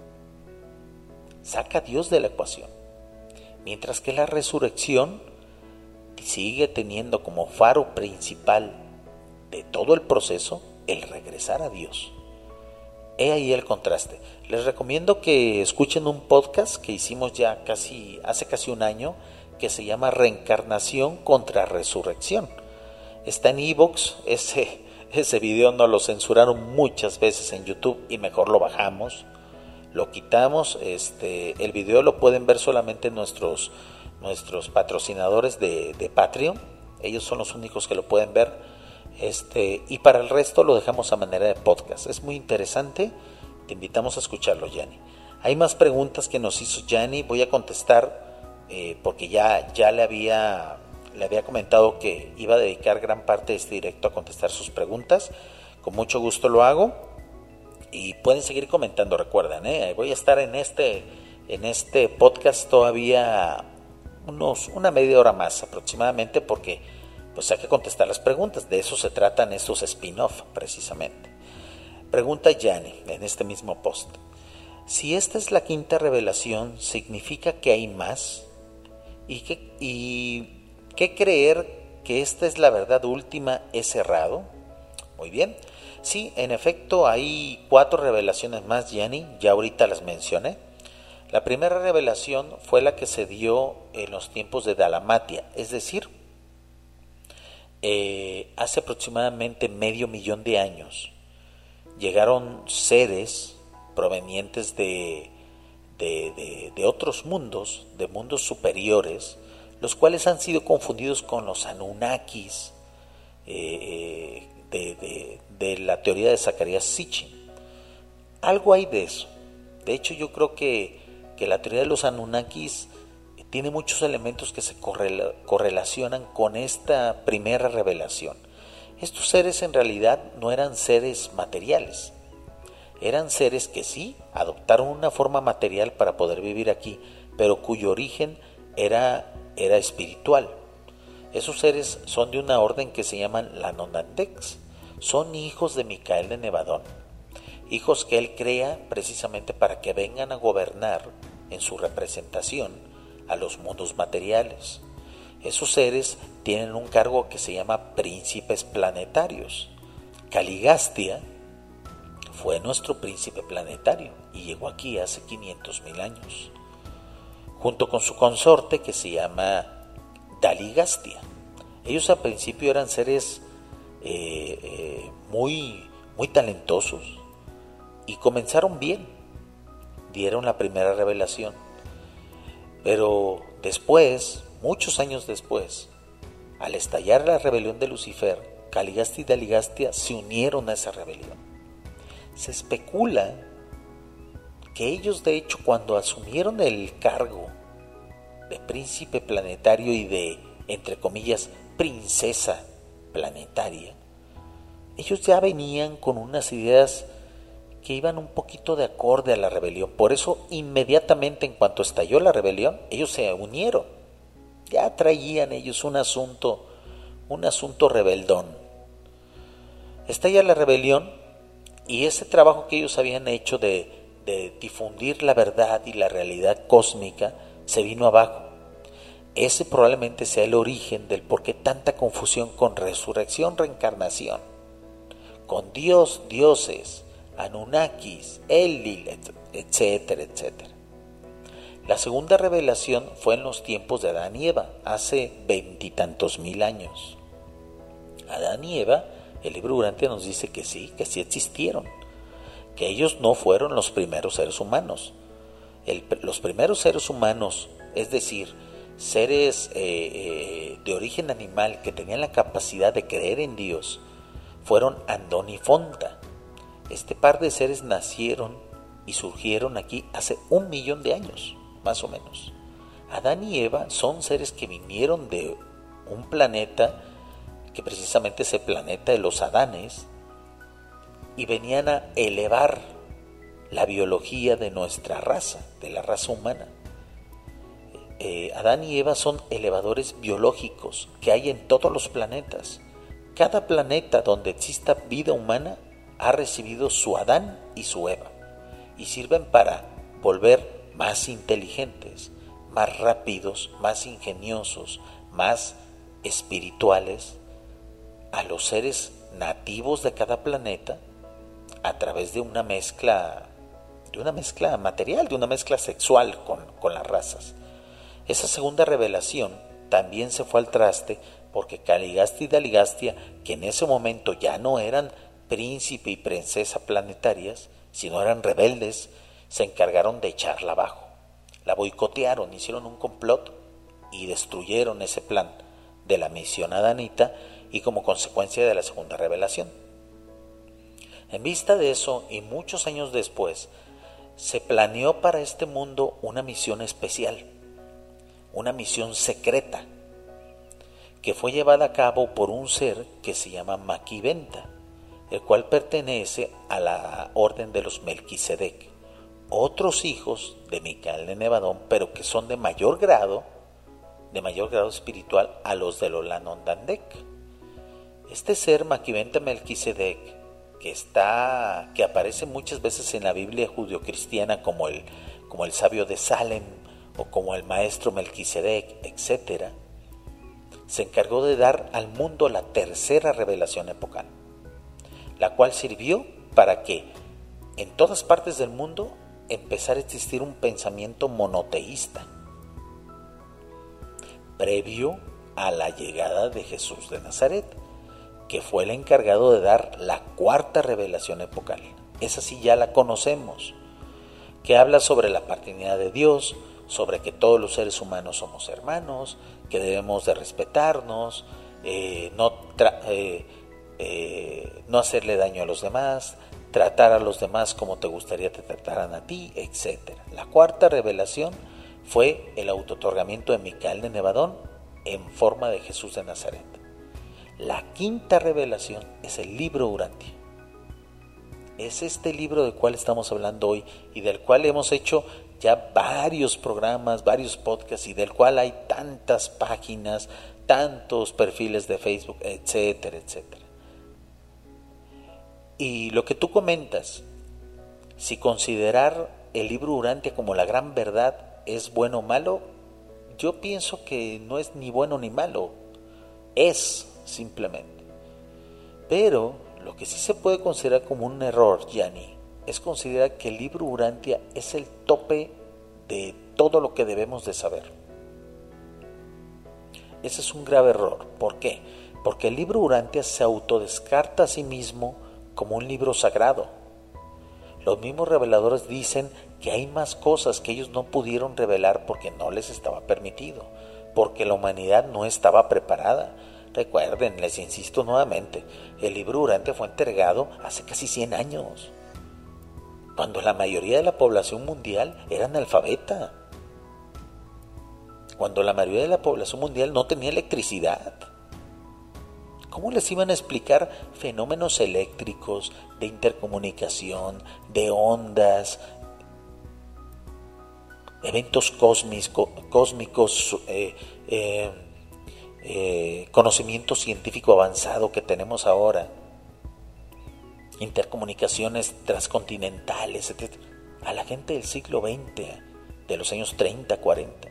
Saca a Dios de la ecuación. Mientras que la resurrección sigue teniendo como faro principal de todo el proceso el regresar a Dios. He ahí el contraste. Les recomiendo que escuchen un podcast que hicimos ya casi hace casi un año, que se llama Reencarnación contra Resurrección. Está en iVoox. Ese, ese video nos lo censuraron muchas veces en YouTube y mejor lo bajamos, lo quitamos. Este, el video lo pueden ver solamente nuestros, nuestros patrocinadores de, de Patreon. Ellos son los únicos que lo pueden ver. Este, y para el resto lo dejamos a manera de podcast. Es muy interesante. Te invitamos a escucharlo, Yanni. Hay más preguntas que nos hizo Yanni. Voy a contestar. Eh, porque ya, ya le, había, le había comentado que iba a dedicar gran parte de este directo a contestar sus preguntas. Con mucho gusto lo hago y pueden seguir comentando. Recuerden, ¿eh? voy a estar en este, en este podcast todavía unos, una media hora más aproximadamente, porque pues hay que contestar las preguntas. De eso se tratan estos spin-off precisamente. Pregunta Yanni en este mismo post: si esta es la quinta revelación, ¿significa que hay más? ¿Y qué, y qué creer que esta es la verdad última es errado? Muy bien. Sí, en efecto hay cuatro revelaciones más, Yanni, ya ahorita las mencioné. La primera revelación fue la que se dio en los tiempos de Dalamatia, es decir, eh, hace aproximadamente medio millón de años. Llegaron seres provenientes de De, de, de otros mundos, de mundos superiores, los cuales han sido confundidos con los Anunnakis eh, de, de, de la teoría de Zecharia Sitchin. Algo hay de eso. De hecho, yo creo que, que la teoría de los Anunnakis tiene muchos elementos que se correla, correlacionan con esta primera revelación. Estos seres en realidad no eran seres materiales. Eran seres que sí adoptaron una forma material para poder vivir aquí, pero cuyo origen era, era espiritual. Esos seres son de una orden que se llaman Lanonandex. Son hijos de Micael de Nevadón, hijos que él crea precisamente para que vengan a gobernar en su representación a los mundos materiales. Esos seres tienen un cargo que se llama príncipes planetarios. Caligastia fue nuestro príncipe planetario y llegó aquí hace quinientos mil años, junto con su consorte que se llama Daligastia. Ellos al principio eran seres eh, eh, muy, muy talentosos y comenzaron bien, dieron la primera revelación, pero después muchos años después, al estallar la rebelión de Lucifer, Caligasta y Daligastia se unieron a esa rebelión. Se especula que ellos, de hecho, cuando asumieron el cargo de príncipe planetario y de, entre comillas, princesa planetaria, ellos ya venían con unas ideas que iban un poquito de acorde a la rebelión. Por eso, inmediatamente en cuanto estalló la rebelión, ellos se unieron. Ya traían ellos un asunto, un asunto rebeldón. Estalla la rebelión y ese trabajo que ellos habían hecho de, de difundir la verdad y la realidad cósmica se vino abajo. Ese probablemente sea el origen del por qué tanta confusión con resurrección, reencarnación, con Dios, dioses, Anunnakis, Enlil, etcétera, etcétera. La segunda revelación fue en los tiempos de Adán y Eva, hace veintitantos mil años. Adán y Eva, el libro Urantia nos dice que sí, que sí existieron, que ellos no fueron los primeros seres humanos. El, los primeros seres humanos, es decir, seres eh, eh, de origen animal que tenían la capacidad de creer en Dios, fueron Andón y Fonta. Este par de seres nacieron y surgieron aquí hace un millón de años, más o menos. Adán y Eva son seres que vinieron de un planeta, que precisamente es el planeta de los Adanes, y venían a elevar la biología de nuestra raza, de la raza humana. Eh, Adán y Eva son elevadores biológicos que hay en todos los planetas. Cada planeta donde exista vida humana ha recibido su Adán y su Eva, y sirven para volver más inteligentes, más rápidos, más ingeniosos, más espirituales a los seres nativos de cada planeta a través de una mezcla, de una mezcla material, de una mezcla sexual con, con las razas. Esa segunda revelación también se fue al traste porque Caligasta y Daligastia, que en ese momento ya no eran príncipe y princesa planetarias, sino eran rebeldes, se encargaron de echarla abajo. La boicotearon, hicieron un complot y destruyeron ese plan de la misión adanita y como consecuencia de la segunda revelación. En vista de eso, y muchos años después, se planeó para este mundo una misión especial, una misión secreta, que fue llevada a cabo por un ser que se llama Maquiventa, el cual pertenece a la orden de los Melquisedec, otros hijos de Micael de Nevadón, pero que son de mayor grado, de mayor grado espiritual a los de Lolanondandek. Este ser Maquiventa Melquisedec, que está, que aparece muchas veces en la Biblia judio-cristiana como el, como el sabio de Salem o como el maestro Melquisedec, etcétera, se encargó de dar al mundo la tercera revelación epocal, la cual sirvió para que en todas partes del mundo empezara a existir un pensamiento monoteísta, previo a la llegada de Jesús de Nazaret, que fue el encargado de dar la cuarta revelación epocal. Esa sí ya la conocemos, que habla sobre la paternidad de Dios, sobre que todos los seres humanos somos hermanos, que debemos de respetarnos, eh, no, tra- eh, eh, no hacerle daño a los demás, tratar a los demás como te gustaría que te trataran a ti, etcétera. La cuarta revelación fue el autootorgamiento de Micael de Nevadón en forma de Jesús de Nazaret. La quinta revelación es el libro Urantia. Es este libro del cual estamos hablando hoy y del cual hemos hecho ya varios programas, varios podcasts y del cual hay tantas páginas, tantos perfiles de Facebook, etcétera, etcétera. Y lo que tú comentas, si considerar el libro Urantia como la gran verdad es bueno o malo, yo pienso que no es ni bueno ni malo, es simplemente. Pero lo que sí se puede considerar como un error, Yanni, es considerar que el libro Urantia es el tope de todo lo que debemos de saber. Ese es un grave error. ¿Por qué? Porque el libro Urantia se autodescarta a sí mismo como un libro sagrado. Los mismos reveladores dicen que hay más cosas que ellos no pudieron revelar porque no les estaba permitido. porque la humanidad no estaba preparada. Recuerden, les insisto nuevamente, el libro Urantia fue entregado hace casi cien años, cuando la mayoría de la población mundial era analfabeta, cuando la mayoría de la población mundial no tenía electricidad. ¿Cómo les iban a explicar fenómenos eléctricos, de intercomunicación, de ondas, eventos cósmicos, cósmicos eh, eh, eh, conocimiento científico avanzado que tenemos ahora, intercomunicaciones transcontinentales, etcétera, a la gente del siglo veinte, de los años treinta, cuarenta,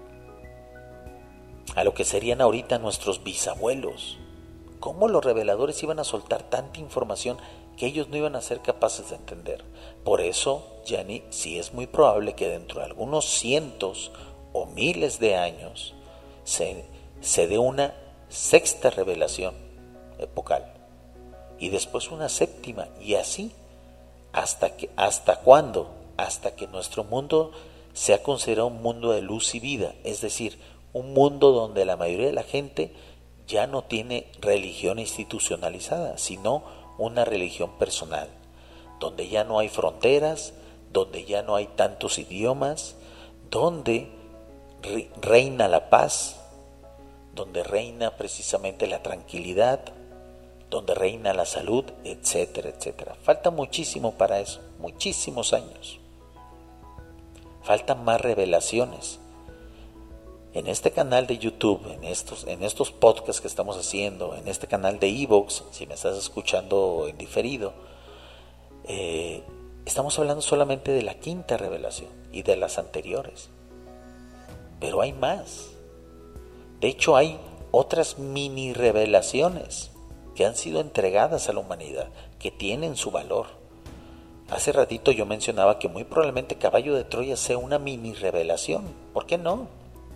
a lo que serían ahorita nuestros bisabuelos? ¿Cómo los reveladores iban a soltar tanta información que ellos no iban a ser capaces de entender? Por eso, Gianni, sí es muy probable que dentro de algunos cientos o miles de años se, se dé una sexta revelación epocal y después una séptima, y así hasta que hasta cuándo, hasta que nuestro mundo sea considerado un mundo de luz y vida, es decir, un mundo donde la mayoría de la gente ya no tiene religión institucionalizada, sino una religión personal, donde ya no hay fronteras, donde ya no hay tantos idiomas, donde reina la paz, donde reina precisamente la tranquilidad, donde reina la salud, etcétera, etcétera. Falta muchísimo para eso, muchísimos años. Faltan más revelaciones. En este canal de YouTube, en estos, en estos podcasts que estamos haciendo, en este canal de iVoox, si me estás escuchando en diferido, eh, estamos hablando solamente de la quinta revelación y de las anteriores. Pero hay más. De hecho, hay otras mini revelaciones que han sido entregadas a la humanidad, que tienen su valor. Hace ratito yo mencionaba que muy probablemente Caballo de Troya sea una mini revelación. ¿Por qué no?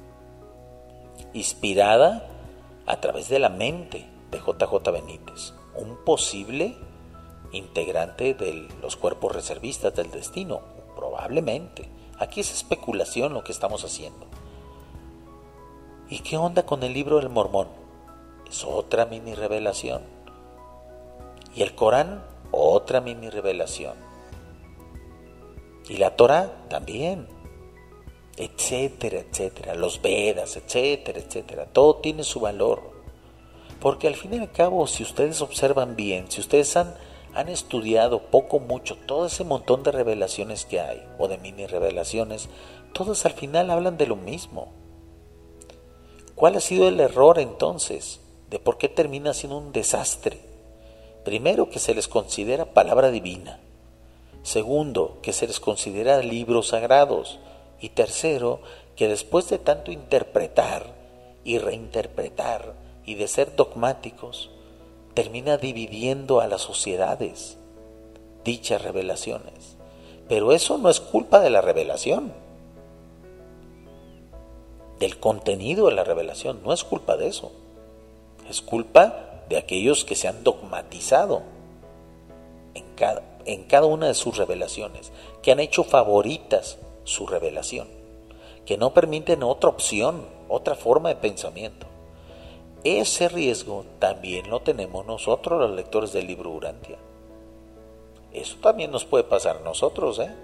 Inspirada a través de la mente de J J Benítez, un posible integrante de los cuerpos reservistas del destino, probablemente. Aquí es especulación lo que estamos haciendo. ¿Y qué onda con el libro del Mormón? Es otra mini revelación. Y el Corán, otra mini revelación. Y la Torá también, etcétera, etcétera, los Vedas, etcétera, etcétera, todo tiene su valor, porque al fin y al cabo, si ustedes observan bien, si ustedes han, han estudiado poco, mucho, todo ese montón de revelaciones que hay, o de mini revelaciones, todas al final hablan de lo mismo. ¿Cuál ha sido el error entonces? ¿De por qué termina siendo un desastre? Primero, que se les considera palabra divina. Segundo, que se les considera libros sagrados. Y tercero, que después de tanto interpretar y reinterpretar y de ser dogmáticos, termina dividiendo a las sociedades dichas revelaciones. Pero eso no es culpa de la revelación, del contenido de la revelación, no es culpa de eso. Es culpa de aquellos que se han dogmatizado en cada, en cada una de sus revelaciones, que han hecho favoritas su revelación, que no permiten otra opción, otra forma de pensamiento. Ese riesgo también lo tenemos nosotros, los lectores del libro Urantia. Eso también nos puede pasar a nosotros, ¿eh?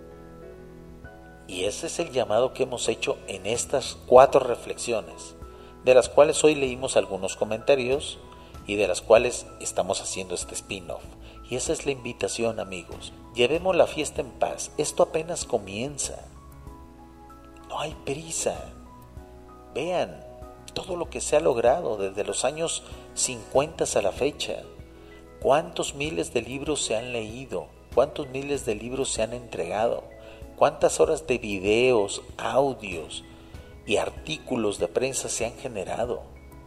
Y ese es el llamado que hemos hecho en estas cuatro reflexiones, de las cuales hoy leímos algunos comentarios y de las cuales estamos haciendo este spin-off. Y esa es la invitación, amigos. Llevemos la fiesta en paz. Esto apenas comienza. No hay prisa. Vean todo lo que se ha logrado desde los años cincuenta a la fecha. ¿Cuántos miles de libros se han leído? ¿Cuántos miles de libros se han entregado? ¿Cuántas horas de videos, audios y artículos de prensa se han generado?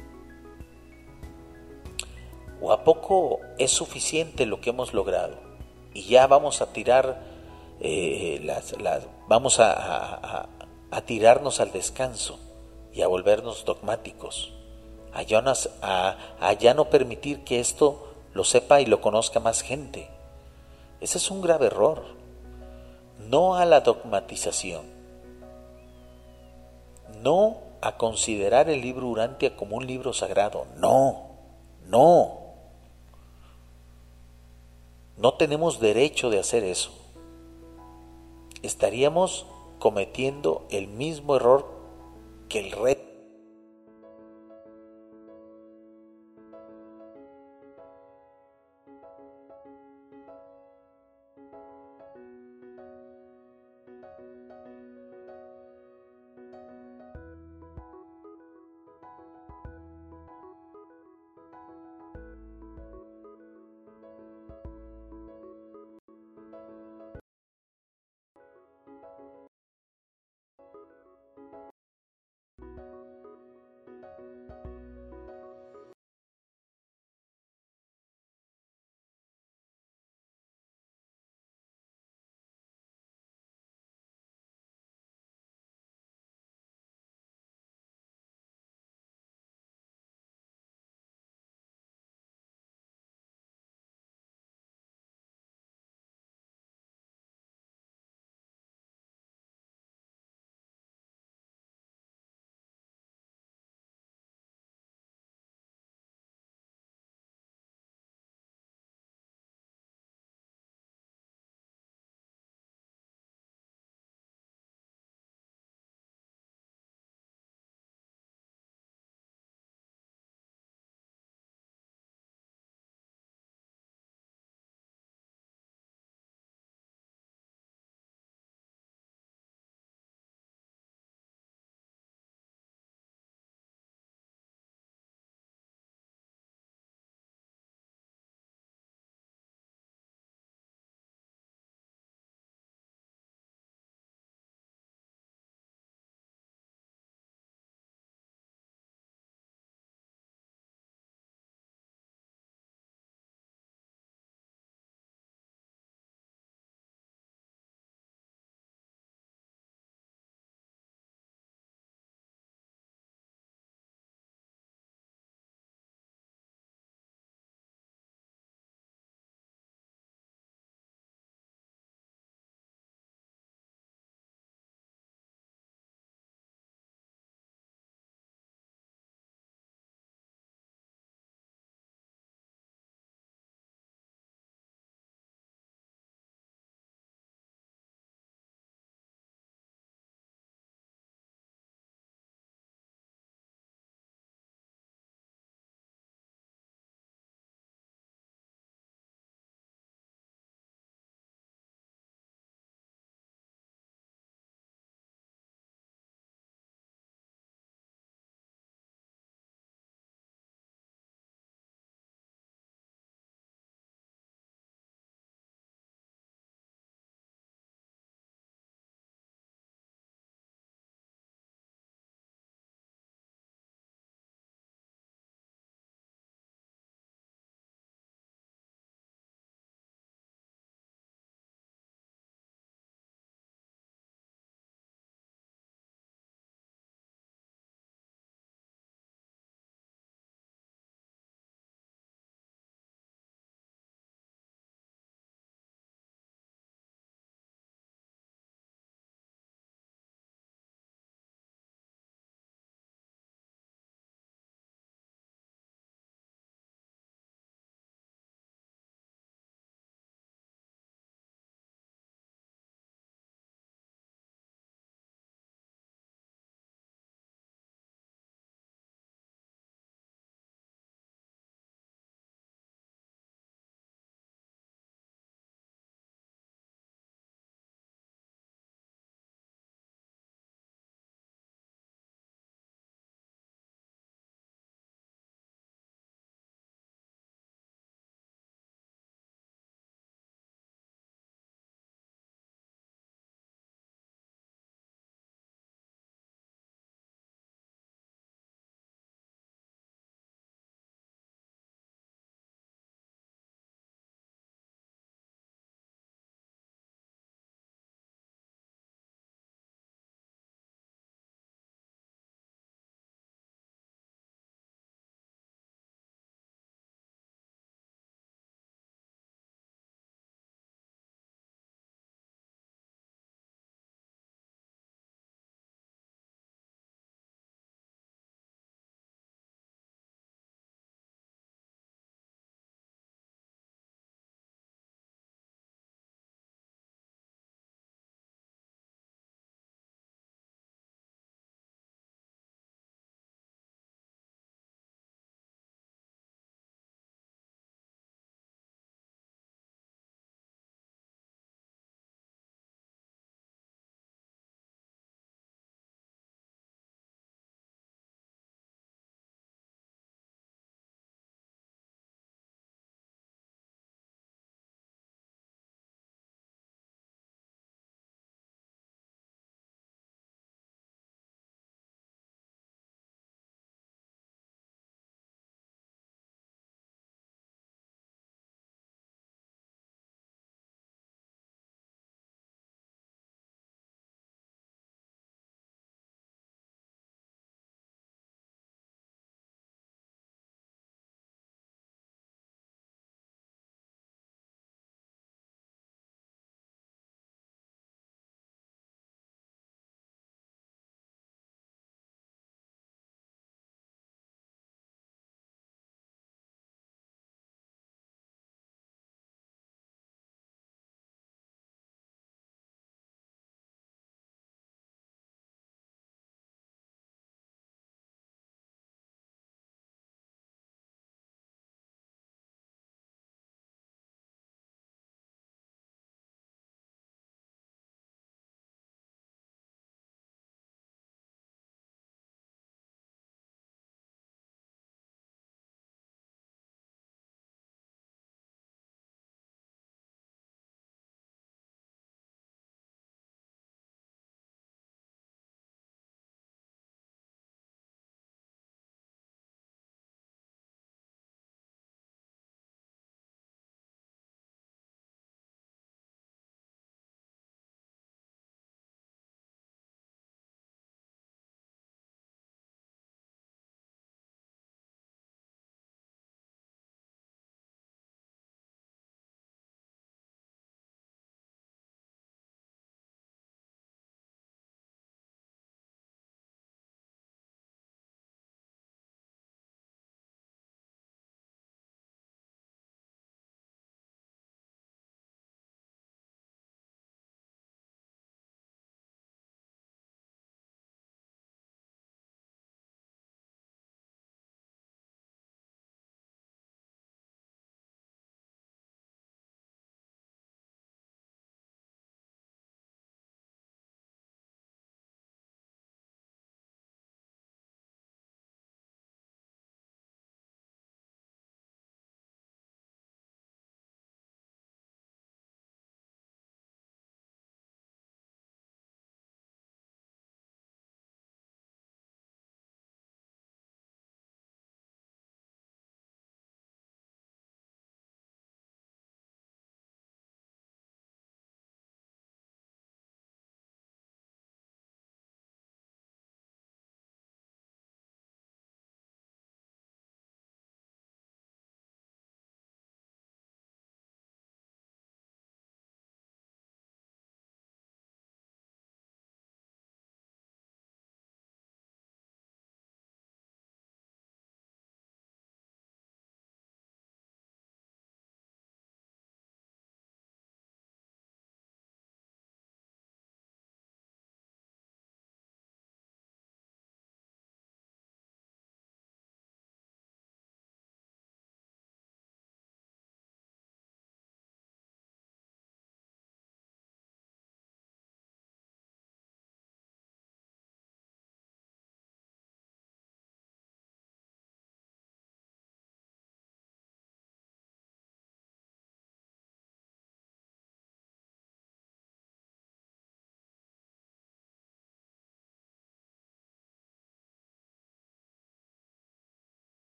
¿O a poco es suficiente lo que hemos logrado? Y ya vamos a tirar, eh, las, las, vamos a, a, a tirarnos al descanso y a volvernos dogmáticos, a ya, no, a, a ya no permitir que esto lo sepa y lo conozca más gente. Ese es un grave error. No a la dogmatización, no a considerar el libro Urantia como un libro sagrado. No, no. No tenemos derecho de hacer eso. Estaríamos cometiendo el mismo error que el reto